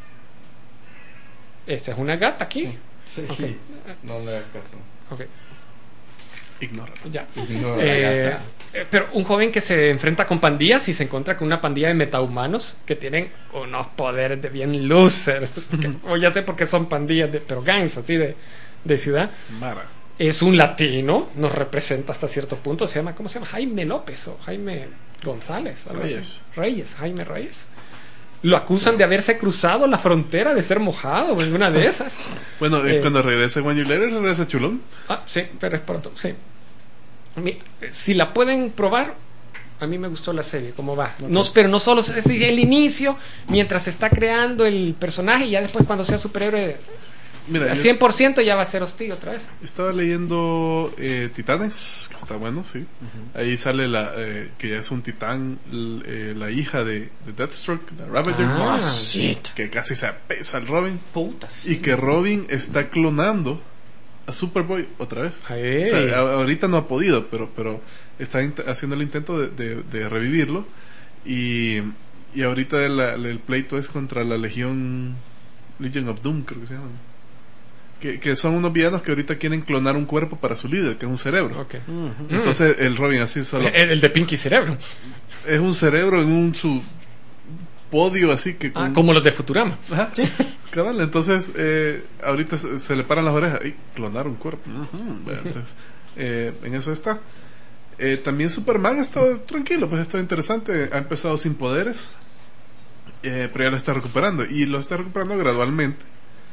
Esta es una gata aquí. Sí. Ok. No le hagas caso. Ok, Ignora. ya. No, la Eh, gata. eh, pero un joven que se enfrenta con pandillas y se encuentra con una pandilla de metahumanos que tienen unos poderes de bien losers. Que- o ya sé por qué son pandillas, de, pero gangs así de, de ciudad. Mara. Es un latino, nos representa hasta cierto punto. Se llama, ¿cómo se llama? Jaime López o Jaime González. Algo así. Reyes. Reyes, Jaime Reyes. Lo acusan de haberse cruzado la frontera, de ser mojado en una de esas. Bueno, eh, Eh, cuando regrese One Year Later, regresa Chulón. Ah, sí, pero es pronto, sí. Mi- Si la pueden probar, a mí me gustó la serie, cómo va. No, pero no solo es es el inicio, mientras se está creando el personaje, y ya después cuando sea superhéroe Mira, al yo cien por ciento ya va a ser hostil otra vez. estaba leyendo eh, Titanes, que está bueno, sí. Ahí sale la eh, que ya es un titán, l- eh, la hija de, de Deathstroke, la Ravager, Ah, que casi se apesa al Robin. Putas. Y que Robin está clonando a Superboy otra vez. Ay. O sea, a- ahorita no ha podido, pero pero está int- haciendo el intento de, de- de revivirlo. Y, y ahorita la- el pleito es contra la Legión Legion of Doom, creo que se llaman. Que, que son unos villanos que ahorita quieren clonar un cuerpo para su líder, que es un cerebro. Ok. Entonces el Robin así solo El, el de Pinky Cerebro. es un cerebro en un su podio así que Ah, con- como los de Futurama. Ajá, cabal, entonces eh, ahorita se, se le paran las orejas y clonar un cuerpo. Vea, entonces, eh, en eso está. Eh, también Superman ha estado tranquilo, pues ha estado interesante. Ha empezado sin poderes, eh, pero ya lo está recuperando y lo está recuperando gradualmente.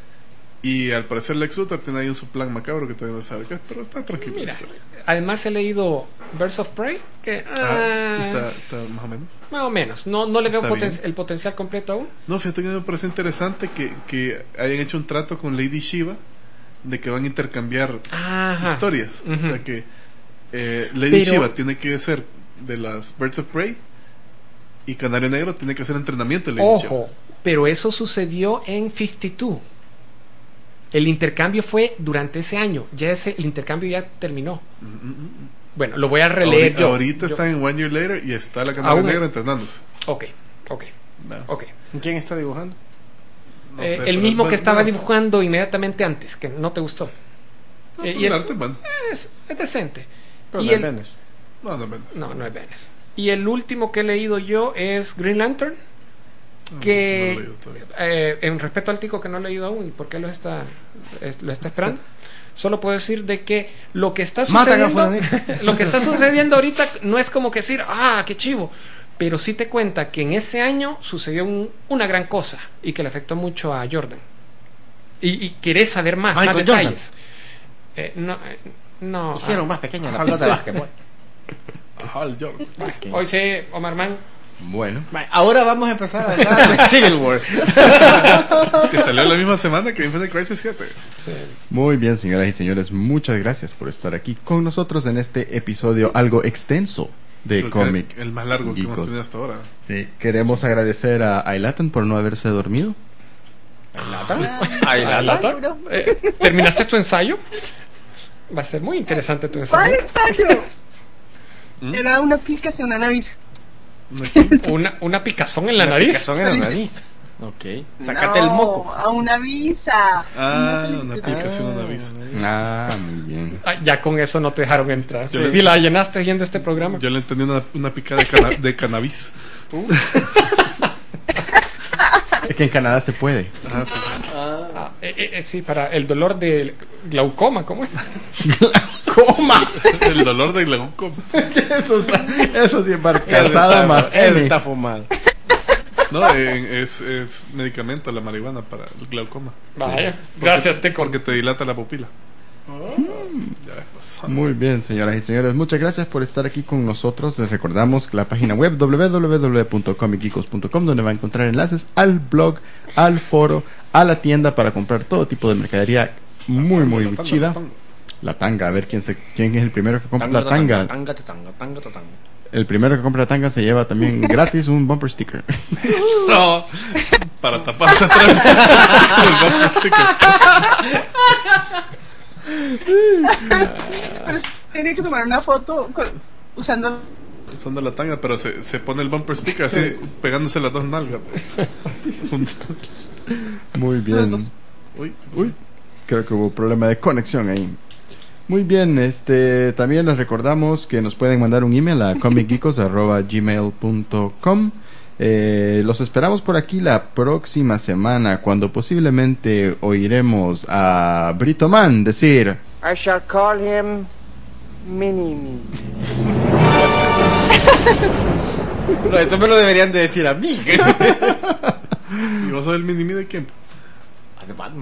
Y al parecer Lex Luthor tiene ahí un su plan macabro que todavía no sabe qué es, pero está tranquilo. Mira, está, además he leído Birds of Prey, que ah, ah, está, está más o menos. más o menos, no, no le veo Está poten- bien. el potencial completo aún. No, fíjate que me parece interesante que, que hayan hecho un trato con Lady Shiva de que van a intercambiar Ajá. historias. Ujú. O sea que eh, Lady Pero- Shiva tiene que ser de las Birds of Prey y Canario Negro tiene que hacer entrenamiento de Lady Shiva. Ojo, pero eso sucedió en cincuenta y dos. El intercambio fue durante ese año. Ya ese el intercambio ya terminó. Bueno, lo voy a releer ahorita, yo. ahorita Yo- está en One Year Later y está la Canario Aún- Negro entrenándose. Ok, ok, No. ok. ¿Quién está dibujando? No Eh, sé, el pero- mismo bueno, que estaba bueno, dibujando inmediatamente antes, que no te gustó. no, Eh, pero y el es- arte, bueno. Es, es decente. Pero Y no es el- Venice. No, no menos. No, no es Venice. Y el último que he leído yo es Green Lantern. No, Que no lo he leído todavía. eh, en respeto al tico que no ha leído aún y por qué lo está es- lo está esperando, solo puedo decir de que lo que está Matan a sucediendo fulanito. lo que está sucediendo ahorita no es como que decir ah qué chivo, pero sí te cuenta que en ese año sucedió un- una gran cosa y que le afectó mucho a Jordan y, y querés saber más, más Michael detalles. Eh, no eh, no Hicieron ah, más pequeña la pelota de básquetbol. Ajá, el Jordan. hoy sí Omar Man. Bueno. Vale, ahora vamos a empezar a hablar de Civil War. Que salió la misma semana que Infinite Crisis siete. Sí. Muy bien, señoras y señores, muchas gracias por estar aquí con nosotros en este episodio algo extenso de Creo que Comic. El más largo que hemos Geekos. tenido hasta ahora. Sí, queremos agradecer a Ailatan por no haberse dormido. Ahí la lata. Seguro. Eh, ¿Terminaste tu ensayo? Va a ser muy interesante tu ¿Cuál ensayo. ensayo? ¿Mm? Era una aplicación Anavisa. Una, una picazón en la Una nariz. picazón en la nariz. Ok. Sácate No, el moco. a una visa. Ah, solicitud. una aplicación, una visa. Ah, muy bien. Ah, ya con eso no te dejaron entrar. Yo Si le- la llenaste oyendo este programa. Yo le entendí una, una picada de, cana- de cannabis. Es que en Canadá se puede. Ajá, sí. Ah, eh, eh, sí, para el dolor de glaucoma, ¿cómo es? ¡Coma! El dolor de glaucoma. Eso, está- eso sí es Eso barcazada está- más eso N. está fumado. No, eh, es, es medicamento la marihuana para el glaucoma. Vaya, Porque- gracias, Teco. Porque te dilata la pupila. Ya ves, pues. Muy bien, señoras y señores. Muchas gracias por estar aquí con nosotros. Les recordamos la página web doble u doble u doble u punto comic geekos punto com, donde va a encontrar enlaces al blog, al foro, a la tienda para comprar todo tipo de mercadería muy, muy La tanga, chida. la tanga. La tanga, a ver quién, se, quién es el primero que compra la Tanga, tanga. tanga, tanga, tanga, tanga. El primero que compra la tanga se lleva también gratis un bumper sticker. No, para taparse atrás. El bumper sticker. Pero tiene que tomar una foto con- usando. Usando la tanga, pero se, se pone el bumper sticker así, pegándose las dos nalgas. Muy bien. Uy, Uy, creo que hubo problema de conexión ahí. Muy bien, este también les recordamos que nos pueden mandar un email a comic geekos arroba gmail punto com. Eh, los esperamos por aquí la próxima semana, cuando posiblemente oiremos a Brito Man decir: I shall call him Mini-Me. No, eso me lo deberían de decir a mí. ¿y vos sos el mini-me de quién? Ah, de Batman.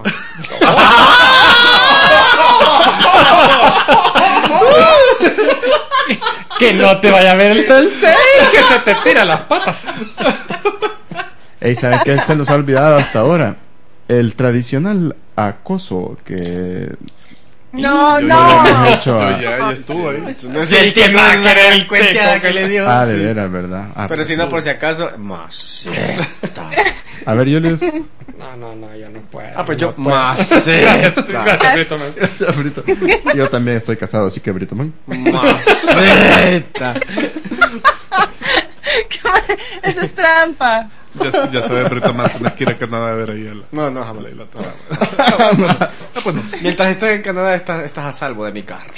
Que no te vaya a ver el sensei, que se te tira las patas. Ey, ¿saben qué se nos ha olvidado hasta ahora? El tradicional acoso que No, Yo- no. le hemos hecho Yo a... ya, ya estuvo ahí. No sé el que va a querer el cuenteada que le dio. Ah, de veras, ¿verdad? Ah, Pero pues, si no, por si acaso. Maceta. a ver, Julius. No, no, no, yo no puedo. Ah, pues yo. no puedo. Maceta. Gracias, Brito Man. Brito. Yo también estoy casado, así que Brito Man. Maceta. Eso es trampa. Ya, ya sabes, Brito Man, tenés que ir a Canadá a ver ahí a la. No, no, jamás. la hilata. Ah, pues no. Mientras estés en Canadá, estás, estás a salvo de mi carro.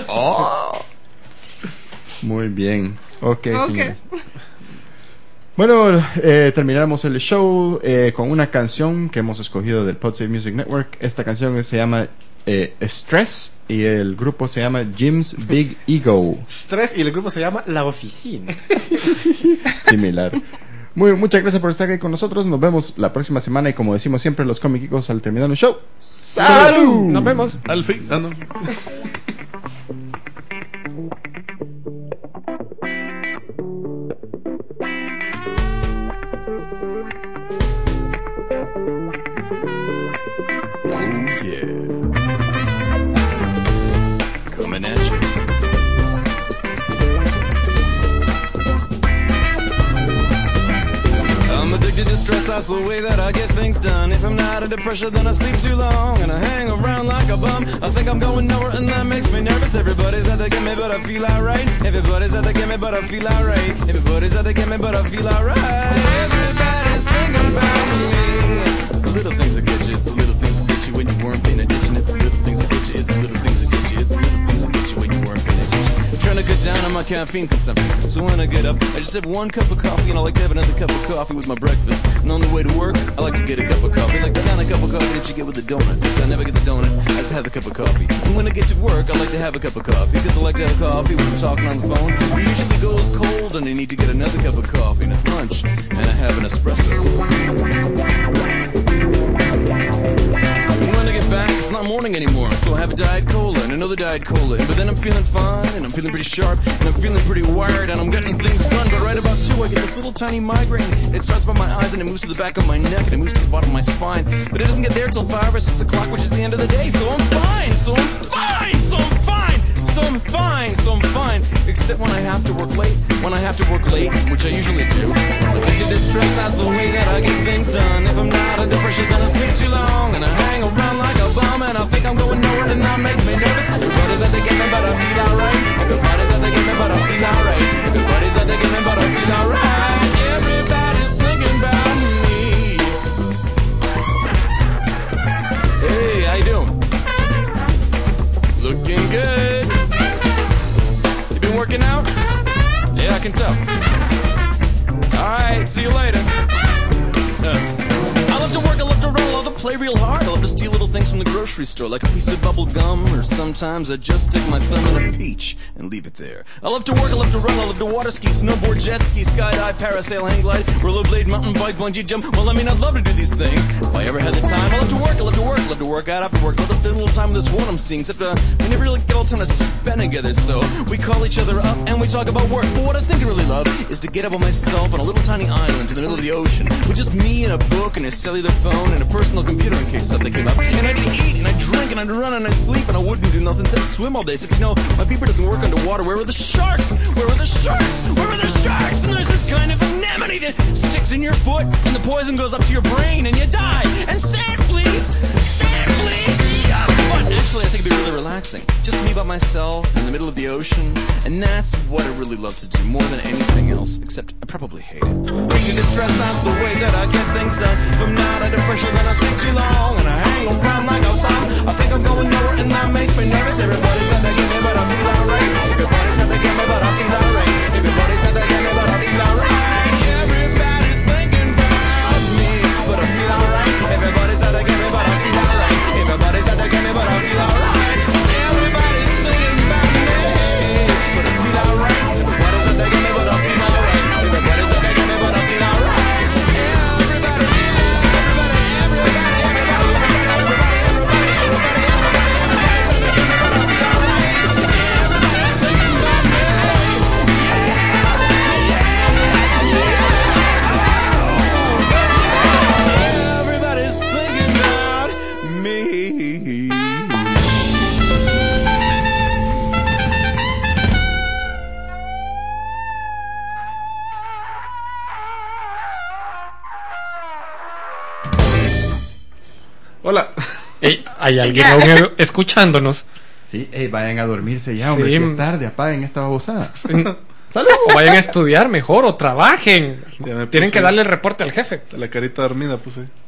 Muy bien. Ok, Ok. señores. Bueno, eh, terminamos el show eh, con una canción que hemos escogido del Podsave Music Network. Esta canción se llama eh, Stress y el grupo se llama Jim's Big Ego. Stress y el grupo se llama La Oficina. Similar. Muy, muchas gracias por estar aquí con nosotros. Nos vemos la próxima semana y como decimos siempre los cómicos al terminar el show. ¡Salud! Nos vemos. Al fin. Ah, no. Coming at you. I'm addicted to stress, that's the way that I get things done. If I'm not under pressure, then I sleep too long and I hang around like a bum. I think I'm going nowhere and that makes me nervous. Everybody's out to get me, but I feel alright. Everybody's out to get me, but I feel alright. Everybody's out to get me, but I feel alright. Everybody's thinking about me. It's the little things that get you, it's the little things that get you when you weren't paying attention. It's the little things that get you, it's the little things that get you, it's the little things that get you when you weren't paying attention. I'm trying to cut down on my caffeine consumption. So when I get up, I just have one cup of coffee and I like to have another cup of coffee with my breakfast. And on the way to work, I like to get a cup of coffee, like the kind of cup of coffee that you get with the donuts. If I never get the donut, I just have the cup of coffee. And when I get to work, I like to have a cup of coffee, because I like to have coffee when I'm talking on the phone. It usually goes cold and I need to get another cup of coffee, and it's lunch, and I have an espresso. And when I get back, it's not morning anymore, so I have a Diet Cola and another Diet Cola. But then I'm feeling fine, and I'm feeling pretty sharp, and I'm feeling pretty wired, and I'm getting things done. But right about two, I get this little tiny migraine. It starts by my eyes, and it moves to the back of my neck, and it moves to the bottom of my spine. But it doesn't get there till five or six o'clock, which is the end of the day. So I'm fine, so I'm fine, so I'm fine, so I'm fine, so I'm fine. Except when I have to work late, when I have to work late, which I usually do. Addicted to stress, that's the way that I get things done. If I'm not under pressure, then I sleep too long, and I hang around like a bum, and I think I'm going nowhere, and that makes me nervous. Everybody's out to get me, but I feel alright. Everybody's out to get me, but I feel alright. Everybody's out to get me, but I feel alright. can tell. Alright, see you later. Uh. I love to work, I love to run, I love to play real hard. I love to steal little things from the grocery store, like a piece of bubble gum, or sometimes I just stick my thumb in a peach and leave it there. I love to work, I love to run, I love to water ski, snowboard, jet ski, skydive, parasail, hang glide, rollerblade, mountain bike, bungee jump. Well, I mean, I'd love to do these things if I ever had the time. I love to work, I love to work, I love to work out after work. Love to spend a little time with this one I'm seeing, except uh, we never really get all the time to spend together, so we call each other up and we talk about work. But what I think I really love is to get up on myself on a little tiny island in the middle of the ocean with just me and a book and a cellular phone and a personal computer in case something came up. And I'd eat and I'd drink and I'd run and I'd sleep and I wouldn't do nothing except swim all day. So, you know, my beeper doesn't work underwater. Where are the sharks? Where are the sharks? Where are the sharks? And there's this kind of anemone that sticks in your foot and the poison goes up to your brain and you die. And sand fleas! Sand fleas! Yeah, but actually I think it'd be really relaxing. Just me by myself in the middle of the ocean. And that's what I really love to do more than anything else. Except I probably hate it. Being distressed, that's the way that I get things done. If I'm not under pressure, then I sleep too long and I hang around like a bomb. I think I'm going nowhere and that makes me nervous. Everybody's at the game, but I feel alright. Everybody's at the game, but I feel alright. Everybody's at the game, but I feel alright. Everybody's thinking about me, but I feel alright. Everybody's at the game, but I feel alright. Everybody's at the game, but I feel alright. Everybody's thinking about me, but I feel alright. Everybody's at the game, but I feel alright. Everybody's at the game, but I feel alright. Everybody, everybody, everybody, everybody, everybody, everybody, everybody's at the game, but I feel alright. Everybody's thinking about me. Everybody's thinking about me. Hola. Ey, hay alguien aún escuchándonos. Sí, hey, vayan a dormirse ya, Sí. hombre. Si es tarde, apaguen esta babosada. ¡Salud! O vayan a estudiar mejor o trabajen. Ya me Tienen puse- que darle el reporte al jefe. La carita dormida puse.